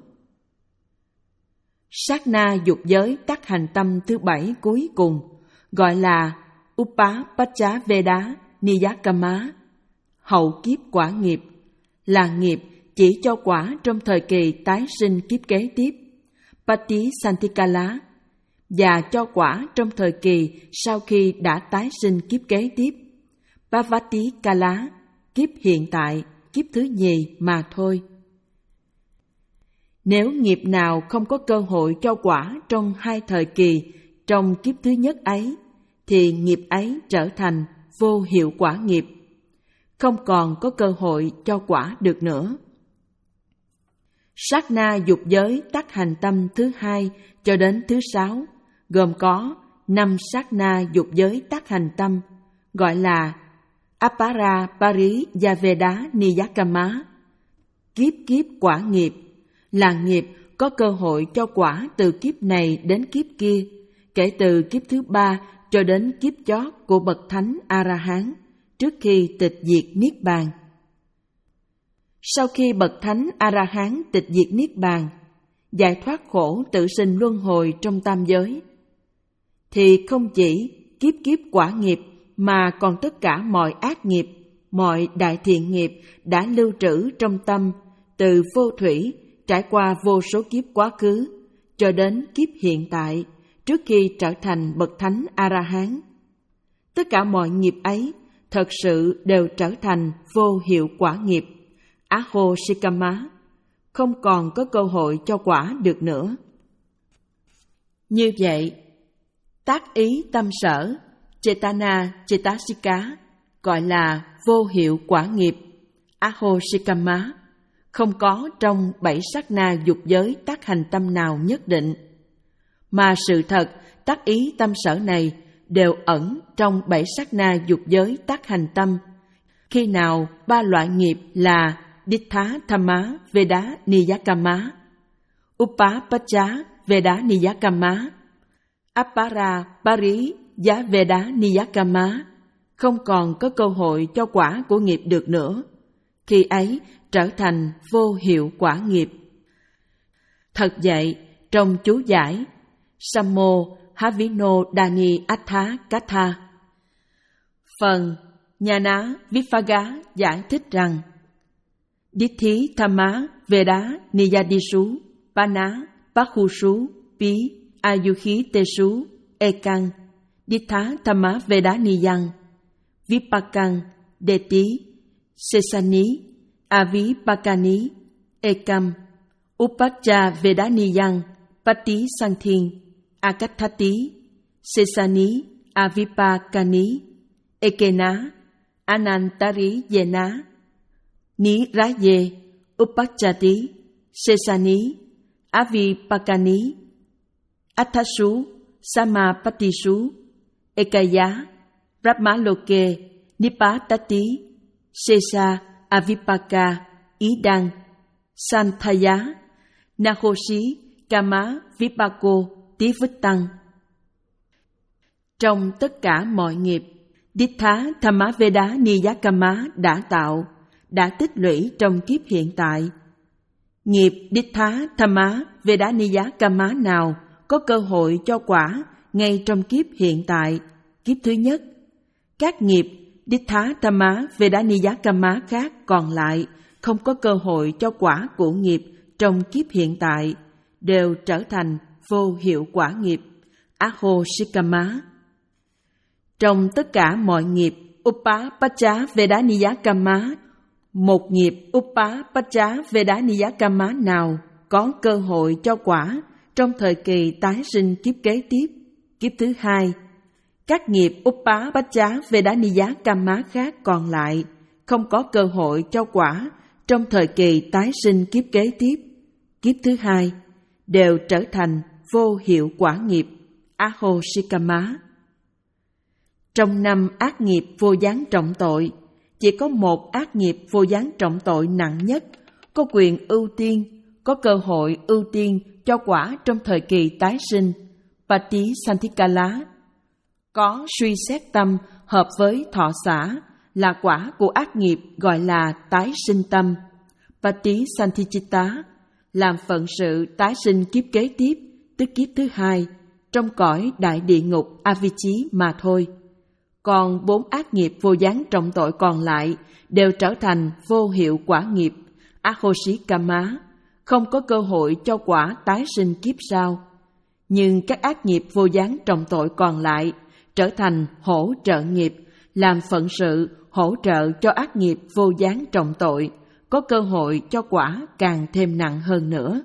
Sát na dục giới tác hành tâm thứ bảy cuối cùng gọi là Upapachaveda Niyakama, hậu kiếp quả nghiệp, là nghiệp chỉ cho quả trong thời kỳ tái sinh kiếp kế tiếp, Patisantikala, và cho quả trong thời kỳ sau khi đã tái sinh kiếp kế tiếp, Pavatikala, kiếp hiện tại, kiếp thứ nhì mà thôi. Nếu nghiệp nào không có cơ hội cho quả trong hai thời kỳ trong kiếp thứ nhất ấy, thì nghiệp ấy trở thành vô hiệu quả nghiệp, không còn có cơ hội cho quả được nữa. Sát na dục giới tác hành tâm thứ hai cho đến thứ sáu, gồm có năm sát na dục giới tác hành tâm, gọi là Aparapariявeda Niyakama, kiếp kiếp quả nghiệp, là nghiệp có cơ hội cho quả từ kiếp này đến kiếp kia, kể từ kiếp thứ ba cho đến kiếp chót của bậc thánh A-la-hán, trước khi tịch diệt Niết Bàn. Sau khi bậc thánh A-la-hán tịch diệt Niết Bàn, giải thoát khổ tự sinh luân hồi trong tam giới, thì không chỉ kiếp kiếp quả nghiệp mà còn tất cả mọi ác nghiệp, mọi đại thiện nghiệp đã lưu trữ trong tâm từ vô thủy trải qua vô số kiếp quá khứ cho đến kiếp hiện tại trước khi trở thành bậc thánh A-la-hán. Tất cả mọi nghiệp ấy thật sự đều trở thành vô hiệu quả nghiệp, ahosikama, không còn có cơ hội cho quả được nữa. Như vậy, tác ý tâm sở, Chetana Chetasika, gọi là vô hiệu quả nghiệp, ahosikama, không có trong bảy sát na dục giới tác hành tâm nào nhất định, mà sự thật tác ý tâm sở này đều ẩn trong bảy sát na dục giới tác hành tâm, khi nào ba loại nghiệp là Dittha Thamma Veda Niyakama, Upapacha Veda Niyakama, Appara Pari Giá Veda Niyakama không còn có cơ hội cho quả của nghiệp được nữa, khi ấy trở thành vô hiệu quả nghiệp. Thật vậy, trong chú giải Sammo Havino Dani Attha Katha, phần Nhana Viphaga giải thích rằng Ditthi Thamma Veda Niyadisu Pana Pakhusu Pi Ayukhitesu Ekang Dittha Thamma Veda Niyang Vipakang Deti Sesani Avipakani Ekam Upacha Veda Niyang Pati Santhin Akathati Sesani Avipakani Ekena Anantari Yena Ni Raye Upachati Sesani Avipakani Athasu Samapatisu Ekaya Brahmaloke Nipatati Sesa Avipaka Idang Santhaya Nahoshi Kama Vipako Tivitang. Trong tất cả mọi nghiệp, Dittha Thamma Veda Niyakama đã tạo, đã tích lũy trong kiếp hiện tại. Nghiệp Dittha Thamma Veda Niyakama nào có cơ hội cho quả ngay trong kiếp hiện tại, kiếp thứ nhất. Các nghiệp Dittha Thamma Veda Niyakama khác còn lại không có cơ hội cho quả của nghiệp trong kiếp hiện tại, đều trở thành vô hiệu quả nghiệp, ahosikama. Trong tất cả mọi nghiệp Upapacha Veda Niyakama, một nghiệp Upapacha Veda Niyakama nào có cơ hội cho quả trong thời kỳ tái sinh kiếp kế tiếp, kiếp thứ hai. Các nghiệp Upapacha Veda Niyakama khác còn lại không có cơ hội cho quả trong thời kỳ tái sinh kiếp kế tiếp, kiếp thứ hai, đều trở thành vô hiệu quả nghiệp, ahosikama. Trong năm ác nghiệp vô gián trọng tội, chỉ có một ác nghiệp vô gián trọng tội nặng nhất có quyền ưu tiên, có cơ hội ưu tiên cho quả trong thời kỳ tái sinh, Patisantikala, có suy xét tâm hợp với thọ xả là quả của ác nghiệp gọi là tái sinh tâm. Pati Santichitta làm phận sự tái sinh kiếp kế tiếp, tức kiếp thứ hai, trong cõi đại địa ngục Avicii mà thôi. Còn bốn ác nghiệp vô gián trọng tội còn lại đều trở thành vô hiệu quả nghiệp, Ahoshikama, không có cơ hội cho quả tái sinh kiếp sau. Nhưng các ác nghiệp vô gián trọng tội còn lại trở thành hỗ trợ nghiệp, làm phận sự hỗ trợ cho ác nghiệp vô gián trọng tội, có cơ hội cho quả càng thêm nặng hơn nữa.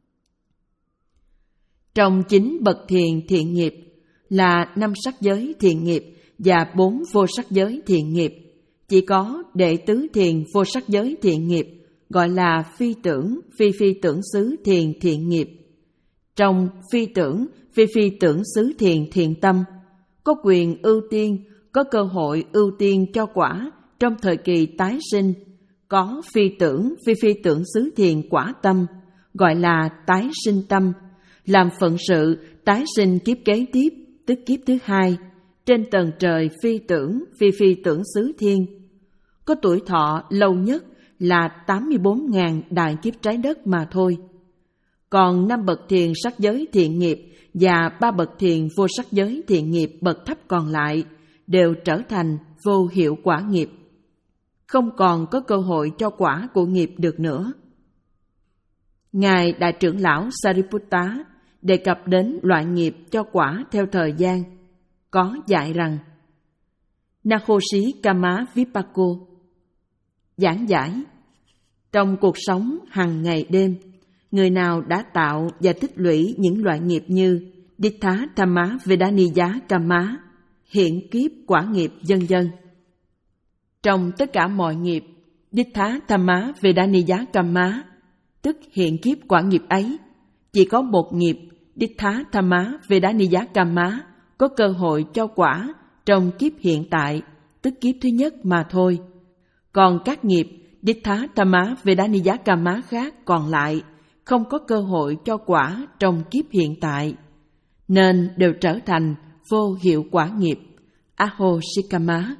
Trong chín bậc thiền thiện nghiệp là năm sắc giới thiện nghiệp và bốn vô sắc giới thiện nghiệp, chỉ có đệ tứ thiền vô sắc giới thiện nghiệp gọi là phi tưởng, phi phi tưởng xứ thiền thiện nghiệp. Trong phi tưởng, phi phi tưởng xứ thiền thiện tâm, có quyền ưu tiên, có cơ hội ưu tiên cho quả trong thời kỳ tái sinh. Có phi tưởng, phi phi tưởng xứ thiền quả tâm, gọi là tái sinh tâm, làm phận sự tái sinh kiếp kế tiếp, tức kiếp thứ hai, trên tầng trời phi tưởng, phi phi tưởng xứ thiên. Có tuổi thọ lâu nhất là tám mươi bốn nghìn đại kiếp trái đất mà thôi. Còn năm bậc thiền sắc giới thiện nghiệp và ba bậc thiền vô sắc giới thiện nghiệp bậc thấp còn lại đều trở thành vô hiệu quả nghiệp, không còn có cơ hội cho quả của nghiệp được nữa. Ngài Đại trưởng lão Sariputta đề cập đến loại nghiệp cho quả theo thời gian, có dạy rằng Nakhosi Kama Vipako giảng giải, trong cuộc sống hằng ngày đêm, người nào đã tạo và tích lũy những loại nghiệp như Dittha Thamma Vedaniya Kama, hiện kiếp quả nghiệp vân vân. Trong tất cả mọi nghiệp, Dittha Thamma Vedaniya Kama, tức hiện kiếp quả nghiệp ấy, chỉ có một nghiệp Dittha Thamma Vedaniya Kama có cơ hội cho quả trong kiếp hiện tại, tức kiếp thứ nhất mà thôi. Còn các nghiệp Dittha Thamma Vedaniya Kama khác còn lại không có cơ hội cho quả trong kiếp hiện tại, nên đều trở thành vô hiệu quả nghiệp, Ahoshikama.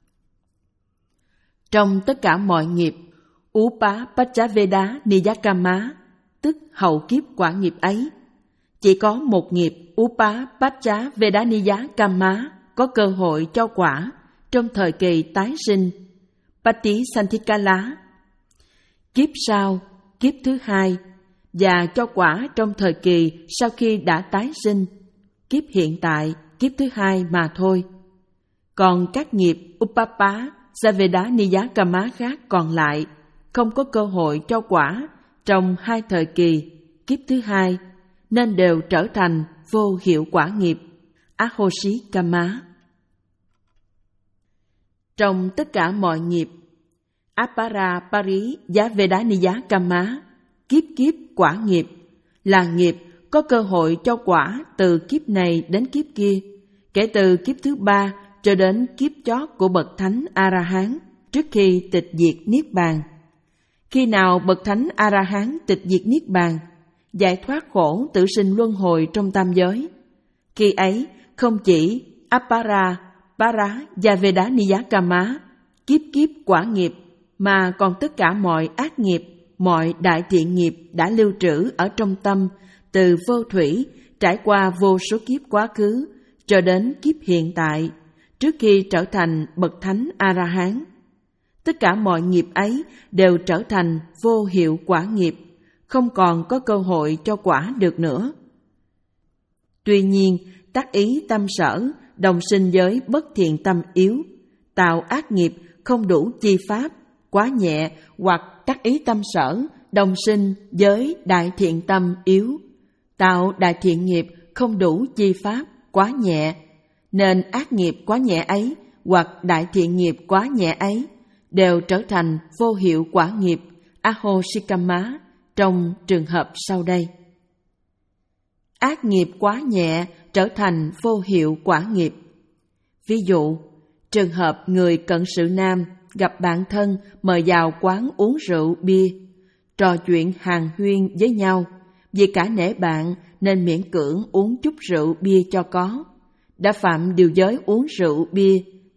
Trong tất cả mọi nghiệp, Upapachaveda Niyakama, tức hậu kiếp quả nghiệp ấy, chỉ có một nghiệp Upapachaveda Kama có cơ hội cho quả trong thời kỳ tái sinh, Patisanthikala, kiếp sau, kiếp thứ hai, và cho quả trong thời kỳ sau khi đã tái sinh, kiếp hiện tại, kiếp thứ hai mà thôi. Còn các nghiệp Upapa Saveda Niyakama khác còn lại không có cơ hội cho quả trong hai thời kỳ, kiếp thứ hai, nên đều trở thành vô hiệu quả nghiệp, Ahoshikama. Trong tất cả mọi nghiệp, Apara Pari Yavedaniya Kama, kiếp kiếp quả nghiệp, là nghiệp có cơ hội cho quả từ kiếp này đến kiếp kia, kể từ kiếp thứ ba cho đến kiếp chót của bậc thánh A-la-hán trước khi tịch diệt niết bàn. Khi nào bậc thánh A-la-hán tịch diệt niết bàn, giải thoát khổ tử sinh luân hồi trong tam giới, khi ấy không chỉ Apara Para Yavedaniya Kama, kiếp kiếp quả nghiệp, mà còn tất cả mọi ác nghiệp, mọi đại thiện nghiệp đã lưu trữ ở trong tâm từ vô thủy trải qua vô số kiếp quá khứ cho đến kiếp hiện tại, trước khi trở thành bậc thánh A-la-hán. Tất cả mọi nghiệp ấy đều trở thành vô hiệu quả nghiệp, không còn có cơ hội cho quả được nữa. Tuy nhiên, tác ý tâm sở, đồng sinh giới bất thiện tâm yếu, tạo ác nghiệp không đủ chi pháp, quá nhẹ, hoặc tác ý tâm sở, đồng sinh giới đại thiện tâm yếu, tạo đại thiện nghiệp không đủ chi pháp, quá nhẹ, nên ác nghiệp quá nhẹ ấy hoặc đại thiện nghiệp quá nhẹ ấy đều trở thành vô hiệu quả nghiệp, Ahoshikama, trong trường hợp sau đây. Ác nghiệp quá nhẹ trở thành vô hiệu quả nghiệp. Ví dụ, trường hợp người cận sự nam gặp bạn thân mời vào quán uống rượu bia, trò chuyện hàn huyên với nhau, vì cả nể bạn nên miễn cưỡng uống chút rượu bia cho có, đã phạm điều giới uống rượu bia,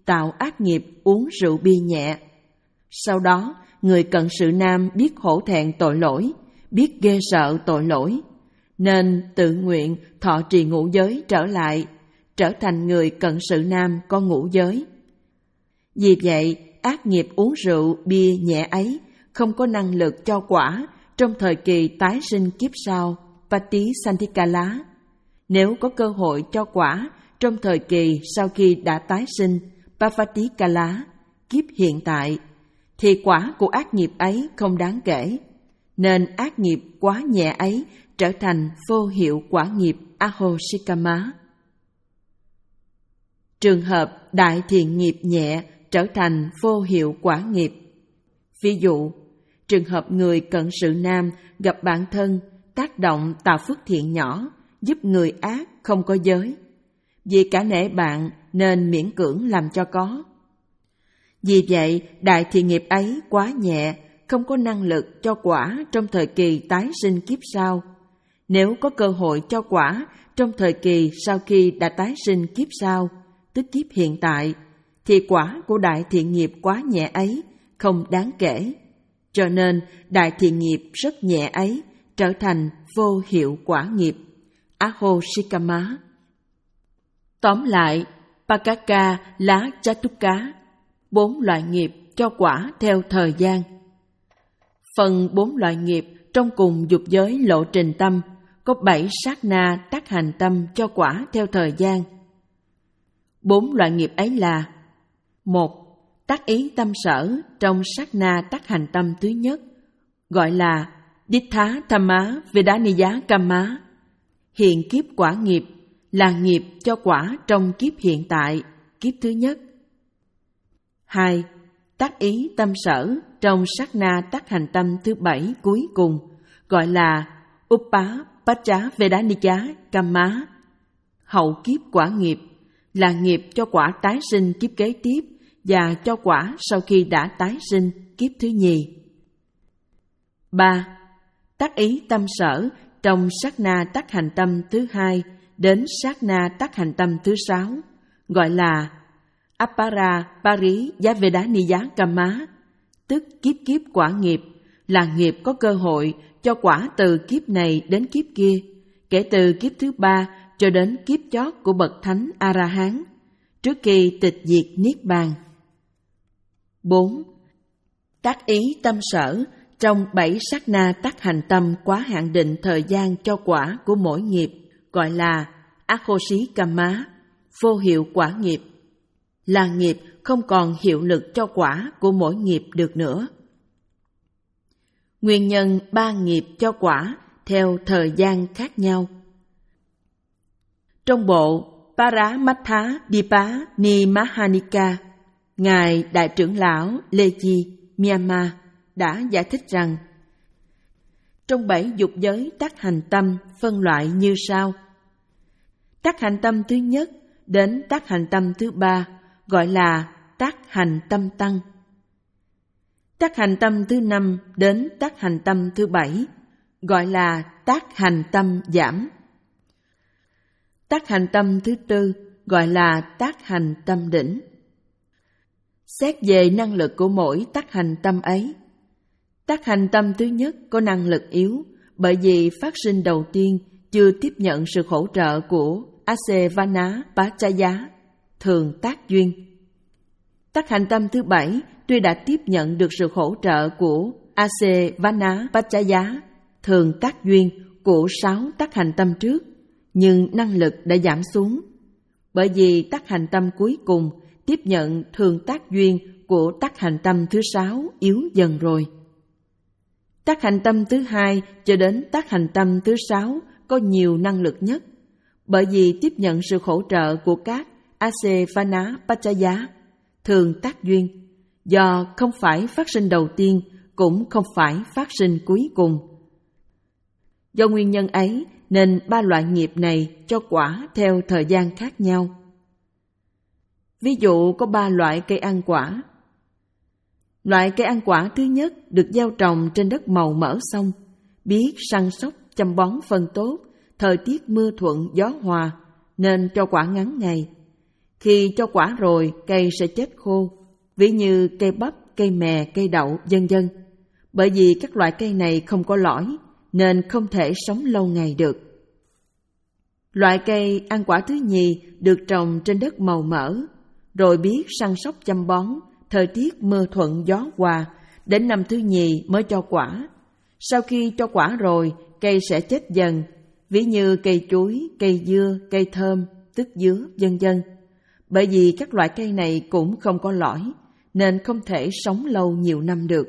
tạo ác nghiệp uống rượu bia nhẹ. Sau đó, người cận sự nam biết hổ thẹn tội lỗi, biết ghê sợ tội lỗi, nên tự nguyện thọ trì ngũ giới trở lại, trở thành người cận sự nam có ngũ giới. Vì vậy, ác nghiệp uống rượu bia nhẹ ấy không có năng lực cho quả trong thời kỳ tái sinh kiếp sau, Patisanthikála. Nếu có cơ hội cho quả trong thời kỳ sau khi đã tái sinh, Pavatikāla, kiếp hiện tại, thì quả của ác nghiệp ấy không đáng kể, nên ác nghiệp quá nhẹ ấy trở thành vô hiệu quả nghiệp Ahosikama. Trường hợp đại thiện nghiệp nhẹ trở thành vô hiệu quả nghiệp. Ví dụ, trường hợp người cận sự nam gặp bạn thân tác động tạo phước thiện nhỏ, giúp người ác không có giới. Vì cả nể bạn nên miễn cưỡng làm cho có. Vì vậy, đại thiện nghiệp ấy quá nhẹ, không có năng lực cho quả trong thời kỳ tái sinh kiếp sau. Nếu có cơ hội cho quả trong thời kỳ sau khi đã tái sinh kiếp sau, tức kiếp hiện tại, thì quả của đại thiện nghiệp quá nhẹ ấy không đáng kể. Cho nên, đại thiện nghiệp rất nhẹ ấy trở thành vô hiệu quả nghiệp Ahosikama. Tóm lại, Pakaka lá Chatuka, bốn loại nghiệp cho quả theo thời gian. Phần bốn loại nghiệp trong cùng dục giới lộ trình tâm có bảy sát na tác hành tâm cho quả theo thời gian. Bốn loại nghiệp ấy là: một. Tác ý tâm sở trong sát na tác hành tâm thứ nhất, gọi là Dittha Thamma Vedaniya Kamma, hiện kiếp quả nghiệp, là nghiệp cho quả trong kiếp hiện tại, kiếp thứ nhất. Hai. Tác ý tâm sở trong sát na tác hành tâm thứ bảy cuối cùng, gọi là Uppapacha Vedaniya Kamma, hậu kiếp quả nghiệp, là nghiệp cho quả tái sinh kiếp kế tiếp và cho quả sau khi đã tái sinh kiếp thứ nhì. Ba. Tác ý tâm sở trong sát na tác hành tâm thứ hai đến sát na tác hành tâm thứ sáu, gọi là Appara Pari Yavedaniya Kamma, tức kiếp kiếp quả nghiệp, là nghiệp có cơ hội cho quả từ kiếp này đến kiếp kia, kể từ kiếp thứ ba cho đến kiếp chót của bậc thánh A-la-hán, trước khi tịch diệt niết bàn. Bốn. Tác ý tâm sở trong bảy sát na tác hành tâm quá hạn định thời gian cho quả của mỗi nghiệp, gọi là Ahosikama, vô hiệu quả nghiệp, là nghiệp không còn hiệu lực cho quả của mỗi nghiệp được nữa. Nguyên nhân ba nghiệp cho quả theo thời gian khác nhau. Trong bộ Paramattha Dipa Nimahanika, Ngài Đại trưởng lão Lê Chi, Myanmar đã giải thích rằng trong bảy dục giới tác hành tâm phân loại như sau. Tác hành tâm thứ nhất đến tác hành tâm thứ ba gọi là tác hành tâm tăng. Tác hành tâm thứ năm đến tác hành tâm thứ bảy gọi là tác hành tâm giảm. Tác hành tâm thứ tư gọi là tác hành tâm đỉnh. Xét về năng lực của mỗi tác hành tâm ấy, tác hành tâm thứ nhất có năng lực yếu bởi vì phát sinh đầu tiên chưa tiếp nhận sự hỗ trợ của Asevana Pachaya, thường tác duyên. Tác hành tâm thứ bảy tuy đã tiếp nhận được sự hỗ trợ của Asevana Pachaya, thường tác duyên của sáu tác hành tâm trước, nhưng năng lực đã giảm xuống, bởi vì tác hành tâm cuối cùng tiếp nhận thường tác duyên của tác hành tâm thứ sáu yếu dần rồi. Tác hành tâm thứ hai cho đến tác hành tâm thứ sáu có nhiều năng lực nhất, bởi vì tiếp nhận sự hỗ trợ của các Asevana Pachaya, thường tác duyên, do không phải phát sinh đầu tiên cũng không phải phát sinh cuối cùng. Do nguyên nhân ấy nên ba loại nghiệp này cho quả theo thời gian khác nhau. Ví dụ có ba loại cây ăn quả. Loại cây ăn quả thứ nhất được gieo trồng trên đất màu mỡ sông, biết săn sóc chăm bón phân tốt, thời tiết mưa thuận gió hòa nên cho quả ngắn ngày. Khi cho quả rồi, cây sẽ chết khô, ví như cây bắp, cây mè, cây đậu, vân vân. Bởi vì các loại cây này không có lõi, nên không thể sống lâu ngày được. Loại cây ăn quả thứ nhì được trồng trên đất màu mỡ, rồi biết săn sóc chăm bón, thời tiết mưa thuận gió hòa, đến năm thứ nhì mới cho quả. Sau khi cho quả rồi, cây sẽ chết dần, ví như cây chuối, cây dưa, cây thơm, tức dứa, vân vân. Bởi vì các loại cây này cũng không có lõi, nên không thể sống lâu nhiều năm được.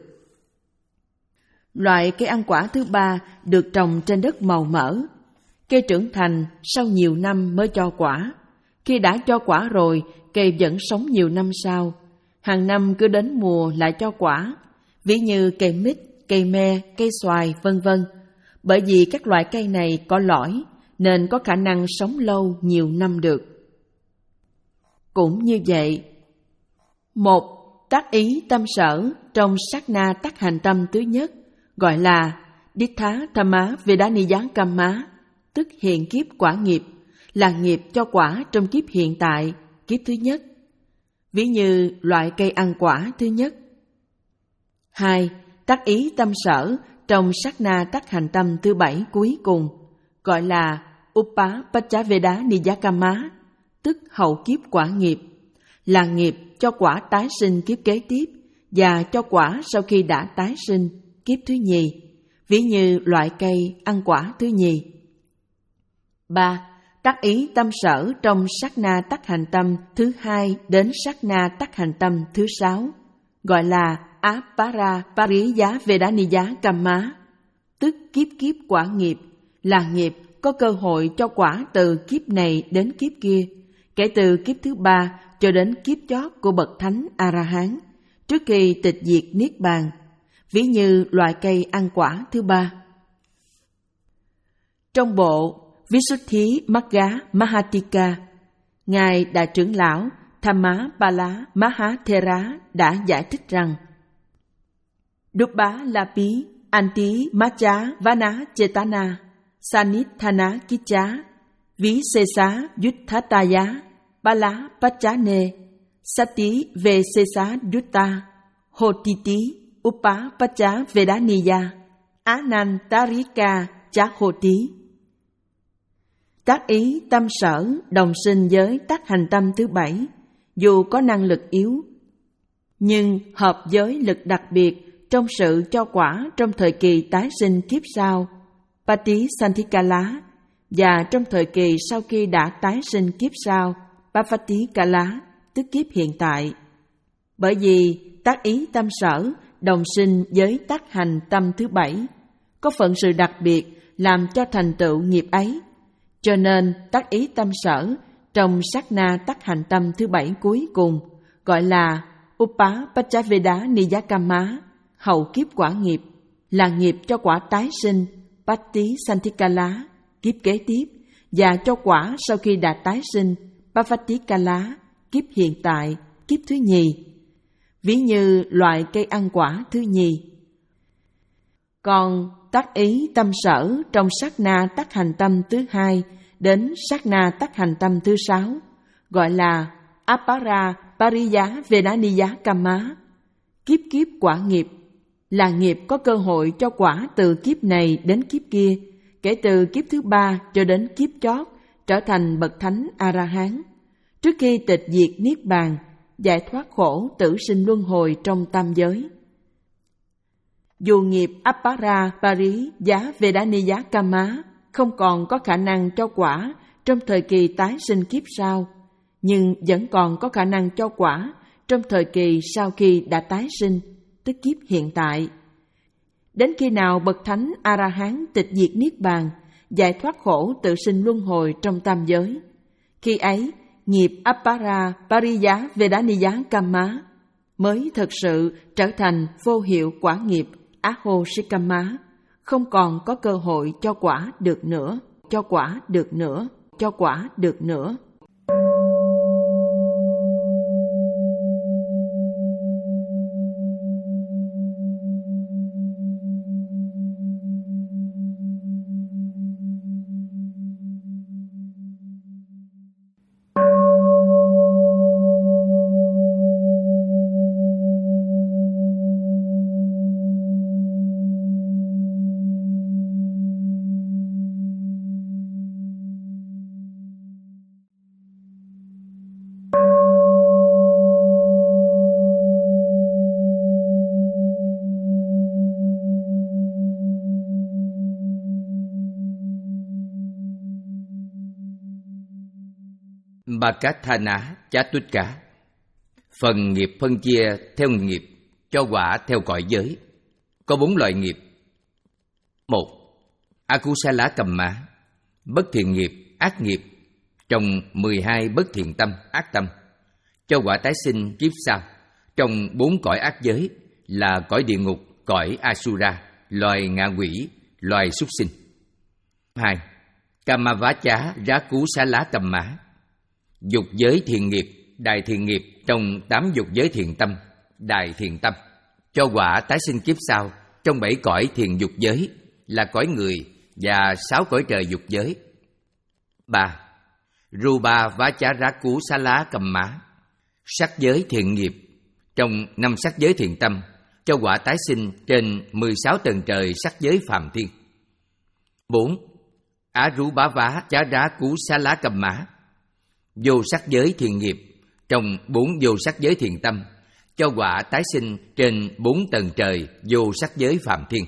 Loại cây ăn quả thứ ba được trồng trên đất màu mỡ. Cây trưởng thành sau nhiều năm mới cho quả. Khi đã cho quả rồi, cây vẫn sống nhiều năm sau. Hàng năm cứ đến mùa lại cho quả, ví như cây mít, cây me, cây xoài, vân vân. Bởi vì các loại cây này có lõi, nên có khả năng sống lâu nhiều năm được. Cũng như vậy, một tác ý tâm sở trong sát na tác hành tâm thứ nhất, gọi là Dittha Thamma Vedaniya Kamma, tức hiện kiếp quả nghiệp, là nghiệp cho quả trong kiếp hiện tại, kiếp thứ nhất, ví như loại cây ăn quả thứ nhất. Hai, tác ý tâm sở trong sát na tác hành tâm thứ bảy cuối cùng, gọi là Upapachchaveda Kamma, tức hậu kiếp quả nghiệp, là nghiệp cho quả tái sinh kiếp kế tiếp và cho quả sau khi đã tái sinh kiếp thứ nhì, ví như loại cây ăn quả thứ nhì. Ba, tác ý tâm sở trong sát na tác hành tâm thứ hai đến sát na tác hành tâm thứ sáu, gọi là Apara Pariya Vedaniya Kamma, tức kiếp kiếp quả nghiệp, là nghiệp có cơ hội cho quả từ kiếp này đến kiếp kia, kể từ kiếp thứ ba cho đến kiếp chót của bậc thánh A-la-hán, trước khi tịch diệt niết bàn, ví như loại cây ăn quả thứ ba. Trong bộ Visuddhi Magga Mahatika, Ngài Đại trưởng lão Thammappala Mahathera đã giải thích rằng Dubba Lapi Anti Macha Vana Chetana Sanithana Kicha Visesa Yutthataya Bala Pachane Sati Vesesa Yutta Hotiti Upapacha Vedaniya Anantarika Chahoti. Tác ý tâm sở đồng sinh với tác hành tâm thứ bảy, dù có năng lực yếu, nhưng hợp với lực đặc biệt trong sự cho quả trong thời kỳ tái sinh kiếp sau, Patisanthikala, và trong thời kỳ sau khi đã tái sinh kiếp sau, Bhavatikala, tức kiếp hiện tại. Bởi vì tác ý tâm sở đồng sinh với tác hành tâm thứ bảy, có phận sự đặc biệt làm cho thành tựu nghiệp ấy, cho nên tác ý tâm sở trong sát na tác hành tâm thứ bảy cuối cùng, gọi là Upapachchaveda Kamma, hậu kiếp quả nghiệp, là nghiệp cho quả tái sinh, Patisanthikala, kiếp kế tiếp, và cho quả sau khi đã tái sinh, Bhavatikala, kiếp hiện tại, kiếp thứ nhì, ví như loại cây ăn quả thứ nhì. Còn tác ý tâm sở trong sát na tác hành tâm thứ hai đến sát na tác hành tâm thứ sáu, gọi là Apara Pariya Vedaniya Kamma, kiếp kiếp quả nghiệp, là nghiệp có cơ hội cho quả từ kiếp này đến kiếp kia, kể từ kiếp thứ ba cho đến kiếp chót, trở thành bậc thánh A-la-hán, trước khi tịch diệt niết bàn, giải thoát khổ tử sinh luân hồi trong tam giới. Dù nghiệp Apara Pariya Vedaniya Kamma không còn có khả năng cho quả trong thời kỳ tái sinh kiếp sau, nhưng vẫn còn có khả năng cho quả trong thời kỳ sau khi đã tái sinh, tức kiếp hiện tại. Đến khi nào bậc thánh A-la-hán tịch diệt niết bàn, giải thoát khổ tự sinh luân hồi trong tam giới, khi ấy nghiệp Apara Pariya Vedaniya Kamma mới thực sự trở thành vô hiệu quả nghiệp Ahosikama, không còn có cơ hội cho quả được nữa, cho quả được nữa, cho quả được nữa. Bakathana Chatutka. Phần nghiệp phân chia theo nghiệp, cho quả theo cõi giới. Có bốn loại nghiệp. Một, Akusala Kamma, bất thiện nghiệp, ác nghiệp, trong mười hai bất thiện tâm, ác tâm, cho quả tái sinh kiếp sau, trong bốn cõi ác giới là cõi địa ngục, cõi Asura, loài ngạ quỷ, loài súc sinh. Hai, Kamavacha Rakusala Kamma, dục giới thiện nghiệp, đại thiện nghiệp trong tám dục giới thiện tâm, đại thiện tâm, cho quả tái sinh kiếp sau trong bảy cõi thiện dục giới là cõi người và sáu cõi trời dục giới. Ba, Rupa Vacharakusala Kamma, sắc giới thiện nghiệp trong năm sắc giới thiện tâm, cho quả tái sinh trên mười sáu tầng trời sắc giới phàm thiên. Bốn, Arubava Charakusala Kamma, vô sắc giới thiện nghiệp trong bốn vô sắc giới thiện tâm, cho quả tái sinh trên bốn tầng trời vô sắc giới phàm thiên.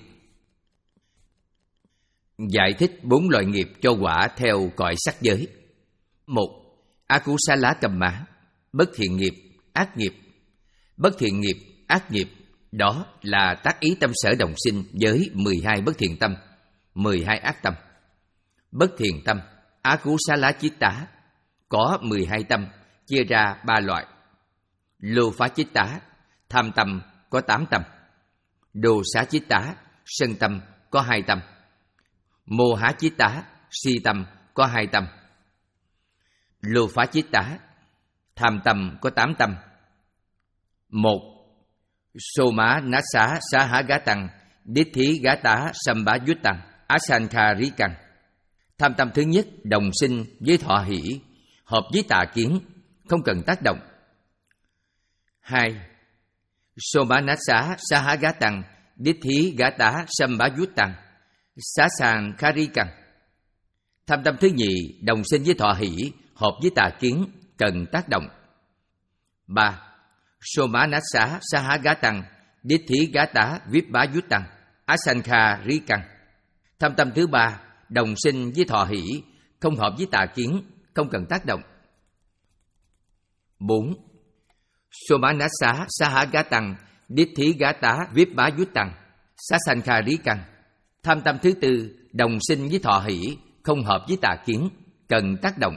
Giải thích bốn loại nghiệp cho quả theo cõi sắc giới. Một, Akusala Kamma, bất thiện nghiệp, ác nghiệp. Bất thiện nghiệp, ác nghiệp, đó là tác ý tâm sở đồng sinh với mười hai bất thiện tâm, mười hai ác tâm. Bất thiện tâm, Akusala Chitta, có mười hai tâm, chia ra ba loại. Lô phá Chitta, tham tâm, có tám tâm. Đồ xá Chitta, sân tâm, có hai tâm. Mô há Chitta, si tâm, có hai tâm. Lô phá Chitta, tham tâm, có tám tâm. Một, Soma Nasa Sahagatan Dithi Gata Sambayutan Asankharikan. Tham tâm thứ nhất đồng sinh với thọ hỷ, hợp với tà kiến, không cần tác động. Hai, Somanasa Sahagatan Dithi Gata Sambayutan Sasankharikan. Tham tâm thứ nhì đồng sinh với thọ hỷ, hợp với tà kiến, cần tác động. Ba, Somanasa Sahagatan Dithi Gata Vipayutan Asankharikan. Tham tâm thứ ba đồng sinh với thọ hỷ, không hợp với tà kiến, không cần tác động. Bốn, Somanasa Sahagatan Dithi Gata Vipayutan Sasankharikan. Tham tâm thứ tư đồng sinh với thọ hỷ, không hợp với tà kiến, cần tác động.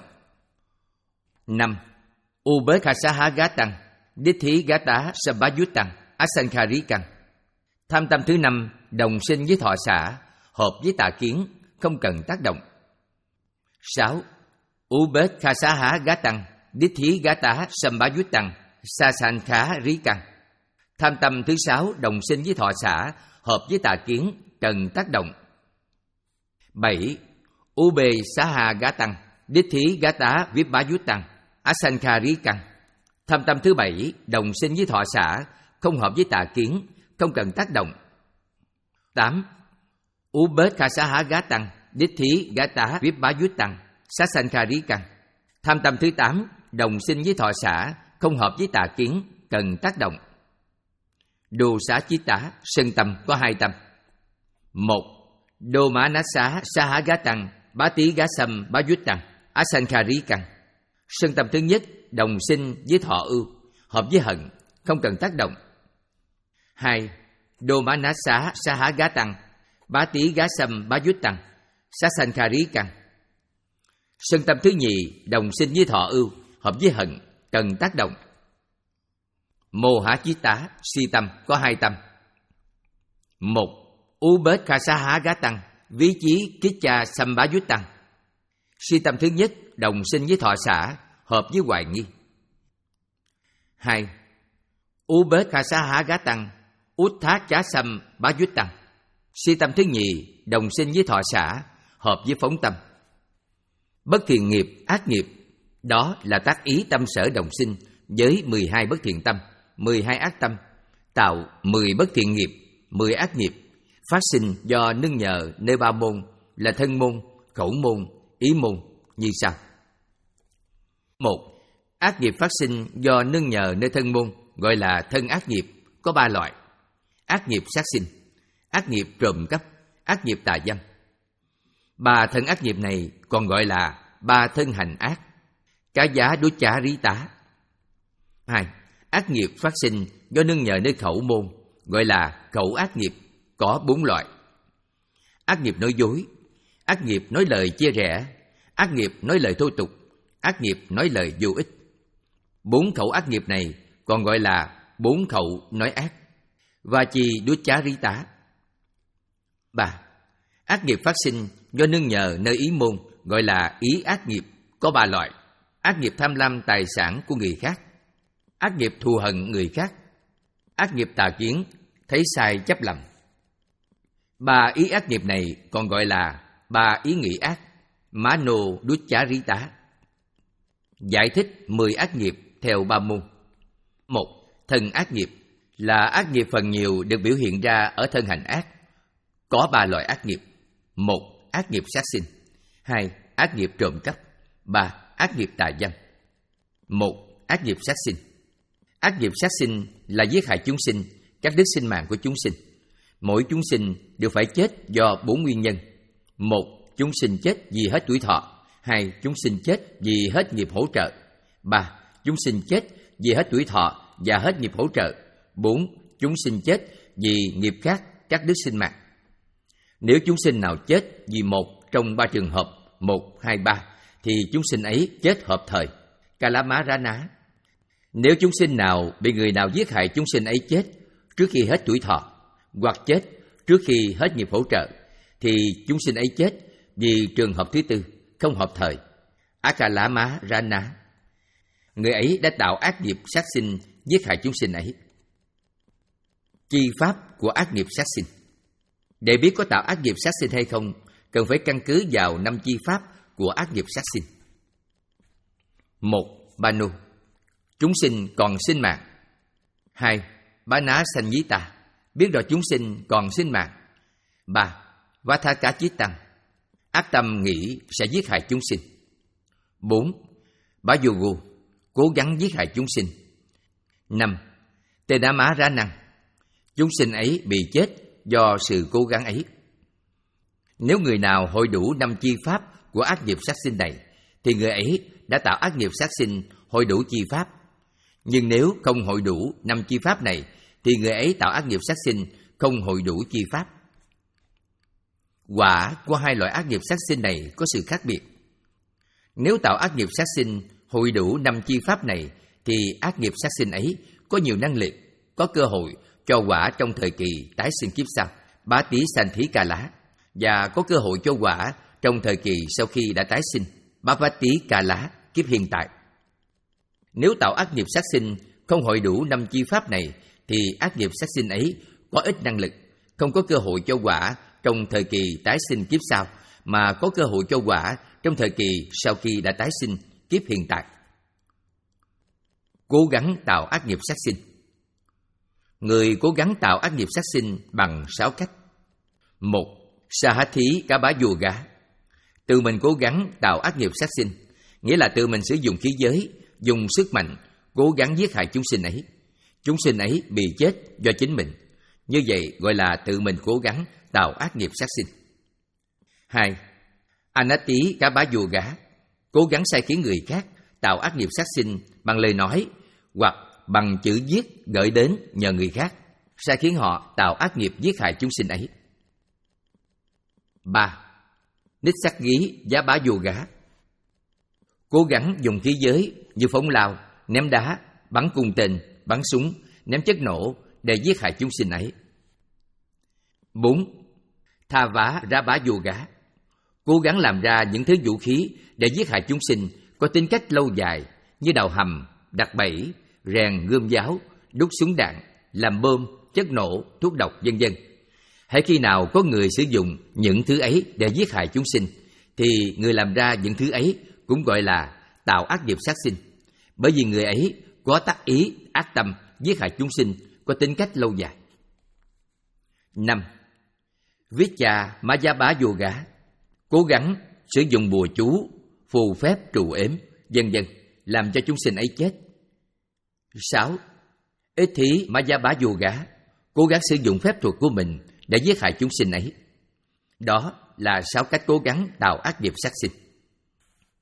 Năm, Ubekasahagatan Dithi Gata Sambayutan Asankharikan. Tham tâm thứ năm đồng sinh với thọ xả, hợp với tà kiến, không cần tác động. Sáu, Ubekasahagatan Dithi Gata Sambayutan Sasankharikan. Tham tâm thứ sáu đồng sinh với thọ xả, hợp với tà kiến, cần tác động. Bảy, Ube Sahagatan Dithi Gata Vipayutan Asankharikan. Tham tâm thứ bảy đồng sinh với thọ xả, không hợp với tà kiến, không cần tác động. Tám, Ubekasahagatan Dithi Gata Vipayutan Sasankharikan. Tham tâm thứ tám đồng sinh với thọ xả, không hợp với tà kiến, cần tác động. Đồ xá Chitta, sân tâm, có hai tâm. Một, Đô Mã Nasa Sahagatan Bati Gasam Bayutan Asankharikan. Sân tâm thứ nhất đồng sinh với thọ ưu, hợp với hận, không cần tác động. Hai, Đô Mã Nasa Sahagatan Bati Gasam Bayutan Sasankharikan. Sân tâm thứ nhì đồng sinh với thọ ưu, hợp với hận, cần tác động. Mô hả Chitta, si tâm, có hai tâm. Một, Ubekasahagatan Ví chí Kicha Sambayutan. Si tâm thứ nhất đồng sinh với thọ xả, hợp với hoài nghi. Hai, Ubekasahagatan Uttachasam Bayutan. Si tâm thứ nhì đồng sinh với thọ xả, hợp với phóng tâm. Bất thiện nghiệp, ác nghiệp, đó là tác ý tâm sở đồng sinh với mười hai bất thiện tâm, mười hai ác tâm, tạo mười bất thiện nghiệp, mười ác nghiệp, phát sinh do nương nhờ nơi ba môn là thân môn, khẩu môn, ý môn như sau. Một, ác nghiệp phát sinh do nương nhờ nơi thân môn gọi là thân ác nghiệp, có ba loại. Ác nghiệp sát sinh, ác nghiệp trộm cắp, ác nghiệp tà dâm. Ba thân ác nghiệp này còn gọi là ba thân hành ác. cá giá đút chá rí tá. Hai, ác nghiệp phát sinh do nương nhờ nơi khẩu môn, gọi là khẩu ác nghiệp, có bốn loại. Ác nghiệp nói dối, ác nghiệp nói lời chia rẽ, ác nghiệp nói lời thô tục, ác nghiệp nói lời vô ích. Bốn khẩu ác nghiệp này còn gọi là bốn khẩu nói ác. Và chi đút chá rí tá. Ba, ác nghiệp phát sinh do nương nhờ nơi ý môn, gọi là ý ác nghiệp, có ba loại. Ác nghiệp tham lam tài sản của người khác, ác nghiệp thù hận người khác, ác nghiệp tà kiến, thấy sai chấp lầm. Ba ý ác nghiệp này còn gọi là ba ý nghĩ ác, mano đút chá rí tá. Giải thích mười ác nghiệp theo ba môn. Một, thân ác nghiệp là ác nghiệp phần nhiều được biểu hiện ra ở thân hành ác. Có ba loại ác nghiệp. Một, ác nghiệp sát sinh. Hai, ác nghiệp trộm cắp. Ba, ác nghiệp tà dâm. Một, ác nghiệp sát sinh. Ác nghiệp sát sinh là giết hại chúng sinh, cắt đứt sinh mạng của chúng sinh. Mỗi chúng sinh đều phải chết do bốn nguyên nhân. Một, chúng sinh chết vì hết tuổi thọ. Hai, chúng sinh chết vì hết nghiệp hỗ trợ. Ba, chúng sinh chết vì hết tuổi thọ và hết nghiệp hỗ trợ. Bốn, chúng sinh chết vì nghiệp khác cắt đứt sinh mạng. Nếu chúng sinh nào chết vì một trong ba trường hợp, một, hai, ba, thì chúng sinh ấy chết hợp thời, Kalama Rana. Nếu chúng sinh nào bị người nào giết hại chúng sinh ấy chết trước khi hết tuổi thọ, hoặc chết trước khi hết nghiệp hỗ trợ, thì chúng sinh ấy chết vì trường hợp thứ tư, không hợp thời, Akalama Rana. Người ấy đã tạo ác nghiệp sát sinh giết hại chúng sinh ấy. Chi pháp của ác nghiệp sát sinh. Để biết có tạo ác nghiệp sát sinh hay không, cần phải căn cứ vào năm chi pháp của ác nghiệp sát sinh. Một, Banu, chúng sinh còn sinh mạng. Hai, Bana Sanyita, biết rõ chúng sinh còn sinh mạng. Ba, Vathakachitam, ác tâm nghĩ sẽ giết hại chúng sinh. Bốn, Bayogu, cố gắng giết hại chúng sinh. Năm, Tenama Ranang, chúng sinh ấy bị chết do sự cố gắng ấy. Nếu người nào hội đủ năm chi pháp của ác nghiệp sát sinh này, thì người ấy đã tạo ác nghiệp sát sinh hội đủ chi pháp. Nhưng nếu không hội đủ năm chi pháp này, thì người ấy tạo ác nghiệp sát sinh không hội đủ chi pháp. Quả của hai loại ác nghiệp sát sinh này có sự khác biệt. Nếu tạo ác nghiệp sát sinh hội đủ năm chi pháp này, thì ác nghiệp sát sinh ấy có nhiều năng lực, có cơ hội cho quả trong thời kỳ tái sinh kiếp sau, bá tí sanh thí ca lá, và có cơ hội cho quả trong thời kỳ sau khi đã tái sinh, bá bá tí ca lá, kiếp hiện tại. Nếu tạo ác nghiệp sát sinh không hội đủ năm chi pháp này, thì ác nghiệp sát sinh ấy có ít năng lực, không có cơ hội cho quả trong thời kỳ tái sinh kiếp sau, mà có cơ hội cho quả trong thời kỳ sau khi đã tái sinh kiếp hiện tại. Cố gắng tạo ác nghiệp sát sinh. Người cố gắng tạo ác nghiệp sát sinh bằng sáu cách. Một, Sahathí cá bá dùa gá, tự mình cố gắng tạo ác nghiệp sát sinh, nghĩa là tự mình sử dụng khí giới, dùng sức mạnh, cố gắng giết hại chúng sinh ấy. Chúng sinh ấy bị chết do chính mình. Như vậy gọi là tự mình cố gắng tạo ác nghiệp sát sinh. Hai, Anati cá bá dùa gá, cố gắng sai khiến người khác tạo ác nghiệp sát sinh bằng lời nói hoặc bằng chữ viết gửi đến nhờ người khác, sai khiến họ tạo ác nghiệp giết hại chúng sinh ấy. Ba, Nissaggi giá bá dùa gá, cố gắng dùng khí giới như phóng lao, ném đá, bắn cung tên, bắn súng, ném chất nổ để giết hại chúng sinh ấy. Bốn, Tha vá ra bá dùa gá, cố gắng làm ra những thứ vũ khí để giết hại chúng sinh có tính cách lâu dài như đào hầm, đặt bẫy, rèn gươm giáo, đúc súng đạn, làm bom, chất nổ, thuốc độc, vân vân. Hễ khi nào có người sử dụng những thứ ấy để giết hại chúng sinh, thì người làm ra những thứ ấy cũng gọi là tạo ác nghiệp sát sinh, bởi vì người ấy có tác ý, ác tâm giết hại chúng sinh có tính cách lâu dài. Năm, Vicha Mayaba Yoga, cố gắng sử dụng bùa chú, phù phép trù ếm, vân vân, làm cho chúng sinh ấy chết. Sáu, Ích thí Mayaba Yoga, cố gắng sử dụng phép thuật của mình để giết hại chúng sinh ấy. Đó là sáu cách cố gắng tạo ác nghiệp sát sinh.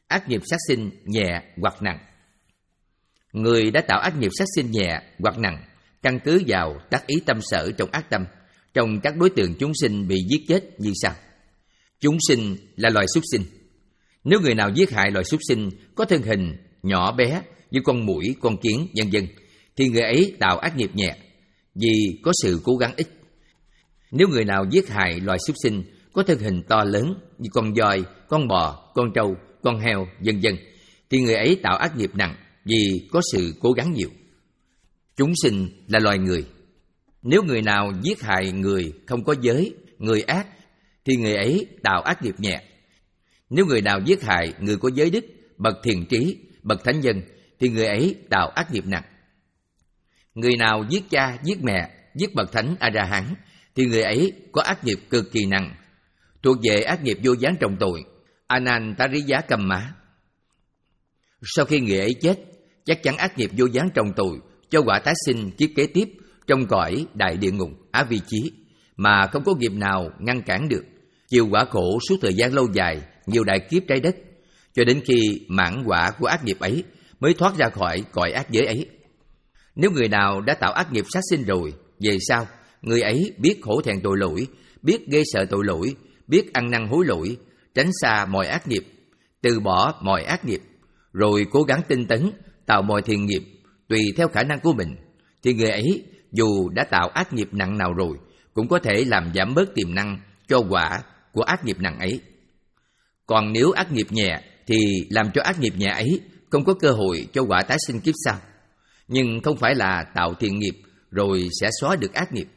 ác nghiệp sát sinh nhẹ hoặc nặng. Người đã tạo ác nghiệp sát sinh nhẹ hoặc nặng căn cứ vào tác ý tâm sở trong ác tâm trong các đối tượng chúng sinh bị giết chết như sau. Chúng sinh là loài súc sinh. Nếu người nào giết hại loài súc sinh có thân hình nhỏ bé như con muỗi, con kiến, vân vân, thì người ấy tạo ác nghiệp nhẹ vì có sự cố gắng ít. Nếu người nào giết hại loài súc sinh có thân hình to lớn như con voi, con bò, con trâu, con heo, vân vân, thì người ấy tạo ác nghiệp nặng vì có sự cố gắng nhiều. Chúng sinh là loài người. Nếu người nào giết hại người không có giới, người ác, thì người ấy tạo ác nghiệp nhẹ. Nếu người nào giết hại người có giới đức, bậc thiện trí, bậc thánh nhân, thì người ấy tạo ác nghiệp nặng. Người nào giết cha, giết mẹ, giết bậc thánh A-ra-hán, thì người ấy có ác nghiệp cực kỳ nặng, thuộc về ác nghiệp vô gián trọng tội, Anantariya-kamma. Sau khi người ấy chết, chắc chắn ác nghiệp vô gián trọng tội cho quả tái sinh kiếp kế tiếp trong cõi đại địa ngục Á Vi Chí, mà không có nghiệp nào ngăn cản được, chịu quả khổ suốt thời gian lâu dài, nhiều đại kiếp trái đất, cho đến khi mãn quả của ác nghiệp ấy mới thoát ra khỏi cõi ác giới ấy. Nếu người nào đã tạo ác nghiệp sát sinh rồi, về sau, người ấy biết hổ thẹn tội lỗi, biết ghê sợ tội lỗi, biết ăn năn hối lỗi, tránh xa mọi ác nghiệp, từ bỏ mọi ác nghiệp, rồi cố gắng tinh tấn, tạo mọi thiện nghiệp, tùy theo khả năng của mình, thì người ấy dù đã tạo ác nghiệp nặng nào rồi, cũng có thể làm giảm bớt tiềm năng cho quả của ác nghiệp nặng ấy. Còn nếu ác nghiệp nhẹ, thì làm cho ác nghiệp nhẹ ấy không có cơ hội cho quả tái sinh kiếp sau, nhưng không phải là tạo thiện nghiệp rồi sẽ xóa được ác nghiệp.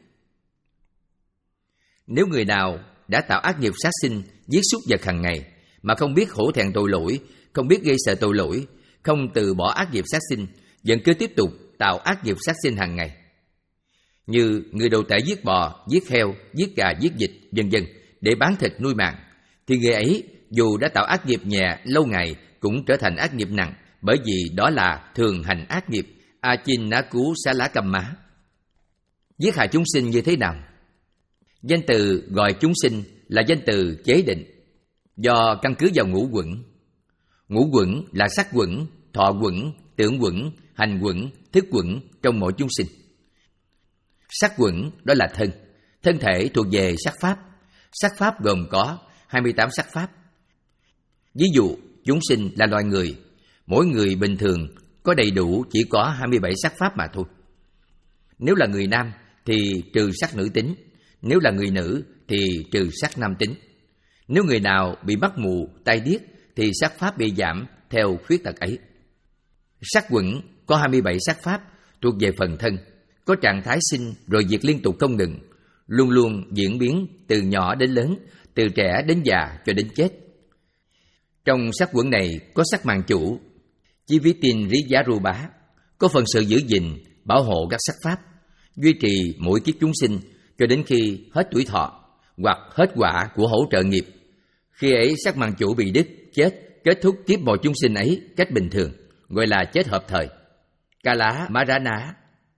Nếu người nào đã tạo ác nghiệp sát sinh, giết súc vật hàng ngày, mà không biết hổ thẹn tội lỗi, không biết gây sợ tội lỗi, không từ bỏ ác nghiệp sát sinh, vẫn cứ tiếp tục tạo ác nghiệp sát sinh hàng ngày, như người đồ tể giết bò, giết heo, giết gà, giết vịt, vân vân để bán thịt nuôi mạng, thì người ấy dù đã tạo ác nghiệp nhẹ lâu ngày cũng trở thành ác nghiệp nặng, bởi vì đó là thường hành ác nghiệp Achinnaku-sala-kamma. Giết hại chúng sinh như thế nào? Danh từ gọi chúng sinh là danh từ chế định, do căn cứ vào ngũ quẩn. Ngũ quẩn là sắc quẩn, thọ quẩn, tưởng quẩn, hành quẩn, thức quẩn trong mỗi chúng sinh. Sắc quẩn đó là thân, thân thể thuộc về sắc pháp. Sắc pháp gồm có hai mươi tám sắc pháp. Ví dụ, chúng sinh là loài người, mỗi người bình thường có đầy đủ chỉ có hai mươi bảy sắc pháp mà thôi. Nếu là người nam thì trừ sắc nữ tính, nếu là người nữ thì trừ sắc nam tính. Nếu người nào bị mắt mù, tai điếc thì sắc pháp bị giảm theo khuyết tật ấy. Sắc quẩn có hai mươi bảy sắc pháp thuộc về phần thân, có trạng thái sinh rồi diệt liên tục không ngừng, luôn luôn diễn biến từ nhỏ đến lớn, từ trẻ đến già cho đến chết. Trong sắc quẩn này có sắc màng chủ, Chivitin Riyaruba, có phần sự giữ gìn, bảo hộ các sắc pháp, duy trì mỗi kiếp chúng sinh cho đến khi hết tuổi thọ hoặc hết quả của hỗ trợ nghiệp. Khi ấy sắc màng chủ bị đứt, chết, kết thúc kiếp mọi chúng sinh ấy cách bình thường, gọi là chết hợp thời, Kala Marana.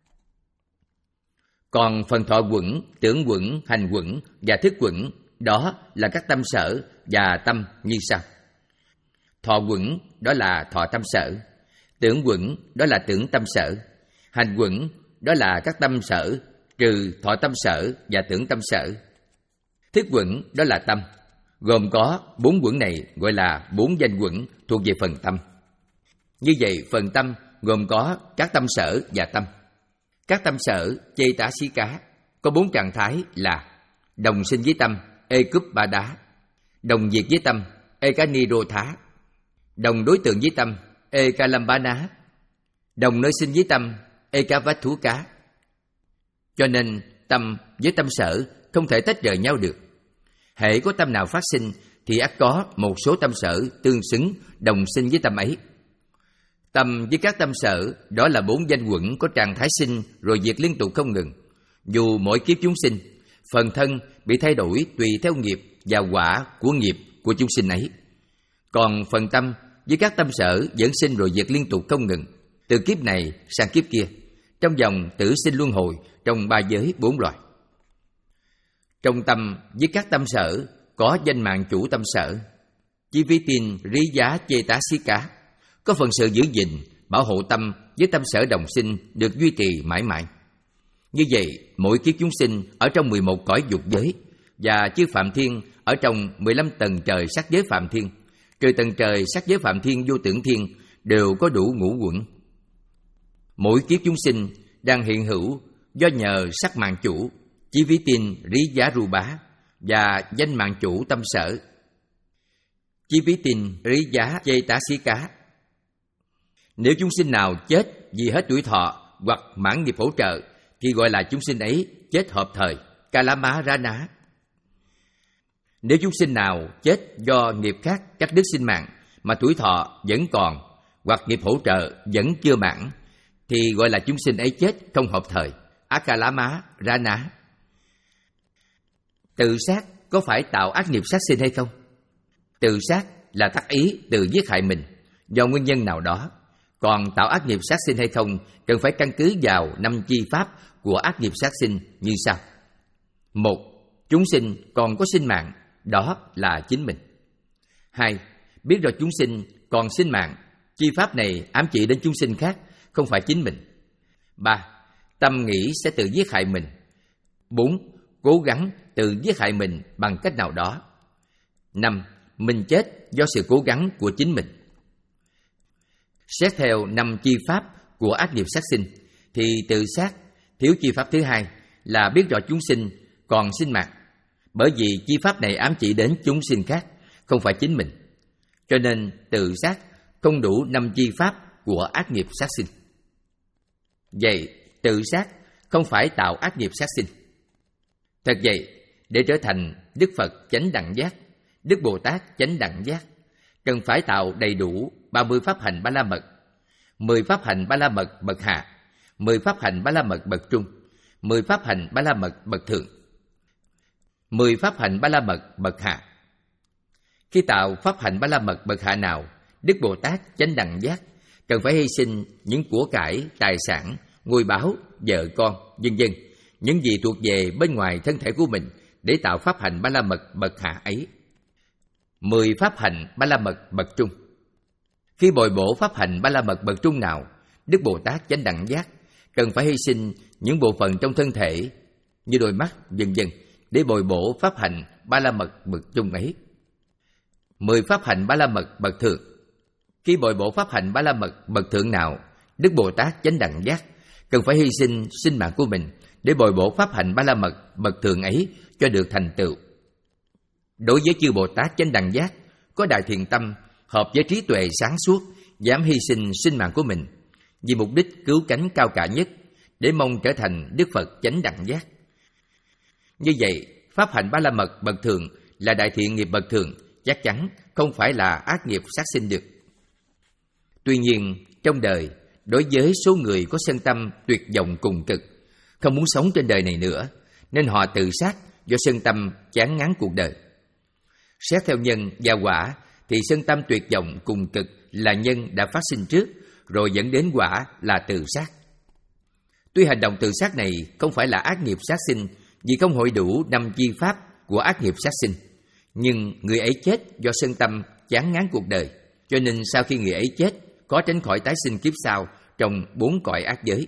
Còn phần thọ quẩn, tưởng quẩn, hành quẩn và thức quẩn, đó là các tâm sở và tâm như sau. Thọ quẩn đó là thọ tâm sở, tưởng quẩn đó là tưởng tâm sở, hành quẩn đó là các tâm sở trừ thọ tâm sở và tưởng tâm sở, thức quẩn đó là tâm, gồm có bốn quẩn này gọi là bốn danh quẩn thuộc về phần tâm. Như vậy phần tâm gồm có các tâm sở và tâm. Các tâm sở Chaitasika có bốn trạng thái là đồng sinh với tâm Ekuppada, đồng diệt với tâm Ekanirodha, đồng đối tượng với tâm Ekalambana, đồng nơi sinh với tâm Ekavatthukka. Cho nên tâm với tâm sở không thể tách rời nhau được. Hễ có tâm nào phát sinh thì ắt có một số tâm sở tương xứng đồng sinh với tâm ấy. Tâm với các tâm sở đó là bốn danh quẩn có trạng thái sinh rồi diệt liên tục không ngừng. Dù mỗi kiếp chúng sinh, phần thân bị thay đổi tùy theo nghiệp và quả của nghiệp của chúng sinh ấy. Còn phần tâm với các tâm sở vẫn sinh rồi diệt liên tục không ngừng, từ kiếp này sang kiếp kia, trong vòng tử sinh luân hồi trong ba giới bốn loài. Trong tâm với các tâm sở có danh mạng chủ tâm sở. Chi vi tin rí giá chê tá xí cá, có phần sự giữ gìn, bảo hộ tâm với tâm sở đồng sinh được duy trì mãi mãi. Như vậy, mỗi kiếp chúng sinh ở trong mười một cõi dục giới và chư Phạm Thiên ở trong mười lăm tầng trời sắc giới Phạm Thiên, trừ tầng trời sắc giới Phạm Thiên vô tưởng thiên, đều có đủ ngũ uẩn. Mỗi kiếp chúng sinh đang hiện hữu do nhờ sắc mạng chủ, chi vi tin rí giá ru bá và danh mạng chủ tâm sở. Chi vi tin rí giá chê tá xí cá. Nếu chúng sinh nào chết vì hết tuổi thọ hoặc mãn nghiệp hỗ trợ thì gọi là chúng sinh ấy chết hợp thời, Kalama Rana. Nếu chúng sinh nào chết do nghiệp khác cắt đứt sinh mạng mà tuổi thọ vẫn còn hoặc nghiệp hỗ trợ vẫn chưa mãn thì gọi là chúng sinh ấy chết không hợp thời, Akalama Rana. Tự sát có phải tạo ác nghiệp sát sinh hay không? Tự sát là tác ý tự giết hại mình do nguyên nhân nào đó. Còn tạo ác nghiệp sát sinh hay không cần phải căn cứ vào năm chi pháp của ác nghiệp sát sinh như sau. Một, chúng sinh còn có sinh mạng, đó là chính mình. Hai, biết rồi chúng sinh còn sinh mạng, chi pháp này ám chỉ đến chúng sinh khác, không phải chính mình. Ba, tâm nghĩ sẽ tự giết hại mình. Bốn, cố gắng tự giết hại mình bằng cách nào đó. Năm, mình chết do sự cố gắng của chính mình. Xét theo năm chi pháp của ác nghiệp sát sinh thì tự sát thiếu chi pháp thứ hai là biết rõ chúng sinh còn sinh mạng, bởi vì chi pháp này ám chỉ đến chúng sinh khác, không phải chính mình. Cho nên tự sát không đủ năm chi pháp của ác nghiệp sát sinh. Vậy tự sát không phải tạo ác nghiệp sát sinh. Thật vậy, để trở thành Đức Phật chánh đẳng giác, Đức Bồ Tát chánh đẳng giác, cần phải tạo đầy đủ ba mươi pháp hành ba la mật, mười pháp hành ba la mật bậc hạ, mười pháp hành ba la mật bậc trung, mười pháp hành ba la mật bậc thượng. mười pháp hành ba la mật bậc hạ. Khi tạo pháp hành ba la mật bậc hạ nào, Đức Bồ Tát chánh đẳng giác cần phải hy sinh những của cải, tài sản, ngôi báu, vợ con, vân vân, những gì thuộc về bên ngoài thân thể của mình để tạo pháp hành ba la mật bậc hạ ấy. Mười pháp hành ba la mật bậc trung. Khi bồi bổ pháp hành ba la mật bậc trung nào, Đức Bồ Tát chánh đẳng giác cần phải hy sinh những bộ phận trong thân thể như đôi mắt, vân vân để bồi bổ pháp hành ba la mật bậc trung ấy. Mười pháp hành ba la mật bậc thượng. Khi bồi bổ pháp hành ba la mật bậc thượng nào, Đức Bồ Tát chánh đẳng giác cần phải hy sinh sinh mạng của mình để bồi bổ pháp hành ba la mật bậc thượng ấy cho được thành tựu. Đối với chư Bồ Tát chánh đẳng giác có đại thiện tâm, hợp với trí tuệ sáng suốt, dám hy sinh sinh mạng của mình vì mục đích cứu cánh cao cả nhất để mong trở thành Đức Phật chánh đẳng giác. Như vậy, pháp hành ba la mật bậc thượng là đại thiện nghiệp bậc thượng, chắc chắn không phải là ác nghiệp sát sinh được. Tuy nhiên, trong đời, đối với số người có sân tâm tuyệt vọng cùng cực, không muốn sống trên đời này nữa, nên họ tự sát do sân tâm chán ngán cuộc đời. Xét theo nhân và quả, thì sân tâm tuyệt vọng cùng cực là nhân đã phát sinh trước, rồi dẫn đến quả là tự sát. Tuy hành động tự sát này không phải là ác nghiệp sát sinh vì không hội đủ năm chi pháp của ác nghiệp sát sinh, nhưng người ấy chết do sân tâm chán ngán cuộc đời, cho nên sau khi người ấy chết, có tránh khỏi tái sinh kiếp sau trong bốn cõi ác giới.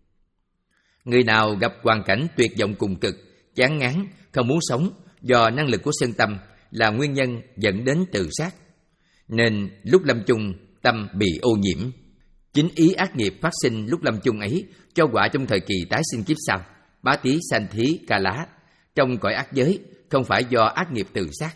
Người nào gặp hoàn cảnh tuyệt vọng cùng cực, chán ngán, không muốn sống do năng lực của sân tâm là nguyên nhân dẫn đến tự sát, nên lúc lâm chung tâm bị ô nhiễm. Chính ý ác nghiệp phát sinh lúc lâm chung ấy cho quả trong thời kỳ tái sinh kiếp sau, bá tí sanh thí ca lá, trong cõi ác giới, không phải do ác nghiệp tự sát.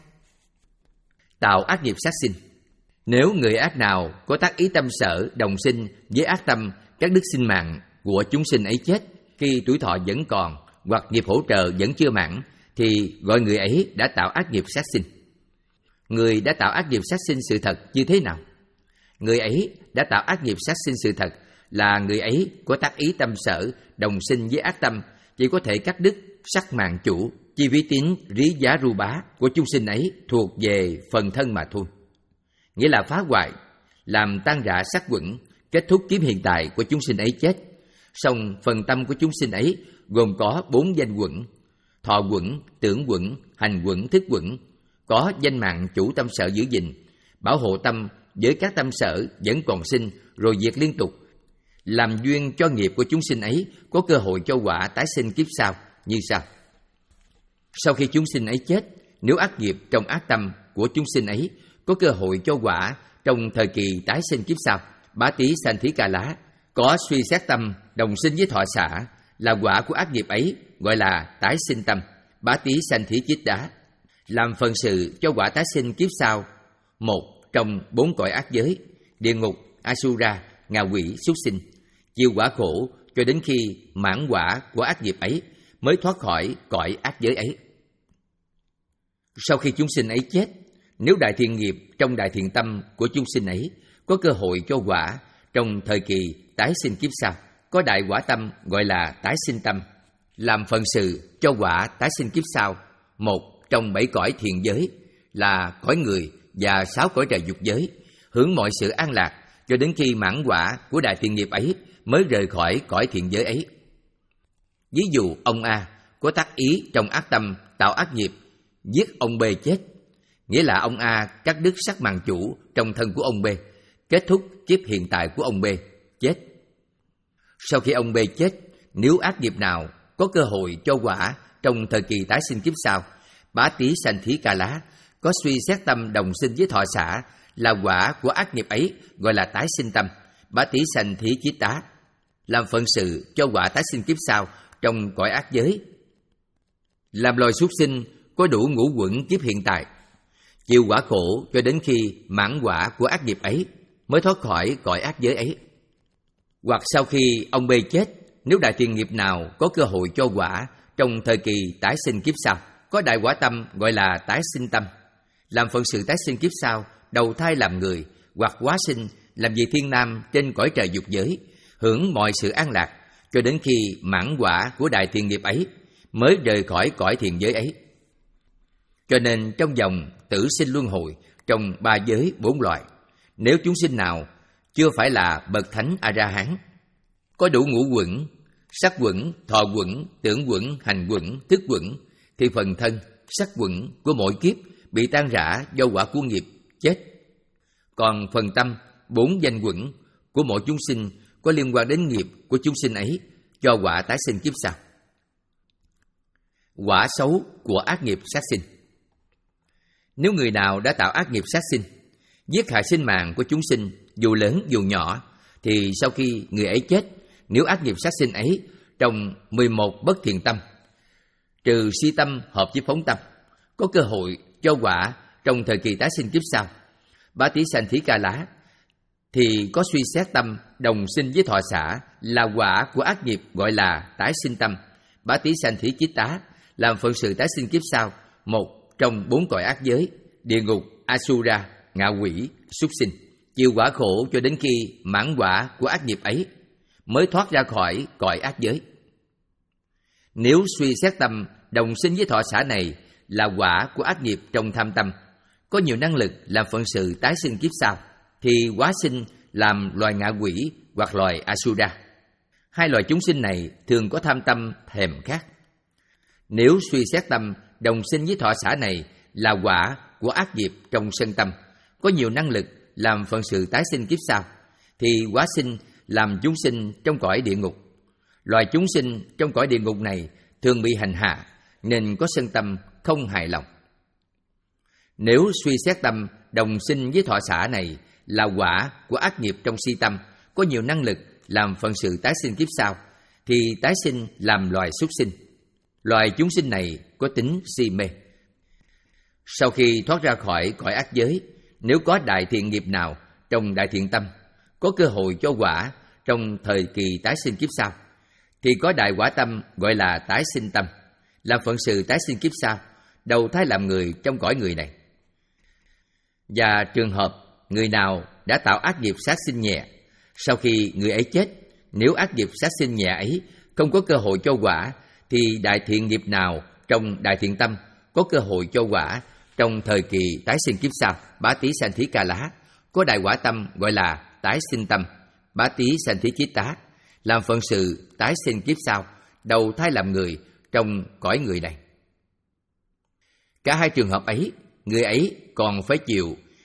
Tạo ác nghiệp sát sinh. Nếu người ác nào có tác ý tâm sở đồng sinh với ác tâm các đức sinh mạng của chúng sinh ấy chết khi tuổi thọ vẫn còn hoặc nghiệp hỗ trợ vẫn chưa mãn, thì gọi người ấy đã tạo ác nghiệp sát sinh. Người đã tạo ác nghiệp sát sinh sự thật như thế nào? Người ấy đã tạo ác nghiệp sát sinh sự thật là người ấy có tác ý tâm sở đồng sinh với ác tâm, chỉ có thể cắt đứt sắc mạng chủ, chi vi tín rí giá ru bá của chúng sinh ấy thuộc về phần thân mà thôi. Nghĩa là phá hoại, làm tan rã sắc quẩn, kết thúc kiếp hiện tại của chúng sinh ấy chết. Song phần tâm của chúng sinh ấy gồm có bốn danh quẩn: thọ quẩn, tưởng quẩn, hành quẩn, thức quẩn, có danh mạng chủ tâm sở giữ gìn, bảo hộ tâm với các tâm sở vẫn còn sinh rồi diệt liên tục, làm duyên cho nghiệp của chúng sinh ấy có cơ hội cho quả tái sinh kiếp sau như sau. Sau khi chúng sinh ấy chết, nếu ác nghiệp trong ác tâm của chúng sinh ấy có cơ hội cho quả trong thời kỳ tái sinh kiếp sau, Bá Tí Sanh Thí Ca Lá có suy xét tâm đồng sinh với thọ xả, là quả của ác nghiệp ấy gọi là tái sinh tâm, Bá Tí Sanh Thí Chiết Đá, làm phần sự cho quả tái sinh kiếp sau, một trong bốn cõi ác giới, địa ngục, Asura, ngạ quỷ, súc sinh, chịu quả khổ cho đến khi mãn quả của ác nghiệp ấy mới thoát khỏi cõi ác giới ấy. Sau khi chúng sinh ấy chết, nếu đại thiện nghiệp trong đại thiện tâm của chúng sinh ấy có cơ hội cho quả trong thời kỳ tái sinh kiếp sau, có đại quả tâm gọi là tái sinh tâm, làm phần sự cho quả tái sinh kiếp sau, một trong bảy cõi thiện giới là cõi người và sáu cõi trời dục giới, hưởng mọi sự an lạc cho đến khi mãn quả của đại thiện nghiệp ấy mới rời khỏi cõi thiện giới ấy. Ví dụ ông A có tác ý trong ác tâm tạo ác nghiệp, giết ông B chết, nghĩa là ông A cắt đứt sắc màng chủ trong thân của ông B, kết thúc kiếp hiện tại của ông B, chết. Sau khi ông B chết, nếu ác nghiệp nào có cơ hội cho quả trong thời kỳ tái sinh kiếp sau, Bá Tí Sanh Thí Ca Lá có suy xét tâm đồng sinh với thọ xả, là quả của ác nghiệp ấy gọi là tái sinh tâm, Bá Tí Sanh Thí Chiết Đá, làm phận sự cho quả tái sinh kiếp sau trong cõi ác giới, làm loài súc sinh có đủ ngũ quẩn kiếp hiện tại, chịu quả khổ cho đến khi mãn quả của ác nghiệp ấy mới thoát khỏi cõi ác giới ấy. Hoặc sau khi ông B chết, nếu đại thiện nghiệp nào có cơ hội cho quả trong thời kỳ tái sinh kiếp sau, có đại quả tâm gọi là tái sinh tâm, làm phận sự tái sinh kiếp sau, đầu thai làm người hoặc hóa sinh làm vị thiên nam trên cõi trời dục giới, hưởng mọi sự an lạc cho đến khi mãn quả của đại thiện nghiệp ấy mới rời khỏi cõi thiện giới ấy. Cho nên trong dòng tử sinh luân hồi trong ba giới bốn loại, nếu chúng sinh nào chưa phải là bậc thánh A-ra-hán, có đủ ngũ quẩn, sắc quẩn, thọ quẩn, tưởng quẩn, hành quẩn, thức quẩn, thì phần thân, sắc quẩn của mỗi kiếp bị tan rã do quả của nghiệp, chết. Còn phần tâm, bốn danh quẩn của mỗi chúng sinh có liên quan đến nghiệp của chúng sinh ấy, cho quả tái sinh kiếp sau. Quả xấu của ác nghiệp sát sinh. Nếu người nào đã tạo ác nghiệp sát sinh, giết hại sinh mạng của chúng sinh, dù lớn dù nhỏ, thì sau khi người ấy chết, nếu ác nghiệp sát sinh ấy trong mười một bất thiện tâm, trừ si tâm hợp với phóng tâm, có cơ hội cho quả trong thời kỳ tái sinh kiếp sau, Bá Tí Sanh Thí Ca Lá, thì có suy xét tâm đồng sinh với thọ xả, là quả của ác nghiệp gọi là tái sinh tâm, Bá Tí Sanh Thí Chiết Đá, làm phận sự tái sinh kiếp sau, một trong bốn cõi ác giới, địa ngục, Asura, ngạ quỷ, súc sinh, chịu quả khổ cho đến khi mãn quả của ác nghiệp ấy mới thoát ra khỏi cõi ác giới. Nếu suy xét tâm đồng sinh với thọ xả này là quả của ác nghiệp trong tham tâm, có nhiều năng lực làm phận sự tái sinh kiếp sau, thì hóa sinh làm loài ngạ quỷ hoặc loài Asura. Hai loài chúng sinh này thường có tham tâm thèm khát. Nếu suy xét tâm đồng sinh với thọ xả này là quả của ác nghiệp trong sân tâm, có nhiều năng lực làm phận sự tái sinh kiếp sau, thì hóa sinh làm chúng sinh trong cõi địa ngục. Loài chúng sinh trong cõi địa ngục này thường bị hành hạ, nên có sân tâm không hài lòng. Nếu suy xét tâm đồng sinh với thọ xả này là quả của ác nghiệp trong si tâm, có nhiều năng lực làm phận sự tái sinh kiếp sau, thì tái sinh làm loài súc sinh. Loài chúng sinh này có tính si mê. Sau khi thoát ra khỏi cõi ác giới, nếu có đại thiện nghiệp nào trong đại thiện tâm, có cơ hội cho quả trong thời kỳ tái sinh kiếp sau, thì có đại quả tâm gọi là tái sinh tâm, làm phận sự tái sinh kiếp sau, đầu thai làm người trong cõi người này. Và trường hợp người nào đã tạo ác nghiệp sát sinh nhẹ, sau khi người ấy chết, nếu ác nghiệp sát sinh nhẹ ấy không có cơ hội cho quả, thì đại thiện nghiệp nào trong đại thiện tâm có cơ hội cho quả trong thời kỳ tái sinh kiếp sau, Bá Tí Sanh Thí Ca Lá, có đại quả tâm gọi là tái sinh tâm, Bá Tí Sanh Thí Chiết Đá, làm phận sự tái sinh kiếp sau, đầu thai làm người trong cõi người này. Cả hai trường hợp ấy, người ấy còn phải chịu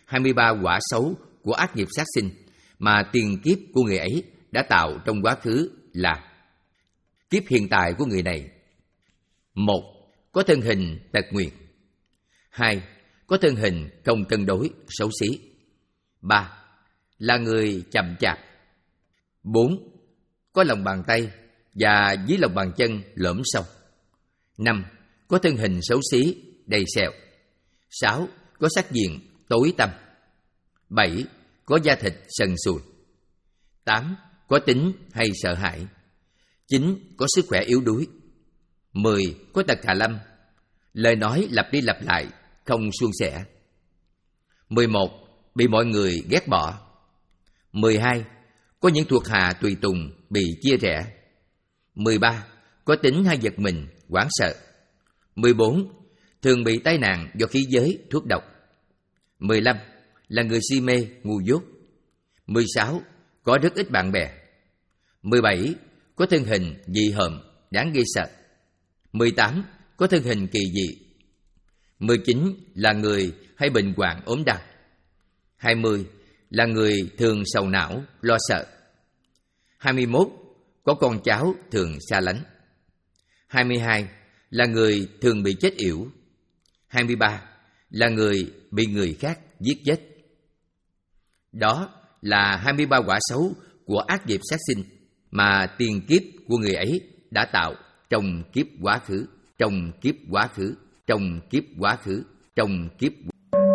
hai mươi ba quả xấu của ác nghiệp sát sinh mà tiền kiếp của người ấy đã tạo trong quá khứ là: kiếp hiện tại của người này: một, có thân hình tật nguyền; hai, có thân hình không cân đối, xấu xí; ba, là người chậm chạp; bốn, có lòng bàn tay và dưới lòng bàn chân lõm sâu; năm, có thân hình xấu xí, đầy sẹo; sáu, có sắc diện tối tăm; bảy, có da thịt sần sùi; tám, có tính hay sợ hãi; chín, có sức khỏe yếu đuối; mười, có tật Hà Lâm, lời nói lặp đi lặp lại, không suôn sẻ; mười một, bị mọi người ghét bỏ; mười hai, có những thuộc hạ tùy tùng bị chia rẽ; mười ba, có tính hay giật mình, hoảng sợ; mười bốn, thường bị tai nạn do khí giới, thuốc độc; mười lăm, là người si mê, ngu dốt; mười sáu, có rất ít bạn bè; mười bảy, có thân hình dị hợm, đáng ghê sợ; mười tám, có thân hình kỳ dị; mười chín, là người hay bệnh hoạn ốm đau; hai mươi, là người thường sầu não, lo sợ; hai mươi mốt, có con cháu thường xa lánh; hai mươi hai, là người thường bị chết yểu; hai mươi ba, là người bị người khác giết chết. Đó là hai mươi ba quả xấu của ác nghiệp sát sinh mà tiền kiếp của người ấy đã tạo trong kiếp quá khứ, trong kiếp quá khứ, trong kiếp quá khứ, trong kiếp quá khứ.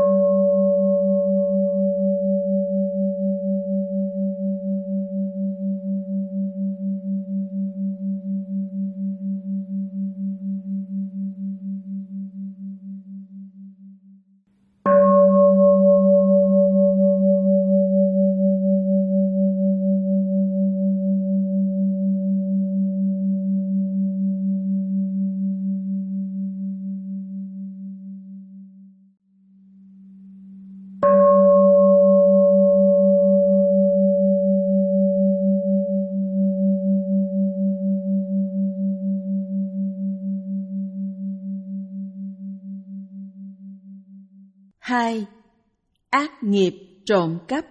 Hai, ác nghiệp trộm cắp.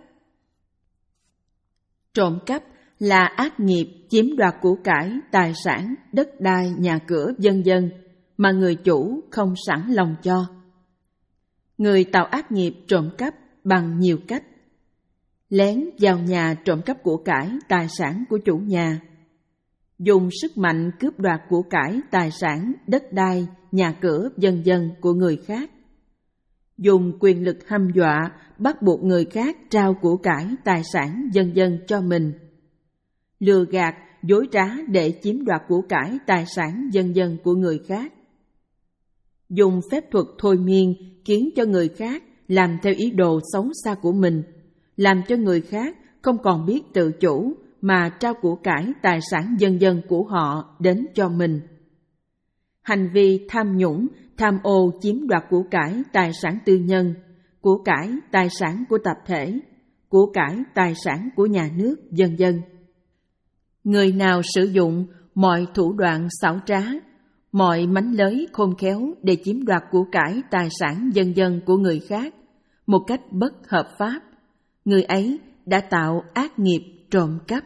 Trộm cắp là ác nghiệp chiếm đoạt của cải, tài sản, đất đai, nhà cửa, vân vân mà người chủ không sẵn lòng cho. Người tạo ác nghiệp trộm cắp bằng nhiều cách: lén vào nhà trộm cắp của cải, tài sản của chủ nhà; dùng sức mạnh cướp đoạt của cải, tài sản, đất đai, nhà cửa, vân vân của người khác; dùng quyền lực hăm dọa, bắt buộc người khác trao của cải, tài sản, vân vân cho mình; lừa gạt, dối trá để chiếm đoạt của cải, tài sản, vân vân của người khác; dùng phép thuật thôi miên khiến cho người khác làm theo ý đồ xấu xa của mình, làm cho người khác không còn biết tự chủ mà trao của cải, tài sản, vân vân của họ đến cho mình; hành vi tham nhũng, tham ô chiếm đoạt của cải, tài sản tư nhân, của cải, tài sản của tập thể, của cải, tài sản của nhà nước, vân vân. Người nào sử dụng mọi thủ đoạn xảo trá, mọi mánh lới khôn khéo để chiếm đoạt của cải, tài sản, vân vân của người khác một cách bất hợp pháp, người ấy đã tạo ác nghiệp trộm cắp.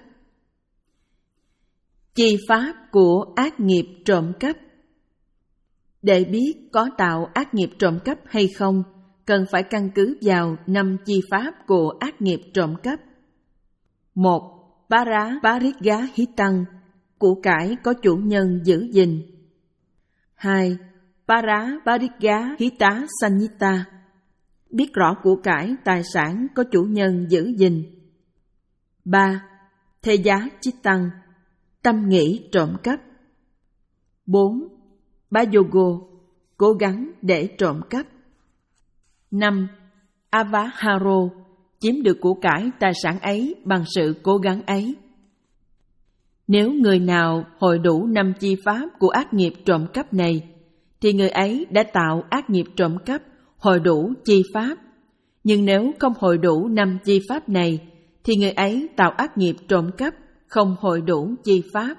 Chi pháp của ác nghiệp trộm cắp. Để biết có tạo ác nghiệp trộm cắp hay không, cần phải căn cứ vào năm chi pháp của ác nghiệp trộm cắp. Một. Para Parigá Hitang, của cải có chủ nhân giữ gìn. Hai. Para Parigá Hita Sanyita, biết rõ của cải, tài sản có chủ nhân giữ gìn. Ba. Thế giá Chittang, tâm nghĩ trộm cắp. Bốn. Bayogo, cố gắng để trộm cắp. Năm. Avaharo, chiếm được của cải, tài sản ấy bằng sự cố gắng ấy. Nếu người nào hội đủ năm chi pháp của ác nghiệp trộm cắp này, thì người ấy đã tạo ác nghiệp trộm cắp hội đủ chi pháp. Nhưng nếu không hội đủ năm chi pháp này, thì người ấy tạo ác nghiệp trộm cắp không hội đủ chi pháp.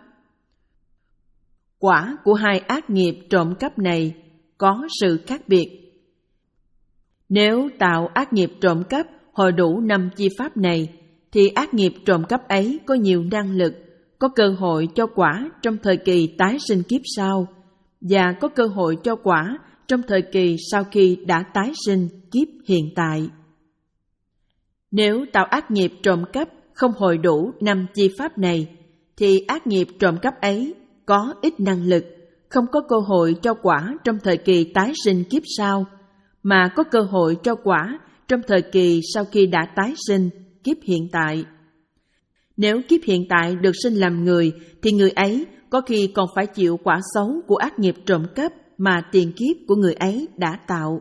Quả của hai ác nghiệp trộm cắp này có sự khác biệt. Nếu tạo ác nghiệp trộm cắp hội đủ năm chi pháp này, thì ác nghiệp trộm cắp ấy có nhiều năng lực, có cơ hội cho quả trong thời kỳ tái sinh kiếp sau, và có cơ hội cho quả trong thời kỳ sau khi đã tái sinh kiếp hiện tại. Nếu tạo ác nghiệp trộm cắp không hội đủ năm chi pháp này, thì ác nghiệp trộm cắp ấy có ít năng lực, không có cơ hội cho quả trong thời kỳ tái sinh kiếp sau, mà có cơ hội cho quả trong thời kỳ sau khi đã tái sinh kiếp hiện tại. Nếu kiếp hiện tại được sinh làm người, thì người ấy có khi còn phải chịu quả xấu của ác nghiệp trộm cắp mà tiền kiếp của người ấy đã tạo.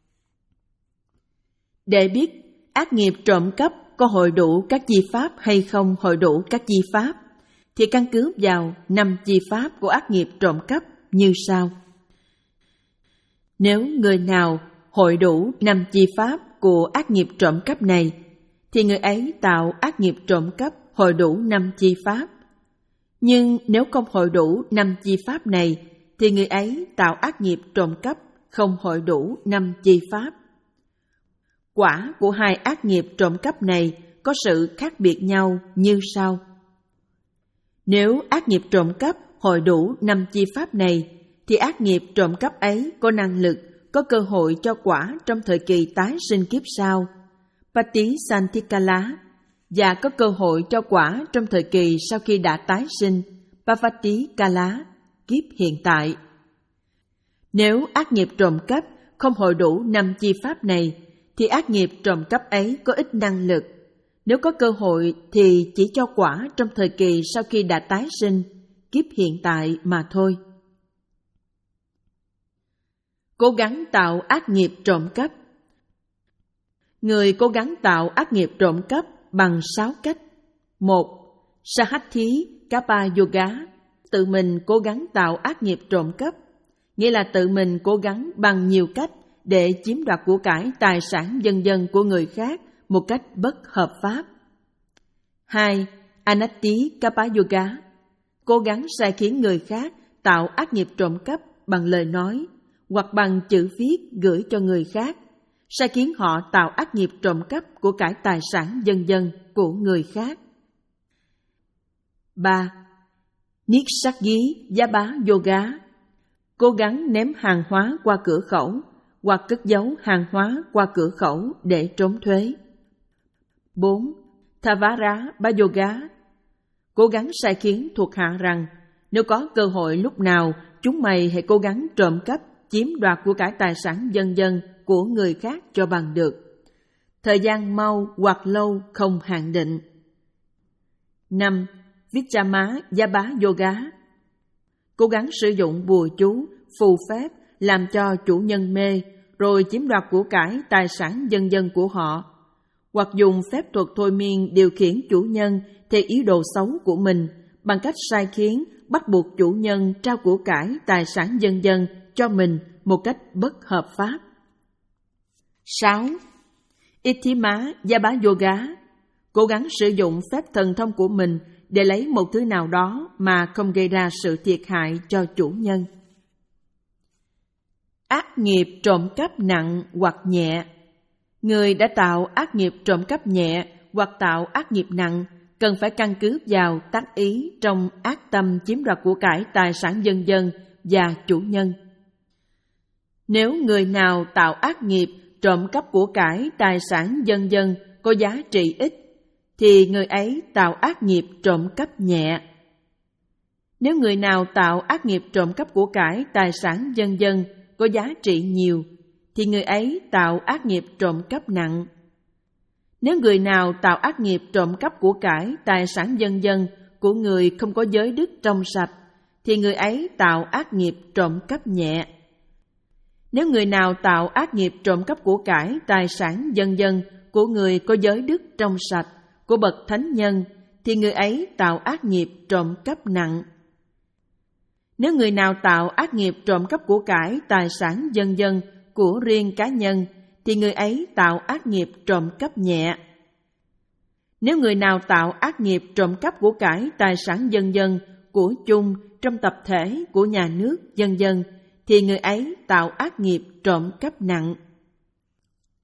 Để biết ác nghiệp trộm cắp có hội đủ các chi pháp hay không hội đủ các chi pháp, thì căn cứ vào năm chi pháp của ác nghiệp trộm cắp như sau. Nếu người nào hội đủ năm chi pháp của ác nghiệp trộm cắp này, thì người ấy tạo ác nghiệp trộm cắp hội đủ năm chi pháp. Nhưng nếu không hội đủ năm chi pháp này, thì người ấy tạo ác nghiệp trộm cắp không hội đủ năm chi pháp. Quả của hai ác nghiệp trộm cắp này có sự khác biệt nhau như sau. Nếu ác nghiệp trộm cắp hội đủ năm chi pháp này, thì ác nghiệp trộm cắp ấy có năng lực, có cơ hội cho quả trong thời kỳ tái sinh kiếp sau, Patisanthikala, và có cơ hội cho quả trong thời kỳ sau khi đã tái sinh, Pavatikala, kiếp hiện tại. Nếu ác nghiệp trộm cắp không hội đủ năm chi pháp này, thì ác nghiệp trộm cắp ấy có ít năng lực. Nếu có cơ hội thì chỉ cho quả trong thời kỳ sau khi đã tái sinh, kiếp hiện tại mà thôi. Cố gắng tạo ác nghiệp trộm cắp. Người cố gắng tạo ác nghiệp trộm cắp bằng sáu cách. Một. Sahati Kappa Yoga, tự mình cố gắng tạo ác nghiệp trộm cắp, nghĩa là tự mình cố gắng bằng nhiều cách để chiếm đoạt của cải tài sản dân dân của người khác một cách bất hợp pháp. Hai. Anatti Kappa Yoga, cố gắng sai khiến người khác tạo ác nghiệp trộm cắp bằng lời nói hoặc bằng chữ viết gửi cho người khác, sai khiến họ tạo ác nghiệp trộm cắp của cải tài sản dân dân của người khác. Ba. Nissaggi Yaba Yoga, cố gắng ném hàng hóa qua cửa khẩu hoặc cất giấu hàng hóa qua cửa khẩu để trốn thuế. Bốn. Thavara Yoga, cố gắng sai khiến thuộc hạ rằng nếu có cơ hội lúc nào, chúng mày hãy cố gắng trộm cắp, chiếm đoạt của cải tài sản dân dân của người khác cho bằng được. Thời gian mau hoặc lâu không hạn định. Năm. Vichama Yaba Yoga, cố gắng sử dụng bùa chú, phù phép làm cho chủ nhân mê, rồi chiếm đoạt của cải tài sản dân dân của họ, hoặc dùng phép thuật thôi miên điều khiển chủ nhân theo ý đồ xấu của mình bằng cách sai khiến bắt buộc chủ nhân trao của cải tài sản dân dân cho mình một cách bất hợp pháp. Sáu. Ithima Yaba Yoga, cố gắng sử dụng phép thần thông của mình để lấy một thứ nào đó mà không gây ra sự thiệt hại cho chủ nhân. Ác nghiệp trộm cắp nặng hoặc nhẹ. Người đã tạo ác nghiệp trộm cắp nhẹ hoặc tạo ác nghiệp nặng cần phải căn cứ vào tác ý trong ác tâm chiếm đoạt của cải tài sản dân dân và chủ nhân. Nếu người nào tạo ác nghiệp trộm cắp của cải tài sản dân dân có giá trị ít, thì người ấy tạo ác nghiệp trộm cắp nhẹ. Nếu người nào tạo ác nghiệp trộm cắp của cải tài sản dân dân có giá trị nhiều, thì người ấy tạo ác nghiệp trộm cắp nặng. Nếu người nào tạo ác nghiệp trộm cắp của cải tài sản dân dân của người không có giới đức trong sạch, thì người ấy tạo ác nghiệp trộm cắp nhẹ. Nếu người nào tạo ác nghiệp trộm cắp của cải tài sản dân dân của người có giới đức trong sạch, của bậc thánh nhân, thì người ấy tạo ác nghiệp trộm cắp nặng. Nếu người nào tạo ác nghiệp trộm cắp của cải tài sản dân dân của riêng cá nhân, thì người ấy tạo ác nghiệp trộm cắp nhẹ. Nếu người nào tạo ác nghiệp trộm cắp của cải tài sản dân dân của chung trong tập thể của nhà nước dân dân, thì người ấy tạo ác nghiệp trộm cắp nặng.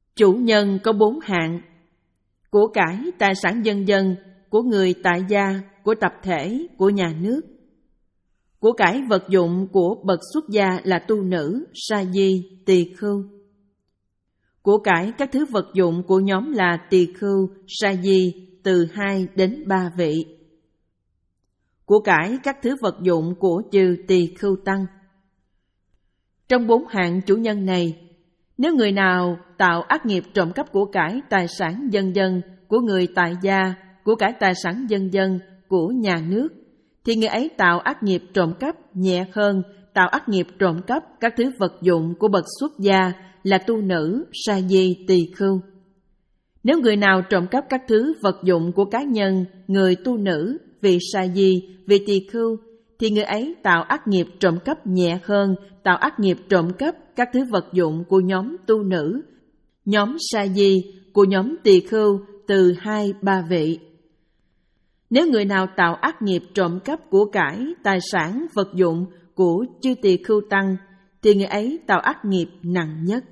Chủ nhân có bốn hạng: của cải, tài sản dân dân, của người tại gia, của tập thể, của nhà nước. Của cải vật dụng của bậc xuất gia là tu nữ, sa di, tỳ khưu. Của cải các thứ vật dụng của nhóm là tỳ khưu, sa di, từ hai đến ba vị. Của cải các thứ vật dụng của chư tỳ khưu tăng. Trong bốn hạng chủ nhân này, nếu người nào tạo ác nghiệp trộm cắp của cải tài sản dân dân của người tại gia, của cải tài sản dân dân của nhà nước, thì người ấy tạo ác nghiệp trộm cắp nhẹ hơn tạo ác nghiệp trộm cắp các thứ vật dụng của bậc xuất gia là tu nữ, sa di, tỳ khưu. Nếu người nào trộm cắp các thứ vật dụng của cá nhân, người tu nữ, vị sa di, vị tỳ khưu, thì người ấy tạo ác nghiệp trộm cắp nhẹ hơn tạo ác nghiệp trộm cắp các thứ vật dụng của nhóm tu nữ, nhóm sa di, của nhóm tỳ khưu từ hai ba vị. Nếu người nào tạo ác nghiệp trộm cắp của cải, tài sản, vật dụng của chư tỳ khưu tăng, thì người ấy tạo ác nghiệp nặng nhất.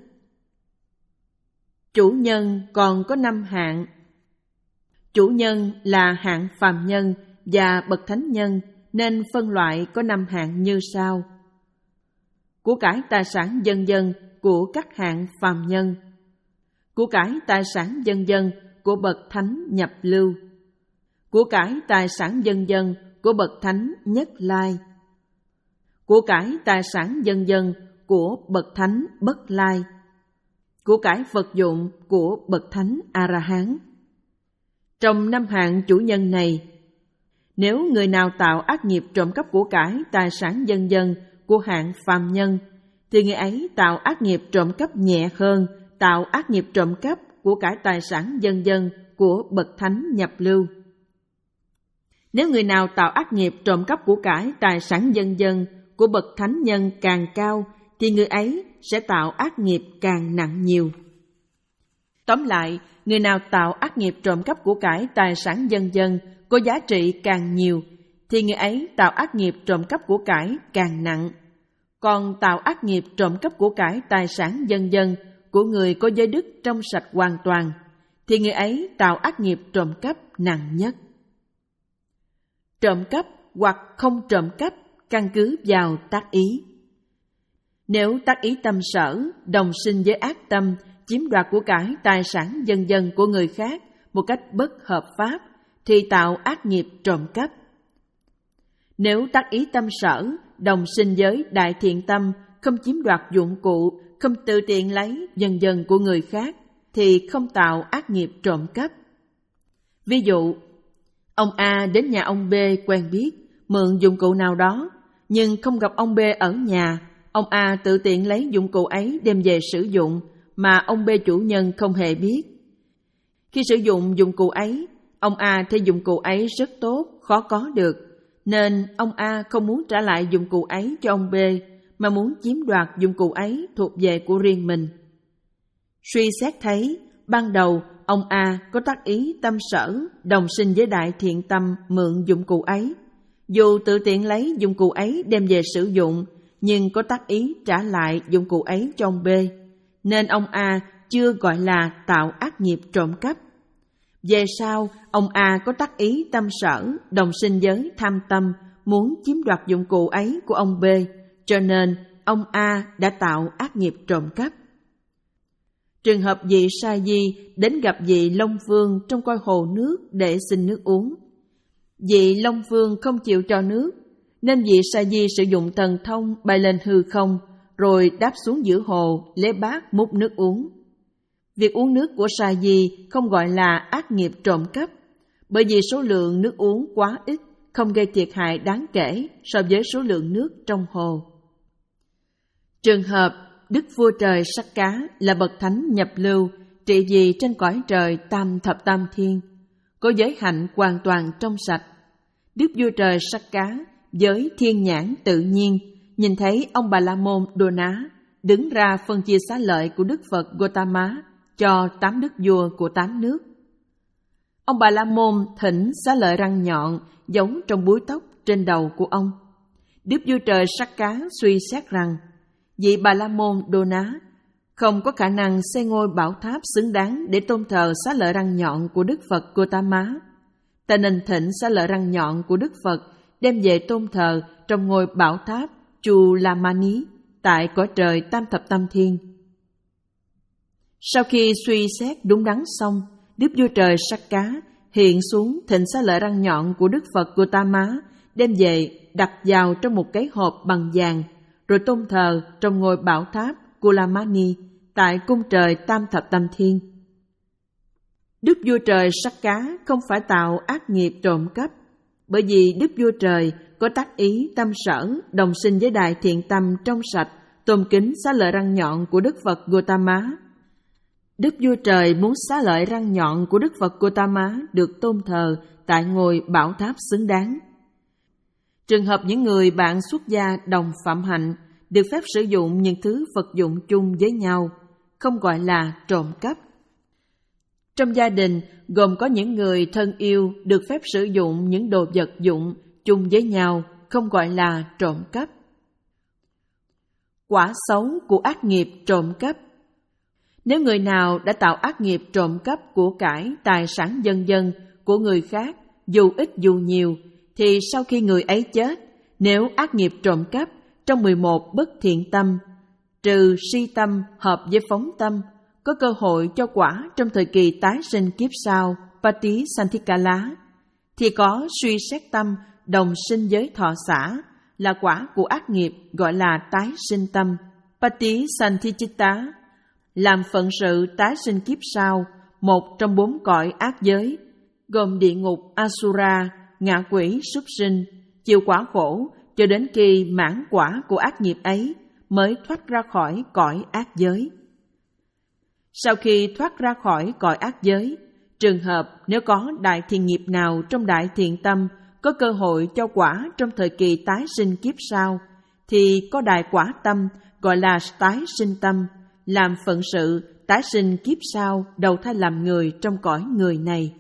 Chủ nhân còn có năm hạng. Chủ nhân là hạng phàm nhân và bậc thánh nhân, nên phân loại có năm hạng như sau. Của cải tài sản dân dân của các hạng phàm nhân. Của cải tài sản dân dân của bậc thánh nhập lưu. Của cải tài sản dân dân của bậc thánh nhất lai. Của cải tài sản dân dân của bậc thánh bất lai. Của cải vật dụng của bậc thánh A-la-hán. Trong năm hạng chủ nhân này, nếu người nào tạo ác nghiệp trộm cắp của cải tài sản dân dân của hạng phàm nhân, thì người ấy tạo ác nghiệp trộm cắp nhẹ hơn tạo ác nghiệp trộm cắp của cải tài sản dân dân của bậc thánh nhập lưu. Nếu người nào tạo ác nghiệp trộm cắp của cải tài sản dân dân của bậc thánh nhân càng cao, thì người ấy sẽ tạo ác nghiệp càng nặng nhiều. Tóm lại, người nào tạo ác nghiệp trộm cắp của cải tài sản dân dân có giá trị càng nhiều, thì người ấy tạo ác nghiệp trộm cắp của cải càng nặng. Còn tạo ác nghiệp trộm cắp của cải tài sản dân dân của người có giới đức trong sạch hoàn toàn, thì người ấy tạo ác nghiệp trộm cắp nặng nhất. Trộm cắp hoặc không trộm cắp căn cứ vào tác ý. Nếu tác ý tâm sở, đồng sinh với ác tâm, chiếm đoạt của cải tài sản dân dân của người khác một cách bất hợp pháp, thì tạo ác nghiệp trộm cắp. Nếu tác ý tâm sở, đồng sinh với đại thiện tâm, không chiếm đoạt dụng cụ, không tự tiện lấy dân dân của người khác, thì không tạo ác nghiệp trộm cắp. Ví dụ, ông A đến nhà ông B quen biết, mượn dụng cụ nào đó, nhưng không gặp ông B ở nhà, ông A tự tiện lấy dụng cụ ấy đem về sử dụng, mà ông B chủ nhân không hề biết. Khi sử dụng dụng cụ ấy, ông A thấy dụng cụ ấy rất tốt, khó có được, nên ông A không muốn trả lại dụng cụ ấy cho ông B, mà muốn chiếm đoạt dụng cụ ấy thuộc về của riêng mình. Suy xét thấy, ban đầu ông A có tác ý tâm sở, đồng sinh với đại thiện tâm mượn dụng cụ ấy. Dù tự tiện lấy dụng cụ ấy đem về sử dụng, nhưng có tác ý trả lại dụng cụ ấy cho ông B, nên ông A chưa gọi là tạo ác nghiệp trộm cắp. Về sau, ông A có tác ý tâm sở, đồng sinh với tham tâm, muốn chiếm đoạt dụng cụ ấy của ông B, cho nên ông A đã tạo ác nghiệp trộm cắp. Trường hợp vị sa di đến gặp vị Long Vương trong coi hồ nước để xin nước uống. Vị Long Vương không chịu cho nước, nên vị sa di sử dụng thần thông bay lên hư không, rồi đáp xuống giữa hồ lấy bát múc nước uống. Việc uống nước của sa di không gọi là ác nghiệp trộm cắp, bởi vì số lượng nước uống quá ít, không gây thiệt hại đáng kể so với số lượng nước trong hồ. Trường hợp Đức Vua Trời Sắc Cá là bậc thánh nhập lưu, trị vì trên cõi trời tam thập tam thiên, có giới hạnh hoàn toàn trong sạch. Đức Vua Trời Sắc Cá với thiên nhãn tự nhiên nhìn thấy ông Bà La Môn Đô Ná đứng ra phân chia xá lợi của Đức Phật Gotama cho tám đức vua của tám nước. Ông Bà La Môn thỉnh xá lợi răng nhọn giấu trong búi tóc trên đầu của ông. Đức Vua Trời Sắc Cá suy xét rằng vị Bà La Môn Đô Ná không có khả năng xây ngôi bảo tháp xứng đáng để tôn thờ xá lợi răng nhọn của Đức Phật Gautama. Ta nên thỉnh xá lợi răng nhọn của Đức Phật đem về tôn thờ trong ngôi bảo tháp Chulamani tại cõi trời Tam Thập Tam Thiên. Sau khi suy xét đúng đắn xong, Đức Vua Trời Sakka hiện xuống thỉnh xá lợi răng nhọn của Đức Phật Gautama đem về đặt vào trong một cái hộp bằng vàng, rồi tôn thờ trong ngôi bảo tháp Kulamani tại cung trời Tam Thập Tam Thiên. Đức Vua Trời Sakka không phải tạo ác nghiệp trộm cắp, bởi vì Đức Vua Trời có tác ý tâm sở đồng sinh với đại thiện tâm trong sạch tôn kính xá lợi răng nhọn của Đức Phật Gautama. Đức Vua Trời muốn xá lợi răng nhọn của Đức Phật Gautama được tôn thờ tại ngôi bảo tháp xứng đáng. Trường hợp những người bạn xuất gia đồng phạm hạnh được phép sử dụng những thứ vật dụng chung với nhau, không gọi là trộm cắp. Trong gia đình gồm có những người thân yêu được phép sử dụng những đồ vật dụng chung với nhau, không gọi là trộm cắp. Quả xấu của ác nghiệp trộm cắp. Nếu người nào đã tạo ác nghiệp trộm cắp của cải, tài sản vân vân của người khác, dù ít dù nhiều, thì sau khi người ấy chết, nếu ác nghiệp trộm cắp trong mười một bất thiện tâm, trừ si tâm hợp với phóng tâm, có cơ hội cho quả trong thời kỳ tái sinh kiếp sau, Patisanthikkala, thì có suy xét tâm đồng sinh với thọ xả, là quả của ác nghiệp gọi là tái sinh tâm, Patisanthichitta, làm phận sự tái sinh kiếp sau, một trong bốn cõi ác giới, gồm địa ngục Asura, ngạ quỷ súc sinh, chịu quả khổ cho đến khi mãn quả của ác nghiệp ấy mới thoát ra khỏi cõi ác giới. Sau khi thoát ra khỏi cõi ác giới, trường hợp nếu có đại thiện nghiệp nào trong đại thiện tâm có cơ hội cho quả trong thời kỳ tái sinh kiếp sau, thì có đại quả tâm gọi là tái sinh tâm, làm phận sự tái sinh kiếp sau đầu thai làm người trong cõi người này.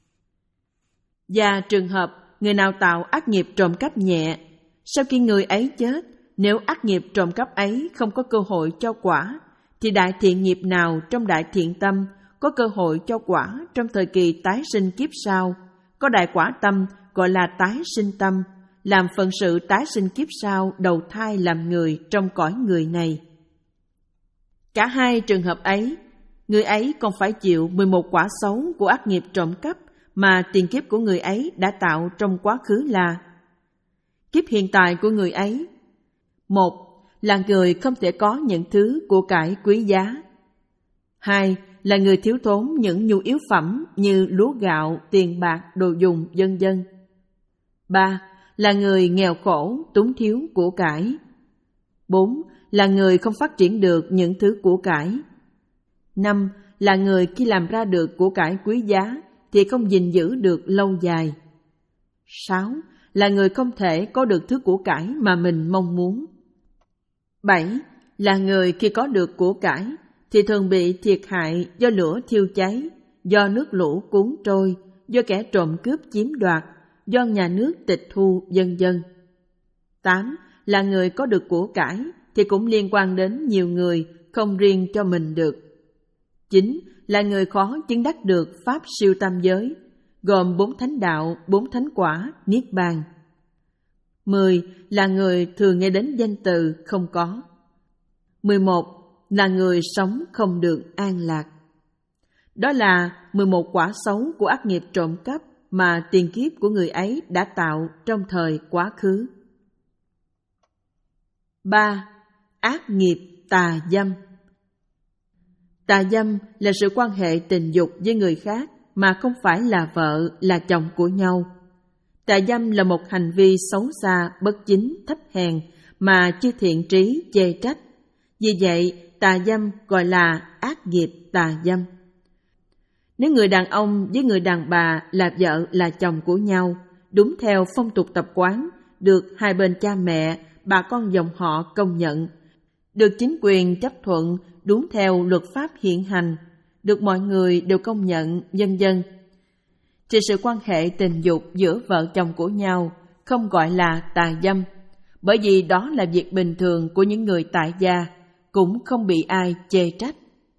Và trường hợp người nào tạo ác nghiệp trộm cắp nhẹ, sau khi người ấy chết, nếu ác nghiệp trộm cắp ấy không có cơ hội cho quả, thì đại thiện nghiệp nào trong đại thiện tâm có cơ hội cho quả trong thời kỳ tái sinh kiếp sau, có đại quả tâm gọi là tái sinh tâm, làm phận sự tái sinh kiếp sau đầu thai làm người trong cõi người này. Cả hai trường hợp ấy, người ấy còn phải chịu mười một quả xấu của ác nghiệp trộm cắp mà tiền kiếp của người ấy đã tạo trong quá khứ là: kiếp hiện tại của người ấy, một là người không thể có những thứ của cải quý giá. Hai là người thiếu thốn những nhu yếu phẩm như lúa gạo, tiền bạc, đồ dùng, vân vân. Ba là người nghèo khổ, túng thiếu của cải. Bốn là người không phát triển được những thứ của cải. Năm là người khi làm ra được của cải quý giá thì không gìn giữ được lâu dài. Sáu là người không thể có được thứ của cải mà mình mong muốn. Bảy là người khi có được của cải thì thường bị thiệt hại do lửa thiêu cháy, do nước lũ cuốn trôi, do kẻ trộm cướp chiếm đoạt, do nhà nước tịch thu, vân vân. Tám là người có được của cải thì cũng liên quan đến nhiều người, không riêng cho mình được. Chín là người khó chứng đắc được pháp siêu tam giới, gồm bốn thánh đạo, bốn thánh quả, niết bàn. Mười là người thường nghe đến danh từ không có. Mười một là người sống không được an lạc. Đó là mười một quả xấu của ác nghiệp trộm cắp mà tiền kiếp của người ấy đã tạo trong thời quá khứ. Ba. Ác nghiệp tà dâm. Tà dâm là sự quan hệ tình dục với người khác mà không phải là vợ, là chồng của nhau. Tà dâm là một hành vi xấu xa, bất chính, thấp hèn mà chư thiện trí chê trách. Vì vậy, tà dâm gọi là ác nghiệp tà dâm. Nếu người đàn ông với người đàn bà là vợ, là chồng của nhau, đúng theo phong tục tập quán, được hai bên cha mẹ, bà con dòng họ công nhận, được chính quyền chấp thuận đúng theo luật pháp hiện hành, được mọi người đều công nhận, vân vân, thì sự quan hệ tình dục giữa vợ chồng của nhau không gọi là tà dâm, bởi vì đó là việc bình thường của những người tại gia, cũng không bị ai chê trách.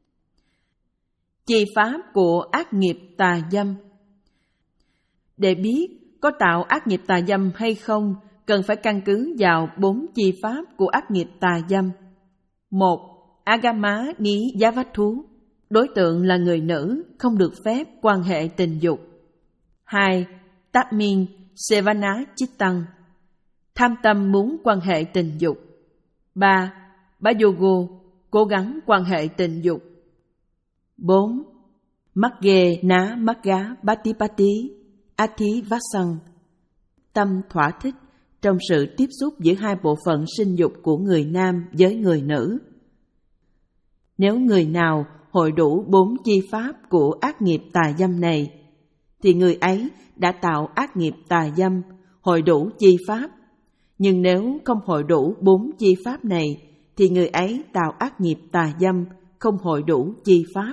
Chi pháp của ác nghiệp tà dâm. Để biết có tạo ác nghiệp tà dâm hay không, cần phải căn cứ vào bốn chi pháp của ác nghiệp tà dâm. Một, Agama Ni Giá Vách Thú. Đối tượng là người nữ, không được phép quan hệ tình dục. Hai, Tatmin Sevana Chittang. Tham tâm muốn quan hệ tình dục. Ba, Bayogo. Cố gắng quan hệ tình dục. Bốn, Magge Ná Magga Batipati Ati Vassang. Tâm thỏa thích trong sự tiếp xúc giữa hai bộ phận sinh dục của người nam với người nữ. Nếu người nào hội đủ bốn chi pháp của ác nghiệp tà dâm này, thì người ấy đã tạo ác nghiệp tà dâm, hội đủ chi pháp. Nhưng nếu không hội đủ bốn chi pháp này, thì người ấy tạo ác nghiệp tà dâm, không hội đủ chi pháp.